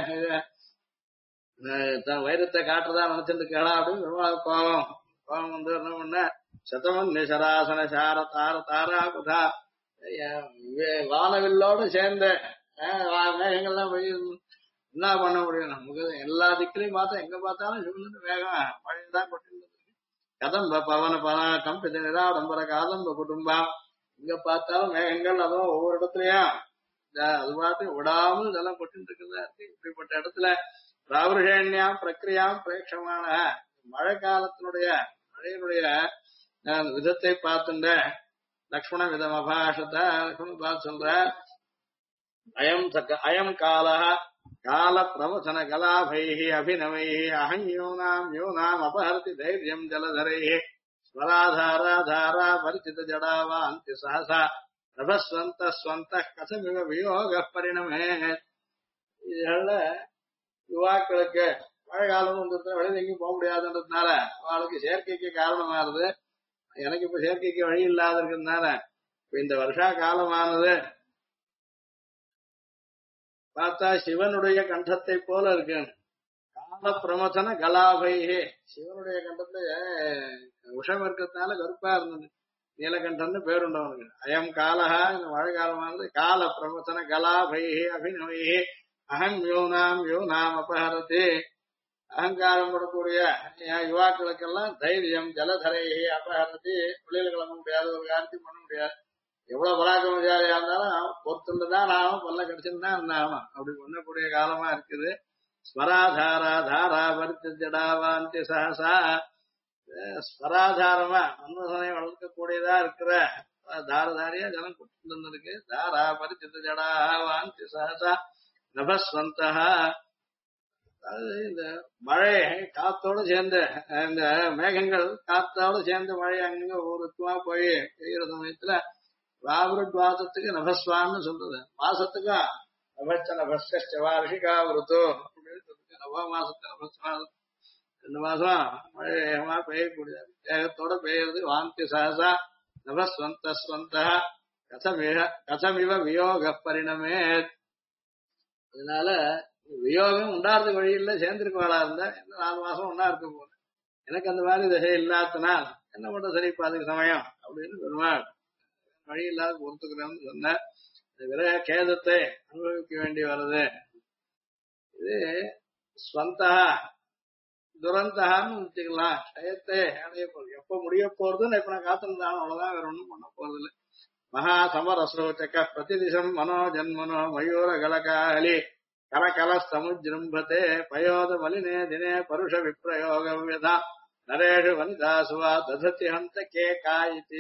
வைரத்தை காட்டுறதா நினைச்சிட்டு கேளா அப்படின்னு பெருமாள் கோபம் வந்து என்ன பண்ண சதமன் சராசன சார தார தாரா புதா வானவில்லோட சேர்ந்த மேகங்கள்லாம் என்ன பண்ண முடியும்? நமக்கு எல்லா திக்கிலையும் பார்த்தா எங்க பார்த்தாலும் சொல்லுன்னு வேகம் மழைதான் கொட்டிருந்தது. கதம்ப பவன பவனாக்கம் பித நிராடம்பர காதம்ப குடும்பம் இங்க பார்த்தாலும் மேகங்கள் அதுவும் ஒவ்வொரு இடத்துலயும் அது பாட்டு விடாமல் இதெல்லாம் கொட்டு இருக்குதா இருக்கு. இப்படிப்பட்ட இடத்துல பிராவருஷேண்யாம் பிரக்கிரியாம் பிரேட்சமான மழை காலத்தினுடைய மழையினுடைய விதத்தை பார்த்துட்ட லக்ஷ்மண விதம் அபாஷத்தை லக்ஷ்மணன் பார்த்து சொல்ற அயம் கால கால பிரவசன கலாபை அபிநவை அஹம் யோனாம் யோனாம் அபஹரதி தைரியம் ஜலதரை ஸ்வராதாரா பரிச்சித ஜடாவாந்தி சஹசா நபஸ்வந்த ஸ்வந்த கசமிவ வியோக பரிணமே. இதனால யுவாக்களுக்கு மழை காலம் வெளியில எங்கேயும் போக முடியாதுன்றதுனால அவளுக்கு செயற்கைக்கு காரணமானது. எனக்கு இப்ப செயற்கைக்கு வழி இல்லாத இருக்கிறதுனால இப்ப இந்த வருஷா காலமானது பார்த்தா சிவனுடைய கண்டத்தை போல இருக்கு. கால பிரமசன கலாபையே சிவனுடைய கண்டத்துல விஷம் இருக்கிறதுனால கருப்பா இருந்தது. நீலகண்டன்னு பேருண்டவனுக்கு. அயம் காலஹா இந்த மழை காலமானது கால பிரமசன கலாபையே அபிநவையே அகம் யோனாம் யோனாம் அபஹரதி அகங்காரம் படக்கூடிய யுவாக்களுக்கெல்லாம் தைரியம் ஜலதரையே அபஹரதி வெளியில கிளம்ப முடியாது, ஒரு காரியத்தையும் பண்ண முடியாது. எவ்வளவு பராக்கிரமசாலியா இருந்தாலும் பொறுத்துதான் ஆகும், பொல்ல கிடைச்சுதான் இருந்தாகணும். அப்படி பண்ணக்கூடிய காலமா இருக்குது. ஸ்வராதாரா தாரா பரித்த ஜடாவாந்தி சஹசா ஸ்வராதாரமா மன்மதனை வளர்க்கக்கூடியதா இருக்கிற தாரதாரியா ஜலம் கொண்டு இருக்கு. தாரா பரித்த ஜடாவாந்தி சஹசா நபஸ்வந்தா இந்த மழை காத்தோடு சேர்ந்து இந்த மேகங்கள் காத்தோடு சேர்ந்து மழை அங்கங்க ஒவ்வொருத்துவா போய் பெய்கிற சமயத்துல வாபுரத்வாசத்துக்கு நபஸ்வான்னு சொல்றது. மாசத்துக்கும் நபச்ச நபஸ்ட வார்ஷிகா விருத்தோ அப்படின்னு சொல்லிட்டு நவ மாசத்து நபஸ்வாசம் 2 மாசம் மழை வேகமா பெய்யக்கூடியது. வேகத்தோட பெய்யறது. வாந்தி சஹசா நபஸ்வந்த ஸ்வந்த கசமிவ வியோக பரிணமே. அதனால வியோகம் உண்டாடுறதுக்கு வழி இல்லை. சேர்ந்திருக்கவாளா இருந்தா என்ன 4 மாசம் ஒன்னா இருக்க போகுது. எனக்கு அந்த மாதிரி திசை இல்லாதனால் என்ன பண்ற சரிப்பா அதுக்கு சமயம் அப்படின்னு பெருமாள் வழி இல்லாத பொறுத்துக்கிறோம்னு சொன்ன விரக கேதத்தை அனுபவிக்க வேண்டி வருது. இது ஸ்வந்தா துரந்தகான்னு வச்சுக்கலாம். டயத்தை அடைய போகுது. எப்ப முடிய போறதுன்னு இப்ப நான் காத்திருந்தாலும் அவ்வளவுதான், வேற ஒண்ணும் பண்ண போறது இல்லை. மகா சமரஸ்ரோச்சக பிரதிதிசம் மனோ ஜன்மனோ மயூர கலகாலி கலகல சமுஜிரும்பதே பயோத மலினே தினே பருஷ விப்ரயோக விதா நரேஷு வனிதாசுவா ததத்தி ஹந்த கே காயிதி.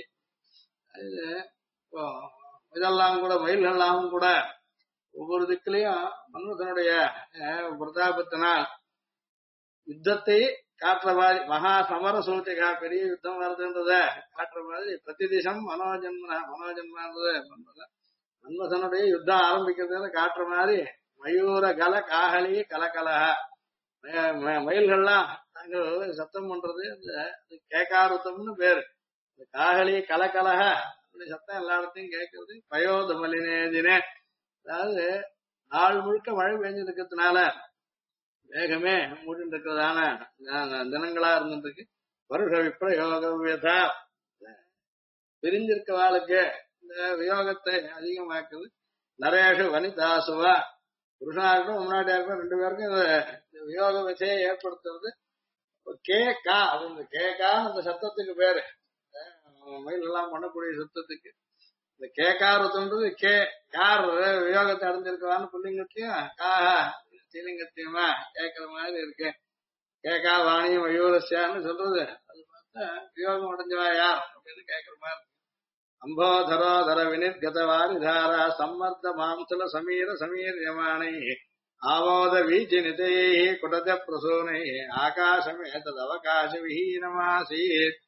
இதெல்லாம் கூட மயில்கள்லாம் கூட ஒவ்வொரு திக்கிலையும் மன்மதனுடைய பிரதாபத்தினால் யுத்தத்தை காட்டுற மாதிரி மகா சமர சூழ்ச்சிகா பெரிய யுத்தம் வருதுன்றத காட்டுற மாதிரி பிரதிதிசம் மனோஜன்மன்றது மன்மதனுடைய யுத்தம் ஆரம்பிக்கிறதுன்னு காட்டுற மாதிரி மயூர கல காகலி கலகலக மயில்கள்லாம் நாங்கள் சத்தம் பண்றது கேக்காருத்தம்னு பேரு. காகலி கலகலக அப்படி சத்தம் எல்லா இடத்தையும் கேட்கறது. பயோத மலினேதினே அதாவது நாள் முழுக்க மழை பெஞ்சிருக்கிறதுனால வேகமே மூடிட்டு இருக்கிறதான தினங்களா இருந்துருக்கு. வருஷ விப்ரயோக விதா பிரிஞ்சிருக்க வாழ்க்கை இந்த வியோகத்தை அதிகமாக்குது. நரேஷு வனிதாசுவா புருஷனாருக்கும் முன்னாடியாருக்கும் 2 பேருக்கும் இந்த வியோக விசையை ஏற்படுத்துறது. கே கா அப்படின்னு கே கா அந்த சத்தத்துக்கு பேரு. மயில் எல்லாம் பண்ணக்கூடிய சத்தத்துக்கு இந்த கேகாரத்துன்றது கே கார் வியோகத்தை அடைஞ்சிருக்கவான்னு புள்ளிங்கத்தையும் காஹா ஸ்ரீலிங்கத்தையுமா கேட்கிற மாதிரி இருக்கு. கேகா வாணியும் மயூரஸ்யான்னு சொல்றது அது பார்த்தா வியோகம் அடைஞ்சவா யார் அப்படின்னு கேட்கிற மாதிரி. அம்போதரோதர வினிர்கதவாரிதாரா சம்மர்த்த மாம்சல சமீர சமீரியமானை ஆமோத வீச்சி நிதையை குடத பிரசூனை ஆகாசமே தது அவகாச விஹீனமாசீத்.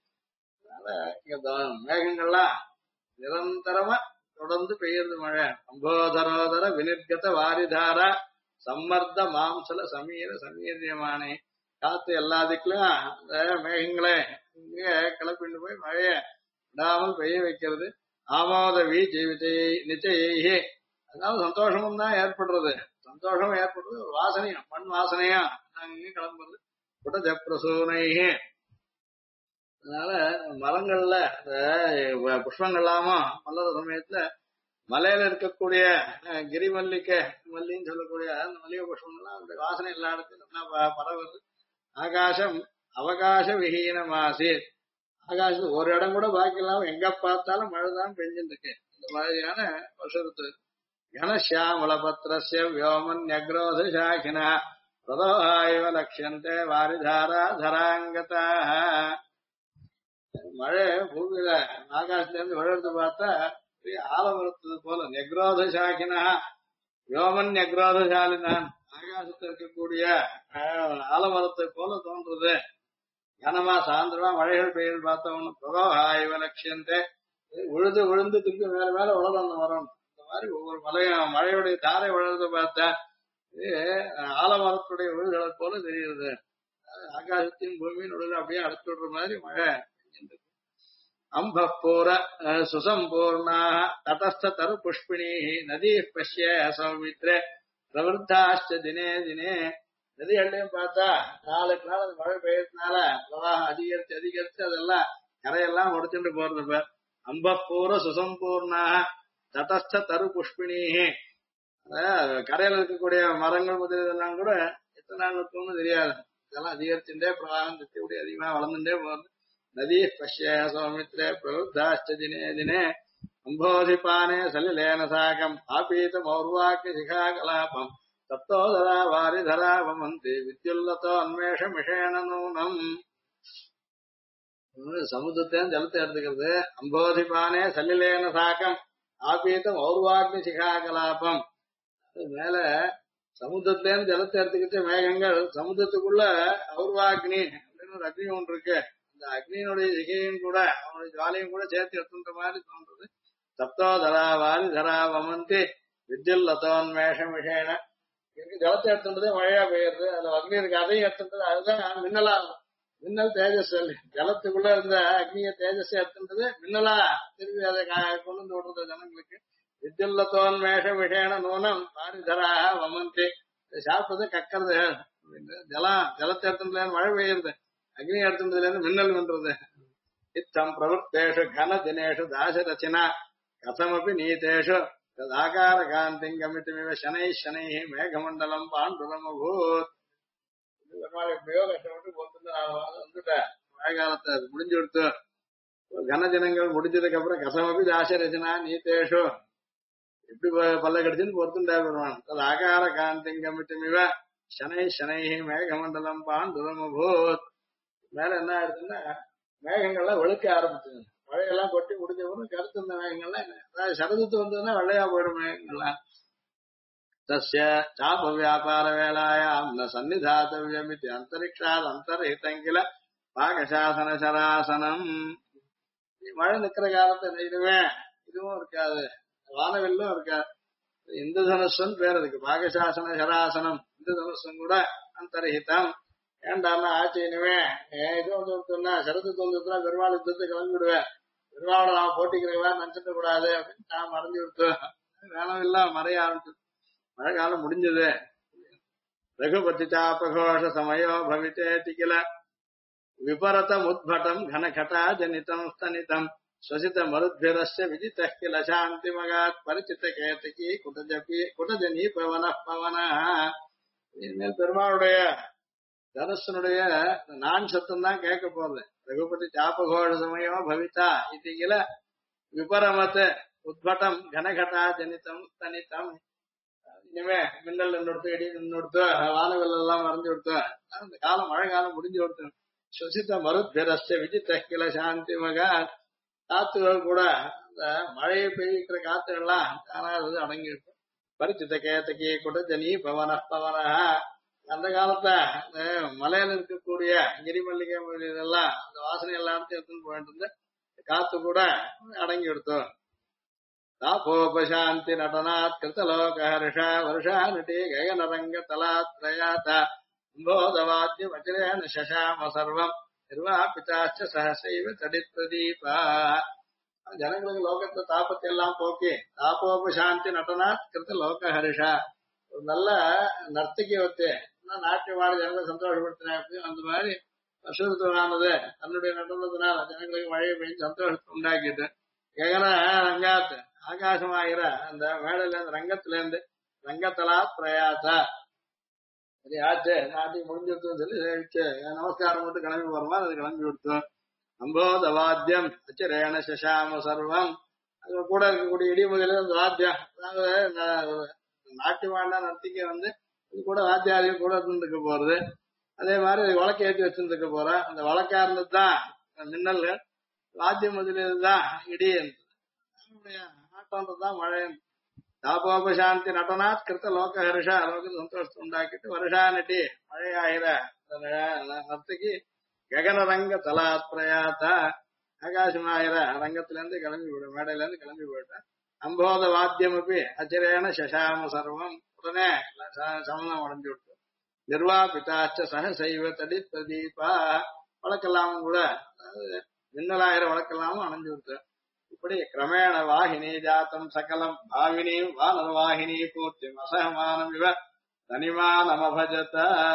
மேகங்கள்லாம் நிரந்தரமா தொடர்ந்து பெய்யறது மழை. அம்போதரோதர வினிர்கத வாரிதாரா சம்மர்த்த மாம்சல சமீர சமீரியமானை காத்து எல்லா திக்கிலும் மேகங்களை இங்க கிளப்பிட்டு போய் மழைய விடாமல் பெய்ய வைக்கிறது. ஆமோத வீச்சி நிச்சயே அதாவது சந்தோஷமும் தான் ஏற்படுறது. சந்தோஷம் ஏற்படுறது ஒரு வாசனையும் மண் வாசனையும் நாங்க கிளம்புறது. குட பிரசூனையே அதனால மரங்கள்ல புஷ்பங்கள்லாமும் மலர சமயத்துல மலையில இருக்கக்கூடிய கிரிமல்லிக்கை மல்லின்னு சொல்லக்கூடிய அந்த மல்லிகை புஷ்பங்கள்லாம் அந்த வாசனை எல்லா இடத்துலையும் பரவுது. ஆகாசம் அவகாச விஹீனமாசி ஆகாசத்துல ஒரு இடம் கூட பாக்கி இல்லாம எங்க பார்த்தாலும் மழை தான் பெஞ்சுட்டு இருக்கு. இந்த மாதிரியான வருஷத்து கனசியாமலபத்ரஸ்ய வியோமன்யக்ரோத சாக்கினா பிரதோஹாயவ லட்சியந்தே வாரிதாரா தராங்கதாக. மழை பூமியில ஆகாசத்துல இருந்து விழுறது பார்த்தா ஆலமரத்தது போல நெக்ரோத சாக்கினா யோமன் நெக்ரோதசாலினான் ஆகாசத்தில் இருக்கக்கூடிய ஆலமரத்தை போல தோன்றது. கனமா சாயந்தரமா மழைகள் பெய்யுது பார்த்தவொன்னு பிரதோஹாயவ லட்சியந்தே விழுந்து விழுந்து திருப்பி மேல மேல உலகம் வரும். இந்த மாதிரி ஒவ்வொரு மலையும் மழையுடைய தாரை விழுறத பார்த்தா இது ஆலமரத்துடைய விழுதுகளை போல தெரியுது. ஆகாசத்தையும் பூமியின் உடல் அப்படியே அடைச்சு விடுற மாதிரி மழை. அம்பூர சுசம்பூர்ணா ததஸ்த தரு புஷ்பிணி நதி பஷ்ய சௌமித்ரே பிரவருத்தாச்ச தினே தினே. நதிகள்லையும் பார்த்தா நாளுக்கு நாள் அந்த மழை பெய்யறதுனால பிரவாகம் அதிகரிச்சு அதிகரிச்சு அதெல்லாம் கரையெல்லாம் உடைச்சுட்டு போறது. இப்ப அம்பூர சுசம்பூர்ணா ததஸ்த தரு புஷ்பிணி கரையில இருக்கக்கூடிய மரங்கள் முதலெல்லாம் கூட எத்தனை நாள் இருக்கும்னு தெரியாது. இதெல்லாம் அதிகரிச்சுட்டே பிரவாகம் திட்டி அதிகமா வளர்ந்துட்டே போறது. நதி பஷ்ய சௌமித்ரே பிரவருத்தாச்ச தினே தினே அம்போதிபானே சலிலேன சாகம் ஆபீத மௌர்வாக்கிய சிகா கலாபம் தத்தோதரா வாரிதரா வமந்தி வித்யுல்லதோ அன்வேஷ மிஷேன நூனம். சமுத்திரத்தையும் ஜலத்தை எடுத்துக்கிறது. அம்போதிபானே சலிலேன சாகம் ஆபீதம் ஔர்வாக்னி சிகா கலாபம். மேல சமுத்திரத்திலேருந்து ஜலத்தை எடுத்துக்கிட்டு மேகங்கள் சமுத்திரத்துக்குள்ள ஔர்வாக்னி அப்படின்னு ஒரு அக்னி ஒன்று இருக்கு. இந்த அக்னியினுடைய சிகையும் கூட அவனுடைய ஜாலியும் கூட சேர்த்து எடுத்துன்ற மாதிரி தோன்றது. சப்தோதரா வாரிதரா வமந்தி வித்யுல்லதோன்மேஷ மிஷேன. ஜலத்தை எடுத்துன்றதே மழையா பெய்யுறது. அதுல அக்னி இருக்கு அதையும் எடுத்துன்றது. அதுதான் மின்னலா மின்னல் தேஜஸ். ஜலத்துக்குள்ள இருந்த அக்னிய தேஜஸ் எடுத்துன்றது மின்னலா திரும்பி அதை கொண்டு வந்து விடுறது ஜனங்களுக்கு. வித்யுல்லதோன்மேஷ மிஷேன நூனம் வாரிதரா வமந்தி. சாப்பிட்டது கக்கிறது. ஜலத்தை எடுத்துன்றதுல மழை பெய்யுறது. அக்னி எடுத்துன்றதுல இருந்து மின்னல் பண்றது. இத்தம் பிரவருத்தேஷு கன தினேஷு தாசரச்சினா கதமபி நீதேஷு ததாகார காந்திங்கமிதமிவ சனை சனை மேகமண்டலம் பாண்டுரம் அபூத். எப்படியோ கஷ்டப்பட்டு போட்டு வந்துட்டேன். மழை காலத்தை அது முடிஞ்சு கொடுத்து கனஜனங்கள் முடிஞ்சதுக்கு அப்புறம் கசமபி தாசரச்சனா நீதேஷு எப்படி பல்ல கடிச்சுன்னு பொறுத்துண்டா வருவான். அது ஆகார காந்திங்கமிதமிவ சனை சனை மேகமண்டலம் பாண்டுரம் அபூத். மேல என்ன ஆயிடுச்சுன்னா மேகங்கள்லாம் வெளுக்க ஆரம்பிச்சுங்க. மழையெல்லாம் கொட்டி முடிஞ்ச பிறகு கருத்து இருந்த மேகங்கள்லாம் அதாவது சரதத்து வந்ததுன்னா வெள்ளையா போயிடும் மேகங்கள்லாம். தஸ்ய சாப வியாபார வேலாயாம் ந சன்னிதாத்தவ்யமிதி அந்தரிக்ஷாத் அந்தர்ஹிதங்கில பாகசாசன சராசனம். மழை நிக்கிற காலத்தை நெய்டுவேன் இதுவும் இருக்காது, வானவில்லும் இருக்காது. இந்து தனுஷன் பேர் இருக்கு. பாகசாசன சராசனம் இந்து தனுஷன் கூட அந்தர்ஹிதம். ஏண்டான்னா ஆச்சு இனிமே இது வந்து சொன்னா சரத்துக்கு வந்துச்சுன்னா பெருமாள் யுத்தத்தை கிளம்பிடுவேன். பெருமாளோட நான் போட்டிக்கிறவா நினைச்சிட கூடாது அப்படின்னு நான் மறைஞ்சு விட்டுவேன். வேணும் இல்ல மறைய ஆரம்பிச்சு. மழை காலம் முடிஞ்சது. ரகுபதி சாபகோஷ சமயோ பவித்தேதி கில விபரதம் உத்பட்டம் கனகட்டா ஜனிதம் ஸ்தனிதம் ஸ்வசித மருத்பிரஸ்ய விஜித கில சாந்தி மகாத் பரிச்சித்த கேதகி குடஜபி குடஜனி பவன பவன. இனிமேல் பெருமாளுடைய தனுஷனுடைய நான் சத்தம் தான் கேட்க போறது. ரகுபதி சாபகோஷ சமயோ பவிதா இதுல விபரமத் உத்பட்டம் கனகட்டா ஜனிதம் ஸ்தனிதம். இனிமே மின்னல் நின்றுடுத்து இடி நின்றுடுத்து வானவில் எல்லாம் மறைஞ்சு கொடுத்து அந்த காலம் மழை காலம் முடிஞ்சு கொடுத்து சுசித்த மருத்பிரஸ்ய விஜித கில சாந்தி மகா. காத்துகள் கூட அந்த மழையை பெய்கிற காத்துகள்லாம் தானாவது அடங்கிட்டு பரிச்சித்த கேத்தகி குடஜனி பவன பவன. அந்த காலத்துல மலையில இருக்கக்கூடிய கிரிமல்லிகை இதெல்லாம் அந்த வாசனை எல்லாத்தையும் எடுத்துன்னு போயிட்டு இருந்து காத்து கூட அடங்கி எடுத்தோம். தாபோபசாந்தி நடனாத் கிருத்தலோக ஹர்ஷா வருஷா நட்டி ககனரங்க தலாத்ரயாத போதவாத்திய வஜ்ரேன சசாம சர்வம் நிர்வாபிதாச்ச சஹசைவ தடித்ரதீபா. ஜனங்களுக்கு லோகத்துல தாபத்தை எல்லாம் போக்கி தாபோபசாந்தி நடனாத் கிருத்த லோக ஹர்ஷா. ஒரு நல்ல நர்த்தகி வச்சு நாட்டியமான ஜனங்களை சந்தோஷப்படுத்தின அந்த மாதிரி வருஷத்துவானது தன்னுடைய நடனத்தினால ஜனங்களுக்கு மழையை பெய்ஞ்சு சந்தோஷத்தை உண்டாக்கிட்டு ககன ரங்காத்து ஆகாசமாகிற அந்த மேடையில இருந்து ரங்கத்துல இருந்து ரங்கத்தலா பிரயாசா சரி ஆச்சு நாட்டி முடிஞ்சுடுத்துன்னு சொல்லி நமஸ்காரம் மட்டும் கிளம்பி போறோமா அது கிளம்பி கொடுத்தோம். அம்போதவாத்தியம் அச்சிரேண சசாம சர்வம். அது கூட இருக்கக்கூடிய இடிமுறையில அந்த வாத்தியம், அதாவது நாட்டு வாண்டா நர்த்திக்க இது கூட வாத்தியாரையும் கூட இருந்துருக்க போறது. அதே மாதிரி வழக்கு ஏற்றி வச்சிருந்துக்க போறேன். அந்த வழக்கா இருந்ததுதான் மின்னல், வாத்தியம் முதலியதுதான் இடி. ஆட்டம்ன்றதுதான் மழை. தாபோபசாந்தி நடனாத் கிருத்த லோக ஹர்ஷ, லோக சந்தோஷத்தை உண்டாக்கிட்டு வருஷா நட்டி மழையாகிற நர்த்தகி ககன ரங்க தலாத் பிரயாத்தா, ஆகாசமாகிற ரங்கத்துல இருந்து கிளம்பி போயிடும், மேடையில இருந்து கிளம்பி போயிட்டேன். அம்போத வாத்தியம் அப்படி அச்சிரேன சசாம சர்வம், உடனே சமணம் அடைஞ்சு விட்டு. நிர்வாபிதாச்ச சகசைவ தடி பிரதீபா, வழக்கெல்லாமும் கூட மின்னலாயிர வழக்கெல்லாமும் அணைஞ்சு விட்டு. இப்படி கிரமேண வாகினி ஜாத்தம் சகலம் பாவினி வானர்வாகினி பூர்த்தி அசகமானம் இவ தனிமானமபஜத.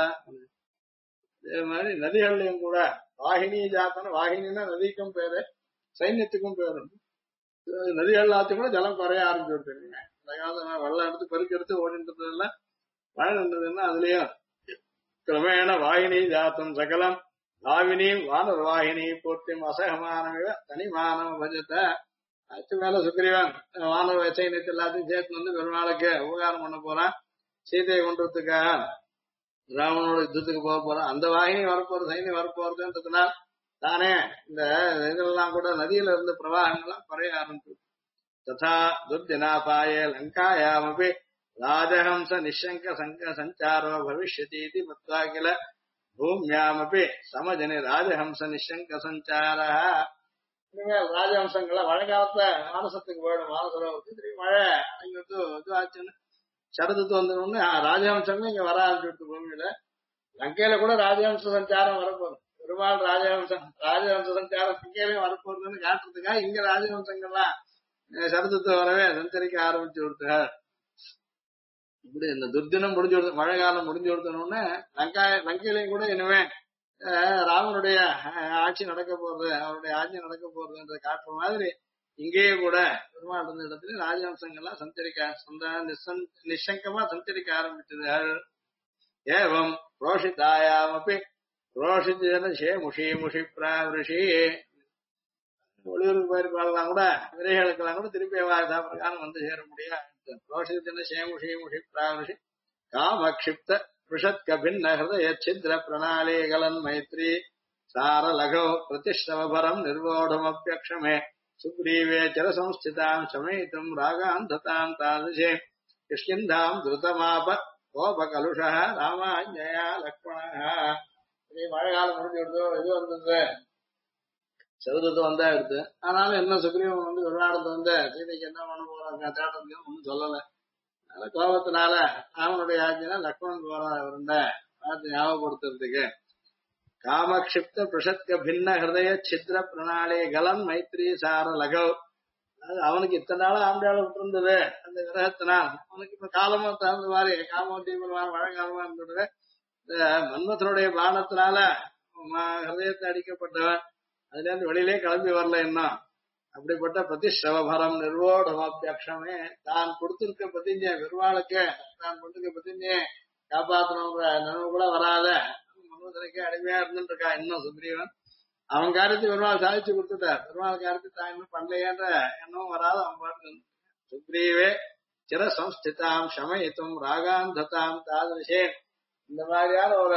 இதே மாதிரி நதிகள்லயும் கூட வாகினி ஜாத்தன, வாகினின்னா நதிக்கும் பேரு, சைன்யத்துக்கும் பேரு. நதிகள் எல்லாத்தையும் கூட ஜலம் குறைய ஆரம்பிச்சு விட்டுருங்க. இந்த காலத்துல வெள்ளம் எடுத்து பெருக்கு எடுத்து ஓடின்றது இல்ல, மழை நின்றதுன்னா அதுலயும் கிரமேண வாகினி ஜாத்தம் சகலம் பாவினி வானர்வாகினி பூர்த்தி அசகமானமிவ தனிமானம் பஜத. அதுக்கு மேல சுக்ரீவன் வானர சைன்யத்தை எல்லாத்தையும் சேர்த்து பெருமாளுக்கு உபகாரம் பண்ண போறான். சீதையை கொண்டுறதுக்காக ராவனோட யுத்தத்துக்கு போக போறான். அந்த வாகினி வரப்போறது, சைன்யம் வரப்போறதுன்றதுனால தானே இந்த இதெல்லாம் கூட நதியில இருந்த பிரவாகங்கள்லாம் குறைய ஆரம்பிச்சு. ததா துர்தினாபாயே லங்காயாமபி ராஜஹம்ச நிஷங்க சங்க சஞ்சாரோ பவிஷ்யதி மத்வா கில பூமியாமபி சமஜனி ராஜஹம்ச நிஷங்க சஞ்சார. இனிமேல் ராஜஹம்சங்களை மழை காலத்துல மானசத்துக்கு போயிடும், மானசரோவுக்கு திரும்பி மழை அங்க இது ஆச்சுன்னு சரதுக்கு வந்தோடனே ராஜஹம்சங்களும் இங்க வர ஆரம்பிச்சு பூமியில. லங்கையில கூட ராஜஹம்ச சஞ்சாரம் வரப்போகுது. பெருமாள் ராஜஹம்ச சஞ்சாரம் லங்கையிலையும் வரப்போகுதுன்னு காட்டுறதுக்காக இங்க ராஜஹம்சங்கள்லாம் சரதுக்கு வரவே சஞ்சரிக்க ஆரம்பிச்சு கொடுத்தார். இப்படி இந்த துர்தினம் முடிஞ்சு கொடுத்து, மழை காலம் முடிஞ்சு கொடுத்தோன்னு லங்கையிலையும் கூட இனிமே ராமனுடைய ஆட்சி நடக்க போறது, அவருடைய ஆட்சி நடக்க போறதுன்ற காட்டுற மாதிரி இங்கேயே கூட பெருமாள் இருந்த இடத்துல ராஜவம்சங்கள்லாம் சஞ்சரிக்க நிஷங்கமா சஞ்சரிக்க ஆரம்பிச்சது. ஏவம் புரோஷிதாயாமப்பி புரோஷிதன முஷி முஷி பிராவிருஷி. ஒளியூருக்கு போயிருக்கலாம் கூட, விரைகளுக்கெல்லாம் கூட திருப்பி பிரகாரம் சேர முடியாது. புரோஷிதன சேமுஷி முஷி பிராவிருஷி காமக்ஷிப்த பிருஷத்கபின்ன ஹிருதய சித்ர பிரணாலே கலன் மைத்ரி சார லகோ பிரதிஷ்டவபரம் நிர்வோடமப்யக்ஷமே சுக்ரீவே சர சம்ஸ்திதாம் சமேதும் ராகாந்ததாம் தாதிஷே கிஷ்கிந்தாம் திருதமாப கோபகலுஷா ராமாஞ்சயா லக்ஷ்மணா. மழை காலம் முடிஞ்சு விடுதோ, இது வந்தது சதுரத்து வந்தா எடுத்து. ஆனாலும் என்ன சுக்ரீவன் விளையாடுறது சீதைக்கு என்ன பண்ண போறாங்க தேட்டத்துக்கு ஒன்னும் சொல்லல. அதனால கோபத்தினால ராமனுடைய ஆட்சினா லக்ஷ்மணன் போறான் அவருண்ட பார்த்து ஞாபகப்படுத்துறதுக்கு. காமக்ஷிப்த பிரஷத்க பின்ன ஹிருதய சித்ர பிரணாளி கலன் மைத்ரி சார லகவ். அவனுக்கு இத்தனை நாளா ஆண்டாள விட்டு இருந்தது அந்த விரகத்தினால். அவனுக்கு இப்ப காலமும் தகுந்த மாதிரி காமம் தீவிரமான மழை காலமா இருந்தது. இந்த மன்மதனுடைய பானத்தினால ஹிருதயத்தை அடிக்கப்பட்டவன் அதுல இருந்து வெளியிலே கிளம்பி வரல இன்னும். அப்படிப்பட்ட பிரதிஷ்டவபரம் நிர்வோடமப்யக்ஷமே, தான் கொடுத்திருக்க பிரதிஞ்ச பெருமாளுக்கு தான் கொடுத்திருக்க பிரதிஞ்சையை காப்பாற்றணுங்கிற நினைவு கூட வராத மன்மதனுக்கு அடிமையா இருந்துட்டு இருக்கா இன்னும் சுக்ரீவன். அவன் காரியத்தை பெருமாள் சாதிச்சு கொடுத்துட்டார், பெருமாள் காரியத்தை தான் இன்னும் பண்ணலையேன்ற எண்ணமும் வராது அவன் பாட்டு. சுக்ரீவே சிர சம்ஸ்திதாம் சமயித்தும் ராகாந்ததாம் தாதிருஷே. இந்த மாதிரியான ஒரு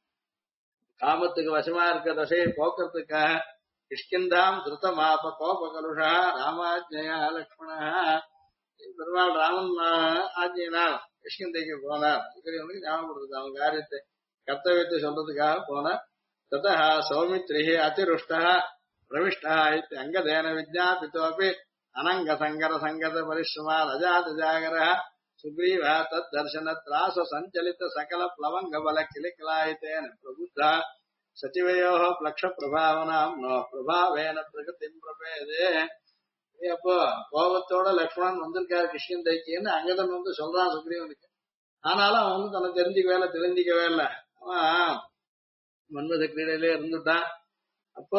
காமத்துக்கு வசமா இருக்க தசையை போக்குறதுக்காக கிஷ்கிந்தாம் திருத்தமாப கோபகலுஷா ராமாஜயா லக்ஷ்மணா. பெருமாள் ராமன் ஆஜியினால் கிஷ்கிந்தைக்கு போனார். சுக்ரீவனுக்கு ஞாபகப்படுத்துது அவன் காரியத்தை கர்த்தவியத்தை சொல்றதுக்காக போனார். ததா சௌமித்ரிஹி அதிருஷ்டா பிரவிஷ்டா அங்கதேன விஜாபித்தோபி அனங்க சங்கர சங்கத பரிஷ்ரமா ரஜாத ஜாகர சுக்ரீவ தத் தர்சன திராச சஞ்சலித சகல பிளவங்க பல கிளிகலாயித்தேன பிரபுத்தா சச்சிவயோ பிளக்ஷ பிரபாவனாம் நோ பிரபாவேன பிரகதி பிரபேதே. அப்போ கோபத்தோட லக்ஷ்மணன் வந்திருக்காரு கிருஷ்ணந்தைக்குன்னு அங்கதன் சொல்றான் சுக்ரீவனுக்கு. ஆனாலும் அவன் தன்னை தெரிஞ்சிக்கவே இல்லை. அவன் மன்மத கிரீடையிலே இருந்துட்டான். அப்போ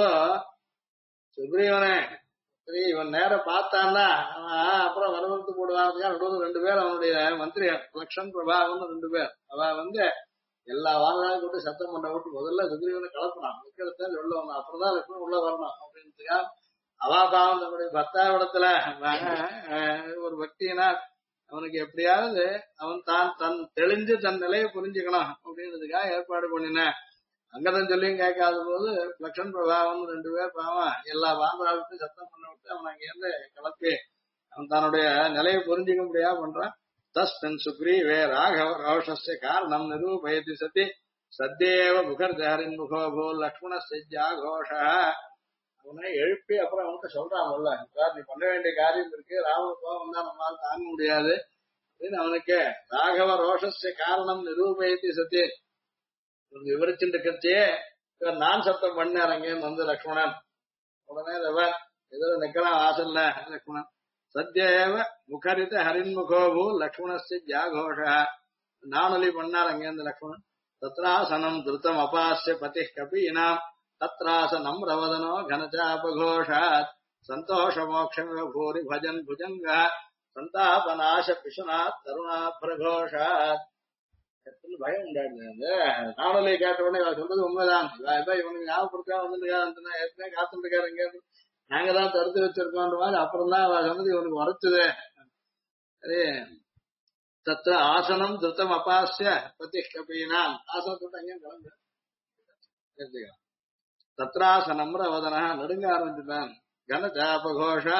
சுக்ரீவனை இவன் நேரம் பார்த்தான்னா அவன் அப்புறம் வரவழைத்து போடுவாங்க. நடுவில் 2 பேர் அவனுடைய மந்திரி லக்ஷன் பிரபாவன் 2 பேர். அவ எல்லா வாங்கலாம் கூட்டு சத்தம் பண்ண விட்டு முதல்ல சுக்ரீவனை கலப்பணும், நிக்கிறத உள்ள வரணும், அப்புறம் தான் லட்சுமணன் உள்ள வரணும் அப்படின்றதுக்கா அவாபாவம் தன்னுடைய பக்தாவிடத்துல ஒரு பக்தியினா அவனுக்கு எப்படியாவது அவன் தான் தன் தெளிஞ்சு தன் நிலையை புரிஞ்சுக்கணும் அப்படின்றதுக்காக ஏற்பாடு பண்ணினேன். அங்கதான் சொல்லியும் கேட்காத போது லக்ஷ்மண் பிரபாவம் 2 பேர் பாவம் எல்லா பாந்தாவிட்டு சத்தம் பண்ண விட்டு அவன் அங்கிருந்து கிளப்பி அவன் தன்னுடைய நிலையை புரிஞ்சுக்க முடியா பண்றான். தஸ்மின் சுக்ரீவே ராகவ ரோஷஸ்ய காரணம் நிரூபயதி சதி சத்தேவ முகர்தஹரின் முகோபோ லக்ஷ்மணஸ்ய கோஷ. அவனை எழுப்பி அப்புறம் அவன்கிட்ட சொல்றான், நீ பண்ண வேண்டிய காரியம் இருக்கு, ராவண கோபம் தான் நம்மளால தாங்க முடியாது அப்படின்னு அவனுக்கு ராகவ ரோஷஸ்ய காரணம் நிரூபயதி சதி விவரிச்சுட்டு கட்சியே நான் சத்தம் பண்ணார் அங்கேன்னு வந்து லக்ஷ்மணன். உடனே எதிர நிக்கலாம் வாசல்ல லக்ஷ்மணன். சத்யேவ முகரித ஹரின்முகோபு லக்ஷ்மணஸ்ய ஜாகோஷ. நானொலி பண்ணார் அங்கேருந்து லக்ஷ்மணன். தத்ராசனம் திருத்தம் அபாஸ்ய பதி கபீனாம் தத்ராசனம் ரவதனோ கனச்சாபகோஷாத் சந்தோஷ மோக்ஷமிவ பூரி பஜன் புஜங்க சந்தாபநாச பிசுனாத் தருணாபிரகோஷாத். பயம் உண்டாடுது. நானொலி கேட்ட உடனே சொல்றது உண்மைதான், இவனுக்கு ஞாபகப்படுத்தா வந்து ஏற்கனவே காத்துட்டு இருக்காரு இங்க, நாங்க தான் தடுத்து வச்சிருக்கோன்ற மாதிரி அப்புறம் தான் சொன்னது இவனுக்கு உரைச்சுது. சரி, தத்த ஆசனம் திருத்தம் அபாசிய பத்தி கபீனாம். ஆசனத்துட்டு அங்கேயும் கிளம்பு தெரிஞ்சுக்கலாம். தத்ராசனம் ரவதனா நடுங்க ஆரம்பிச்சுட்டான். கனஜாபகோஷா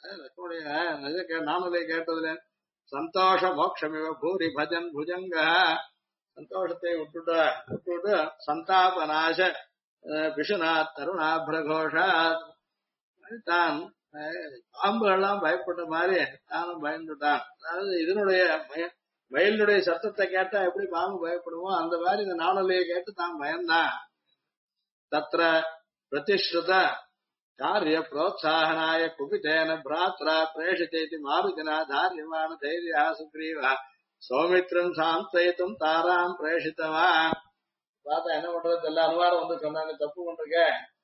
நானொலி கேட்டதுல சந்தோஷ மோக்ஷமிவ பூரி பஜன் புஜங்க. சந்தோஷத்தை விட்டுட்டு சந்தாபநாச பிசுனாத் தருணாபிரகோஷாத். தான் பாம்புகள்லாம் பயப்பட்ட மாதிரி தானும் பயந்துட்டான். அதாவது இதனுடைய மயிலுடைய சத்தத்தை கேட்டா எப்படி பாம்பு பயப்படுமோ அந்த மாதிரி இந்த நானொலியை கேட்டு தான் பயந்தான். தத்ர பிரதிஸ்ருத காரிய புரோத்சாகனாய குபிதேன பிராத்ரா பிரேஷிதேதி மாருதினா தாரியமான தைரியா சுக்ரீவா சௌமித்ரம் சாந்தயித்தும் தாராம் பிரேஷித்தவான். பார்த்தா என்ன பண்றது எல்லாம் அனுவாரம் வந்து சொன்னாங்க, தப்பு பண்றீங்க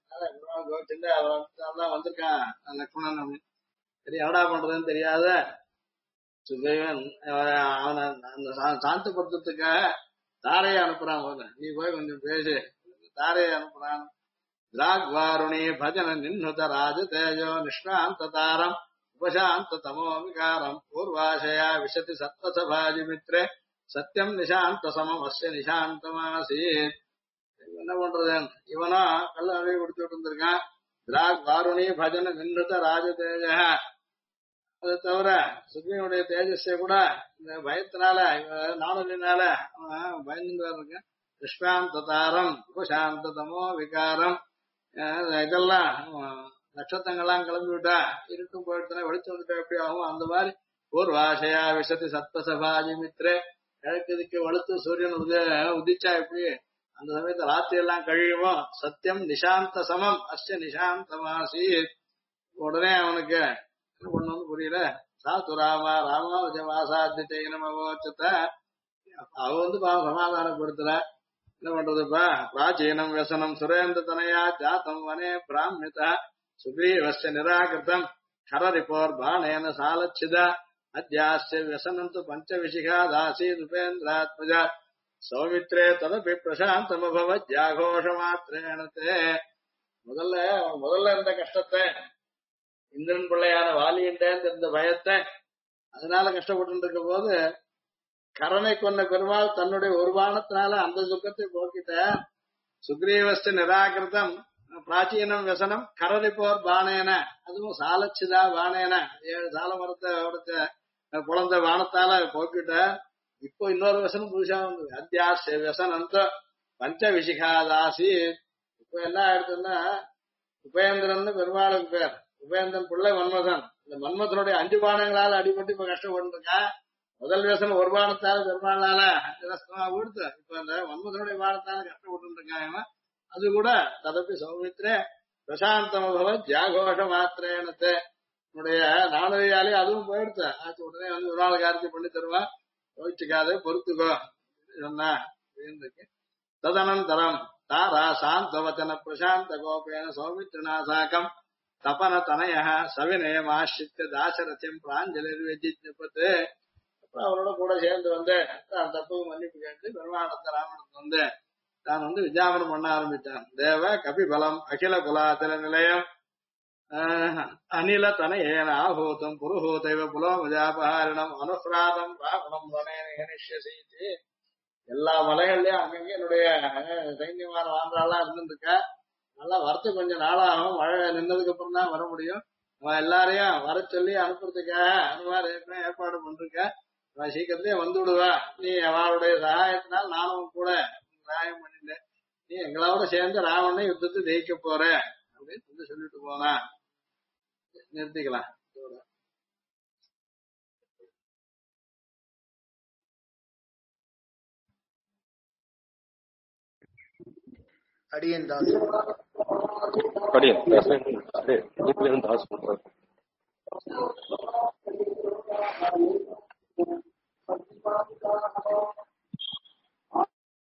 தான் வந்திருக்கான் லக்ஷ்மணன் அப்படின்னு. சரி எவடா பண்றதுன்னு தெரியாத சுக்ரீவன் அவனை அந்த சாந்தப்படுத்துறதுக்காக தாரையை அனுப்புறான். போத நீ போய் கொஞ்சம் பேசு. தாரையை அனுப்புறான். திராக்வாருணி பஜன நின்னுத ராஜ தேஜோ நிஷ்ணாந்த தாரம் உபசாந்த தமோ விகாரம் பூர்வாசயா விசதி சத்வசபாஜி மித்ரே சத்தியம் நிசாந்த சமம் அஸ்ய நிசாந்தமாசீத். என்ன பண்றது, இவனா கல்ல அழகி கொடுத்துட்டு இருந்திருக்கான். திராக் வாருணி பஜன நின்றுத ராஜ தேஜ. அதை தவிர சுக்ரீவனுடைய தேஜஸை கூட இந்த பயத்தினால நானொலினால அவன் பயந்து இருக்கான். நிஷ்காந்த தாரம் உபசாந்த தமோ விகாரம் இதெல்லாம் நட்சத்திரங்கள்லாம் கிளம்பி விட்டா இருட்டும் போயிடுச்சுன்னா வெளிச்சம் வந்துட்டா எப்படி ஆகும் அந்த மாதிரி ஒரு வாசையா விசதி சத்வசபாஜி மித்ரே. கிழக்குதிக்கு வலுத்து சூரியன் உதிச்சா எப்படி அந்த சமயத்துல ராத்திரி எல்லாம் கழியுமோ சத்தியம் நிசாந்த சமம் அஸ்ய நிசாந்தமாசி. உடனே அவனுக்கு என்ன பண்ணு புரியல. சாத்து ராமா ராமாவசவாசாத்திய நமோச்சத்த அவ வந்து சமாதானப்படுத்துற. என்ன பண்றதுப்பா, பிராச்சீனம் व्यसனம் சுரேந்திர தனயா ஜாத்தம் வனே பிராமிதா சுக்ரீவஸ்ய நிராகிருதம் ஹரரிபோர் பாணேன சாலச்சித அத்யாஸ்ய व्यसனம் து பஞ்சவிசிகா தாசீத் உபேந்திராத்மஜா சௌமித்ரே ததபி பிரசாந்தமபவத் ஜாகோஷ மாத்திரேணத்தே. முதல்ல இருந்த கஷ்டத்தை இந்திரன் பிள்ளையான வாலியின்றேன் இருந்த பயத்தை அதனால கஷ்டப்பட்டு இருக்க போது கரனை கொண்ட பெருமாள் தன்னுடைய ஒரு பானத்தினால அந்த துக்கத்தை போக்கிட்ட. சுக்ரீவஸ்து நிராகிருதம் பிராச்சீனம் व्यसனம் கரரி போர் பானேன அதுவும் சாலச்சிதா பானேன 7 சால மரத்தை புலந்த பானத்தால போக்கிட்ட. இப்போ இன்னொரு व्यसனம் புதுசா வந்தது. அத்தியாசிய व्यसனம் பஞ்ச விசிகாதாசி. இப்ப என்ன ஆயிடுச்சுன்னா உபேந்திரன் பெருமாளுக்கு பேர். உபேந்திரன் பிள்ளை மன்மதன். இந்த மன்மதனுடைய 5 பானங்களால அடிபட்டு இப்ப கஷ்டப்பட்டு இருக்கான். முதல் व्यसனம் ஒரு பானத்தால பெருமாளால விடுத்து இப்ப இந்த மன்மதனுடைய பானத்தால கஷ்டப்பட்டு இருக்கான். அது கூட ததப்பி சௌமித்ரே பிரசாந்தமபவ ஜாகோஷ மாத்திரேனத்தை உன்னுடைய நானதியாலே அதுவும் போயிடுத்த ஆச்சு. உடனே வந்து ஒரு நாள் காரியத்தை பண்ணி தருவான், போயிச்சுக்காத பொறுத்துக்கோ சொன்னா. ததனந்தரம் தாரா சாந்தவச்சன பிரசாந்த கோபேன சௌமித்ரினா சாக்கம் தபன தனய சவிநயம் ஆசிரித்த தாசரத்தியம் பிராஞ்சலிர் வெஜிப்பத்து. அப்புறம் அவரோட கூட சேர்ந்து வந்து தான் தப்புக்கு மன்னிப்பு கேட்டு பெருமானத்தை ராமனத்தை வந்து தான் வந்து விஜயாபனம் பண்ண ஆரம்பித்தான். தேவ கபிபலம் அகில குலாச்சல நிலையம் அனில தனயேன ஆஹூதம் புருஹூதைவ புலோமஜாபஹாரிணம் அனுப்ராதம் ராவணம் ரணேனிஷ்யசீதி. எல்லா மலைகள்லயும் அங்கங்க என்னுடைய சைன்யமான வாழ்றாலாம் இருந்துருக்கா. நல்லா வரத்து கொஞ்சம் நாளாகும், மழை நின்னதுக்கு அப்புறம் தான் வர முடியும். அவன் எல்லாரையும் வர சொல்லி அனுப்புறதுக்காக அனுமார் ஏற்கனவே ஏற்பாடு பண்ணிருக்க. அவன் சீக்கிரத்திலேயே வந்து விடுவா. நீ அவளுடைய சகாயத்தினால் நானும் கூட சகாயம் பண்ணிட்டேன். நீ எங்களோட சேர்ந்து ராவணனை யுத்தத்தை ஜெயிக்க போற அப்படின்னு சொல்லிட்டு போனா. நிறுத்திக்கலாம். அடியன் தாஸ் அடியன் தாஸ்